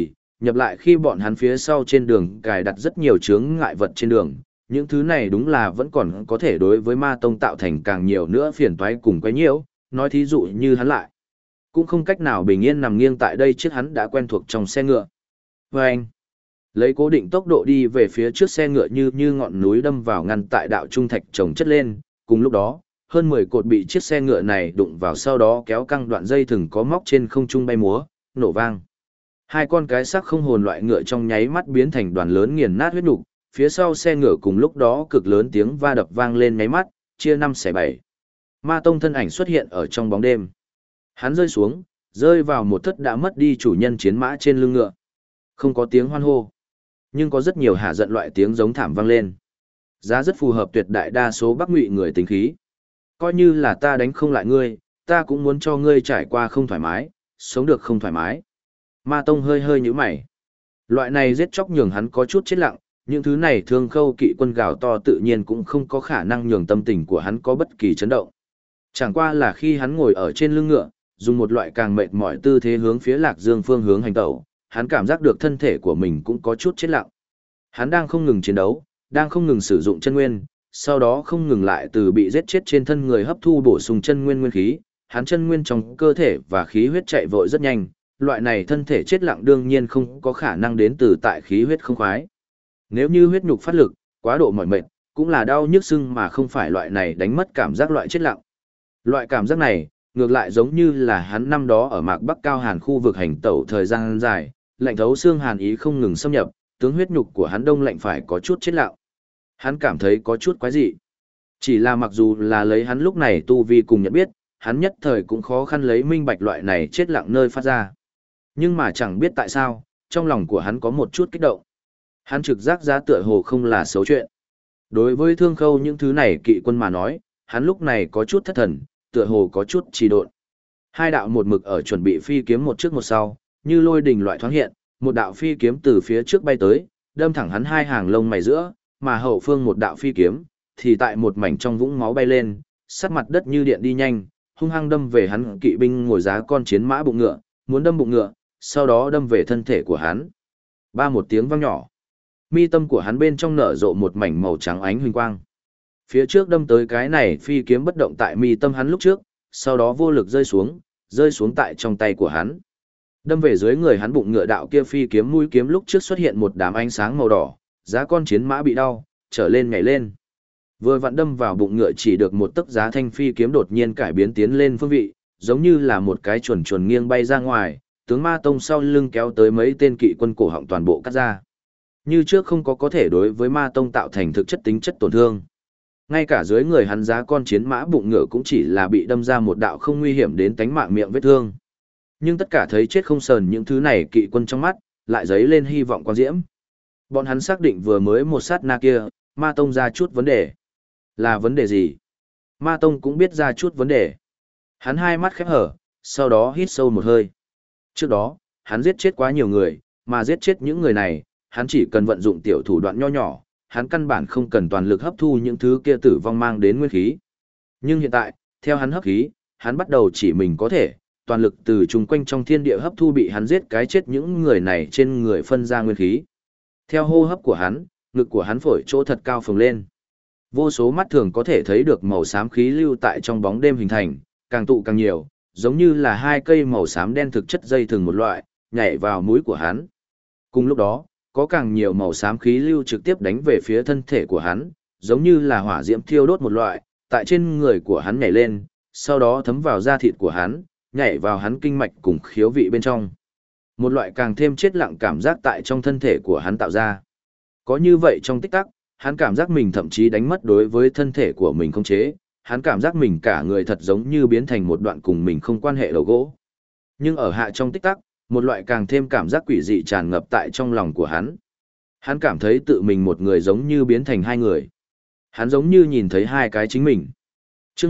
Nhập lại khi bọn hắn phía sau trên đường cài đặt rất nhiều chướng ngại vật trên đường, những thứ này đúng là vẫn còn có thể đối với ma tông tạo thành càng nhiều nữa phiền toái cùng quấy nhiễu, nói thí dụ như hắn lại. Cũng không cách nào bình yên nằm nghiêng tại đây chiếc hắn đã quen thuộc trong xe ngựa. Và anh, lấy cố định tốc độ đi về phía trước xe ngựa như ngọn núi đâm vào ngăn tại đạo trung thạch chồng chất lên, cùng lúc đó, hơn 10 cột bị chiếc xe ngựa này đụng vào sau đó kéo căng đoạn dây thừng có móc trên không trung bay múa, nổ vang. Hai con cái xác không hồn loại ngựa trong nháy mắt biến thành đoàn lớn nghiền nát huyết nục, phía sau xe ngựa cùng lúc đó cực lớn tiếng va đập vang lên nháy mắt, chia 5 xẻ 7. Ma Tông thân ảnh xuất hiện ở trong bóng đêm. Hắn rơi xuống, rơi vào một thất đã mất đi chủ nhân chiến mã trên lưng ngựa. Không có tiếng hoan hô, nhưng có rất nhiều hạ giận loại tiếng giống thảm vang lên. Giá rất phù hợp tuyệt đại đa số Bắc Ngụy người tính khí. Coi như là ta đánh không lại ngươi, ta cũng muốn cho ngươi trải qua không thoải mái, sống được không thoải mái. Ma Tông hơi hơi nhíu mày. Loại này giết chóc nhường hắn có chút chết lặng, những thứ này Thương Khâu kỵ quân gào to tự nhiên cũng không có khả năng nhường tâm tình của hắn có bất kỳ chấn động. Chẳng qua là khi hắn ngồi ở trên lưng ngựa, dùng một loại càng mệt mỏi tư thế hướng phía Lạc Dương phương hướng hành tẩu, hắn cảm giác được thân thể của mình cũng có chút chết lặng. Hắn đang không ngừng chiến đấu, đang không ngừng sử dụng chân nguyên, sau đó không ngừng lại từ bị giết chết trên thân người hấp thu bổ sung chân nguyên nguyên khí, hắn chân nguyên trong cơ thể và khí huyết chạy vội rất nhanh, loại này thân thể chết lặng đương nhiên không có khả năng đến từ tại khí huyết không khoái. Nếu như huyết nhục phát lực, quá độ mỏi mệt, cũng là đau nhức sưng mà không phải loại này đánh mất cảm giác loại chết lặng. Loại cảm giác này, ngược lại giống như là hắn năm đó ở mạc Bắc Cao Hàn khu vực hành tẩu thời gian dài, lạnh thấu xương hàn ý không ngừng xâm nhập, tướng huyết nhục của hắn đông lạnh phải có chút chết lặng. Hắn cảm thấy có chút quái dị. Chỉ là mặc dù là lấy hắn lúc này tu vi cùng nhận biết, hắn nhất thời cũng khó khăn lấy minh bạch loại này chết lặng nơi phát ra. Nhưng mà chẳng biết tại sao, trong lòng của hắn có một chút kích động. Hắn trực giác giá tựa hồ không là xấu chuyện. Đối với Thương Khâu những thứ này kỵ quân mà nói, hắn lúc này có chút thất thần, tựa hồ có chút trì độn. Hai đạo một mực ở chuẩn bị phi kiếm một trước một sau, như lôi đình loại thoáng hiện, một đạo phi kiếm từ phía trước bay tới, đâm thẳng hắn hai hàng lông mày giữa, mà hậu phương một đạo phi kiếm thì tại một mảnh trong vũng máu bay lên, sát mặt đất như điện đi nhanh, hung hăng đâm về hắn kỵ binh ngồi giá con chiến mã bụng ngựa, muốn đâm bụng ngựa, sau đó đâm về thân thể của hắn. Ba một tiếng vang nhỏ, mi tâm của hắn bên trong nở rộ một mảnh màu trắng ánh huỳnh quang. Phía trước đâm tới cái này phi kiếm bất động tại mi tâm hắn lúc trước, sau đó vô lực rơi xuống tại trong tay của hắn. Đâm về dưới người hắn bụng ngựa đạo kia phi kiếm mũi kiếm lúc trước xuất hiện một đám ánh sáng màu đỏ, giá con chiến mã bị đau, trở lên nhảy lên. Vừa vặn đâm vào bụng ngựa chỉ được một tấc giá thanh phi kiếm đột nhiên cải biến tiến lên phương vị, giống như là một cái chuồn chuồn nghiêng bay ra ngoài, tướng Ma Tông sau lưng kéo tới mấy tên kỵ quân cổ họng toàn bộ cắt ra. Như trước không có thể đối với Ma Tông tạo thành thực chất tính chất tổn thương. Ngay cả dưới người hắn giá con chiến mã bụng ngựa cũng chỉ là bị đâm ra một đạo không nguy hiểm đến tánh mạng miệng vết thương. Nhưng tất cả thấy chết không sờn những thứ này kỵ quân trong mắt, lại dấy lên hy vọng quang diễm. Bọn hắn xác định vừa mới một sát na kia, Ma Tông ra chút vấn đề. Là vấn đề gì? Ma Tông cũng biết ra chút vấn đề. Hắn hai mắt khép hở, sau đó hít sâu một hơi. Trước đó, hắn giết chết quá nhiều người, mà giết chết những người này, hắn chỉ cần vận dụng tiểu thủ đoạn nho nhỏ, hắn căn bản không cần toàn lực hấp thu những thứ kia tử vong mang đến nguyên khí. Nhưng hiện tại, theo hắn hấp khí, hắn bắt đầu chỉ mình có thể, toàn lực từ chung quanh trong thiên địa hấp thu bị hắn giết cái chết những người này trên người phân ra nguyên khí. Theo hô hấp của hắn, ngực của hắn phổi chỗ thật cao phồng lên. Vô số mắt thường có thể thấy được màu xám khí lưu tại trong bóng đêm hình thành, càng tụ càng nhiều, giống như là hai cây màu xám đen thực chất dây thừng một loại, nhảy vào mũi của hắn. Cùng lúc đó, có càng nhiều màu xám khí lưu trực tiếp đánh về phía thân thể của hắn, giống như là hỏa diễm thiêu đốt một loại, tại trên người của hắn nhảy lên, sau đó thấm vào da thịt của hắn, nhảy vào hắn kinh mạch cùng khiếu vị bên trong. Một loại càng thêm chết lặng cảm giác tại trong thân thể của hắn tạo ra. Có như vậy trong tích tắc, hắn cảm giác mình thậm chí đánh mất đối với thân thể của mình không chế, hắn cảm giác mình cả người thật giống như biến thành một đoạn cùng mình không quan hệ đầu gỗ. Nhưng ở hạ trong tích tắc, một loại càng thêm cảm giác quỷ dị tràn ngập tại trong lòng của hắn. Hắn cảm thấy tự mình một người giống như biến thành hai người. Hắn giống như nhìn thấy hai cái chính mình. Trước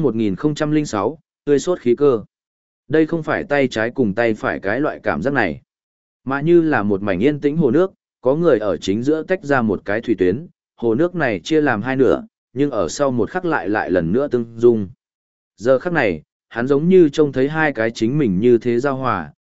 1006, tươi sốt khí cơ. Đây không phải tay trái cùng tay phải cái loại cảm giác này, mà như là một mảnh yên tĩnh hồ nước, có người ở chính giữa tách ra một cái thủy tuyến, hồ nước này chia làm hai nửa, nhưng ở sau một khắc lại lần nữa tương dung. Giờ khắc này, hắn giống như trông thấy hai cái chính mình như thế giao hòa,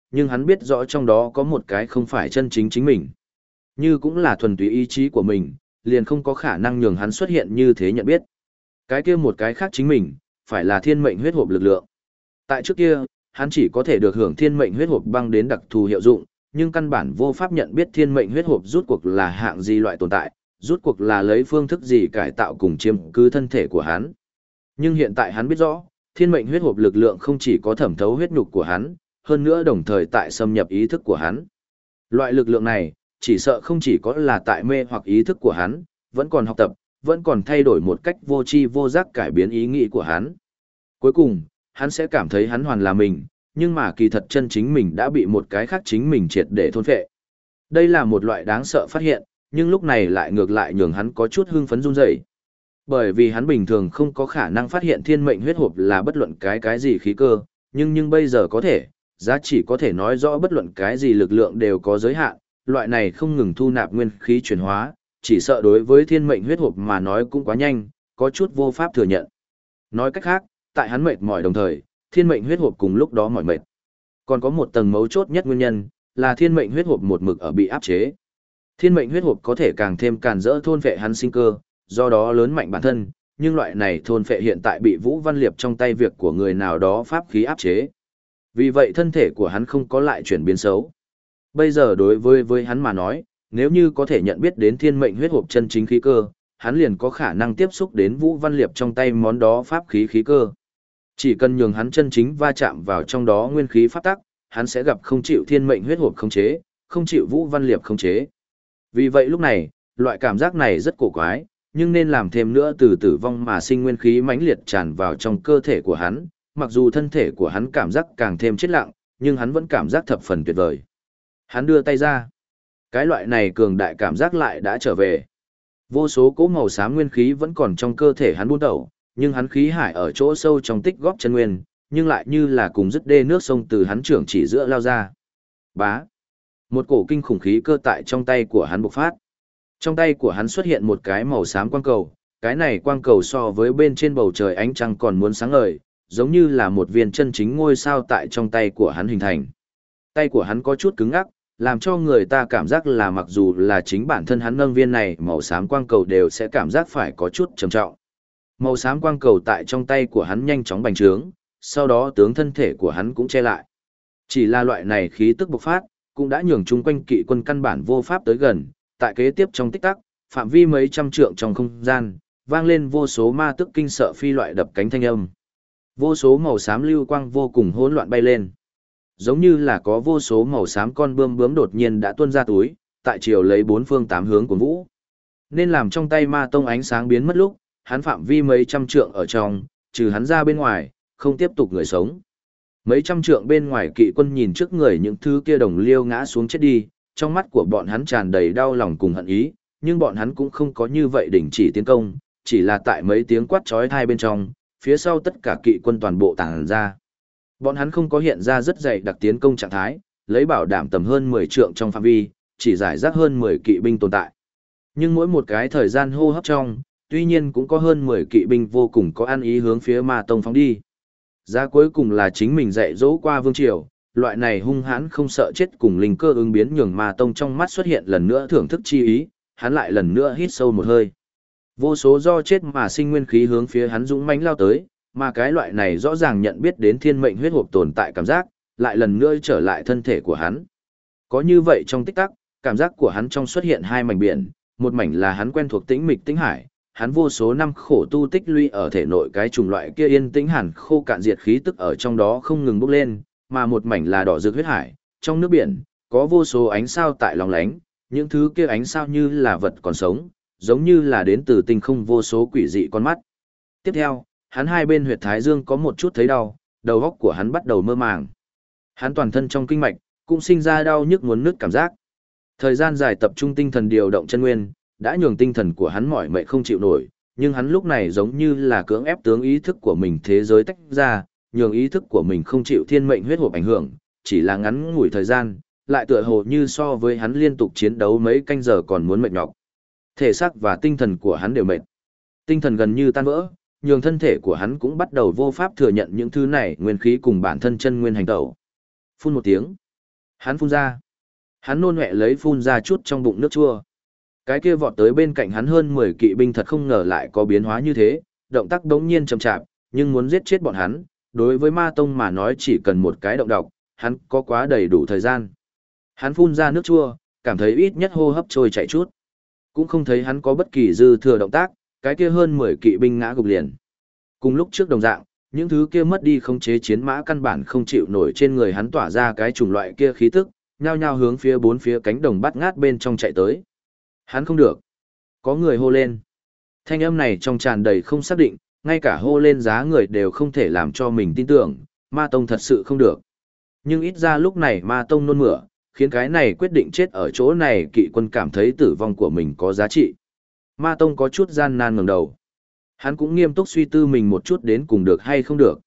nhưng hắn biết rõ trong đó có một cái không phải chân chính chính mình. Như cũng là thuần túy ý chí của mình, liền không có khả năng nhường hắn xuất hiện như thế nhận biết. Cái kia một cái khác chính mình, phải là thiên mệnh huyết hộp lực lượng. Tại trước kia, hắn chỉ có thể được hưởng thiên mệnh huyết hộp băng đến đặc thù hiệu dụng, nhưng căn bản vô pháp nhận biết thiên mệnh huyết hộp rút cuộc là hạng gì loại tồn tại, rút cuộc là lấy phương thức gì cải tạo cùng chiếm cứ thân thể của hắn. Nhưng hiện tại hắn biết rõ, thiên mệnh huyết hộp lực lượng không chỉ có thẩm thấu huyết nhục của hắn, hơn nữa đồng thời tại xâm nhập ý thức của hắn. Loại lực lượng này, chỉ sợ không chỉ có là tại mê hoặc ý thức của hắn, vẫn còn học tập, vẫn còn thay đổi một cách vô tri vô giác cải biến ý nghĩ của hắn. Cuối cùng, hắn sẽ cảm thấy hắn hoàn là mình, nhưng mà kỳ thật chân chính mình đã bị một cái khác chính mình triệt để thôn phệ. Đây là một loại đáng sợ phát hiện, nhưng lúc này lại ngược lại nhường hắn có chút hưng phấn run rẩy. Bởi vì hắn bình thường không có khả năng phát hiện thiên mệnh huyết hộp là bất luận cái gì khí cơ, nhưng bây giờ có thể, giá trị có thể nói rõ bất luận cái gì lực lượng đều có giới hạn, loại này không ngừng thu nạp nguyên khí chuyển hóa, chỉ sợ đối với thiên mệnh huyết hộp mà nói cũng quá nhanh, có chút vô pháp thừa nhận. Nói cách khác, tại hắn mệt mỏi đồng thời, thiên mệnh huyết hộp cùng lúc đó mỏi mệt. Còn có một tầng mấu chốt nhất nguyên nhân, là thiên mệnh huyết hộp một mực ở bị áp chế. Thiên mệnh huyết hộp có thể càng thêm càn rỡ thôn phệ hắn sinh cơ, do đó lớn mạnh bản thân, nhưng loại này thôn phệ hiện tại bị Vũ Văn Liệp trong tay việc của người nào đó pháp khí áp chế. Vì vậy thân thể của hắn không có lại chuyển biến xấu. Bây giờ đối với hắn mà nói, nếu như có thể nhận biết đến thiên mệnh huyết hộp chân chính khí cơ, hắn liền có khả năng tiếp xúc đến Vũ Văn Liệp trong tay món đó pháp khí khí cơ. Chỉ cần nhường hắn chân chính va chạm vào trong đó nguyên khí pháp tắc, hắn sẽ gặp không chịu thiên mệnh huyết hộp khống chế, không chịu Vũ Văn Liệp khống chế. Vì vậy lúc này, loại cảm giác này rất cổ quái, nhưng nên làm thêm nữa từ tử vong mà sinh nguyên khí mãnh liệt tràn vào trong cơ thể của hắn, mặc dù thân thể của hắn cảm giác càng thêm chết lặng, nhưng hắn vẫn cảm giác thập phần tuyệt vời. Hắn đưa tay ra. Cái loại này cường đại cảm giác lại đã trở về. Vô số cỗ màu xám nguyên khí vẫn còn trong cơ thể hắn buôn tẩu, nhưng hắn khí hải ở chỗ sâu trong tích góp chân nguyên, nhưng lại như là cùng dứt đê nước sông từ hắn trưởng chỉ giữa lao ra. Bá. Một cổ kinh khủng khí cơ tại trong tay của hắn bộc phát. Trong tay của hắn xuất hiện một cái màu xám quang cầu, cái này quang cầu so với bên trên bầu trời ánh trăng còn muốn sáng ngời, giống như là một viên chân chính ngôi sao tại trong tay của hắn hình thành. Tay của hắn có chút cứng ngắc, làm cho người ta cảm giác là mặc dù là chính bản thân hắn nâng viên này màu xám quang cầu đều sẽ cảm giác phải có chút trầm trọng. Màu xám quang cầu tại trong tay của hắn nhanh chóng bành trướng, sau đó tướng thân thể của hắn cũng che lại. Chỉ là loại này khí tức bộc phát, cũng đã nhường chung quanh kỵ quân căn bản vô pháp tới gần, tại kế tiếp trong tích tắc, phạm vi mấy trăm trượng trong không gian, vang lên vô số ma tức kinh sợ phi loại đập cánh thanh âm. Vô số màu xám lưu quang vô cùng hỗn loạn bay lên. Giống như là có vô số màu xám con bươm bướm đột nhiên đã tuôn ra túi, tại chiều lấy bốn phương tám hướng của vũ. Nên làm trong tay ma tông ánh sáng biến mất lúc, hắn phạm vi mấy trăm trượng ở trong, trừ hắn ra bên ngoài, không tiếp tục người sống. Mấy trăm trượng bên ngoài kỵ quân nhìn trước người những thứ kia đồng liêu ngã xuống chết đi, trong mắt của bọn hắn tràn đầy đau lòng cùng hận ý, nhưng bọn hắn cũng không có như vậy đình chỉ tiến công, chỉ là tại mấy tiếng quát chói tai bên trong, phía sau tất cả kỵ quân toàn bộ tàng ra. Bọn hắn không có hiện ra rất dày đặc tiến công trạng thái, lấy bảo đảm tầm hơn 10 trượng trong phạm vi, chỉ giải rác hơn 10 kỵ binh tồn tại. Nhưng mỗi một cái thời gian hô hấp trong, tuy nhiên cũng có hơn 10 kỵ binh vô cùng có ăn ý hướng phía ma tông phóng đi. Giá cuối cùng là chính mình dạy dỗ qua vương triều, loại này hung hãn không sợ chết cùng linh cơ ứng biến nhường ma tông trong mắt xuất hiện lần nữa thưởng thức chi ý, hắn lại lần nữa hít sâu một hơi. Vô số do chết mà sinh nguyên khí hướng phía hắn dũng mãnh lao tới, mà cái loại này rõ ràng nhận biết đến thiên mệnh huyết hộp tồn tại cảm giác, lại lần nữa trở lại thân thể của hắn. Có như vậy trong tích tắc, cảm giác của hắn trong xuất hiện hai mảnh biển, một mảnh là hắn quen thuộc tĩnh mịch tĩnh hải, hắn vô số năm khổ tu tích lũy ở thể nội cái chủng loại kia yên tĩnh hẳn khô cạn diệt khí tức ở trong đó không ngừng bốc lên, mà một mảnh là đỏ rực huyết hải, trong nước biển, có vô số ánh sao tại lòng lánh, những thứ kia ánh sao như là vật còn sống, giống như là đến từ tinh không vô số quỷ dị con mắt. Tiếp theo, hắn hai bên huyệt thái dương có một chút thấy đau, đầu óc của hắn bắt đầu mơ màng. Hắn toàn thân trong kinh mạch cũng sinh ra đau nhức muốn nứt cảm giác. Thời gian dài tập trung tinh thần điều động chân nguyên, đã nhường tinh thần của hắn mỏi mệt không chịu nổi, nhưng hắn lúc này giống như là cưỡng ép tướng ý thức của mình thế giới tách ra, nhường ý thức của mình không chịu thiên mệnh huyết hộp ảnh hưởng, chỉ là ngắn ngủi thời gian, lại tựa hồ như so với hắn liên tục chiến đấu mấy canh giờ còn muốn mệt nhọc. Thể xác và tinh thần của hắn đều mệt. Tinh thần gần như tan vỡ, nhường thân thể của hắn cũng bắt đầu vô pháp thừa nhận những thứ này nguyên khí cùng bản thân chân nguyên hành tẩu. Phun một tiếng, Hắn phun ra. Hắn nôn ọe lấy phun ra chút trong bụng nước chua. Cái kia vọt tới bên cạnh hắn hơn 10 kỵ binh thật không ngờ lại có biến hóa như thế, động tác đống nhiên chậm chạp, nhưng muốn giết chết bọn hắn, đối với ma tông mà nói chỉ cần một cái động độc, hắn có quá đầy đủ thời gian. Hắn phun ra nước chua, cảm thấy ít nhất hô hấp trôi chảy chút. Cũng không thấy hắn có bất kỳ dư thừa động tác, cái kia hơn 10 kỵ binh ngã gục liền. Cùng lúc trước đồng dạng, những thứ kia mất đi khống chế chiến mã căn bản không chịu nổi trên người hắn tỏa ra cái chủng loại kia khí tức, nhao nhao hướng phía bốn phía cánh đồng bát ngát bên trong chạy tới. Hắn không được. Có người hô lên. Thanh âm này trong tràn đầy không xác định, ngay cả hô lên giá người đều không thể làm cho mình tin tưởng, ma tông thật sự không được. Nhưng ít ra lúc này ma tông nôn mửa, khiến cái này quyết định chết ở chỗ này kỵ quân cảm thấy tử vong của mình có giá trị. Ma tông có chút gian nan ngẩng đầu. Hắn cũng nghiêm túc suy tư mình một chút đến cùng được hay không được.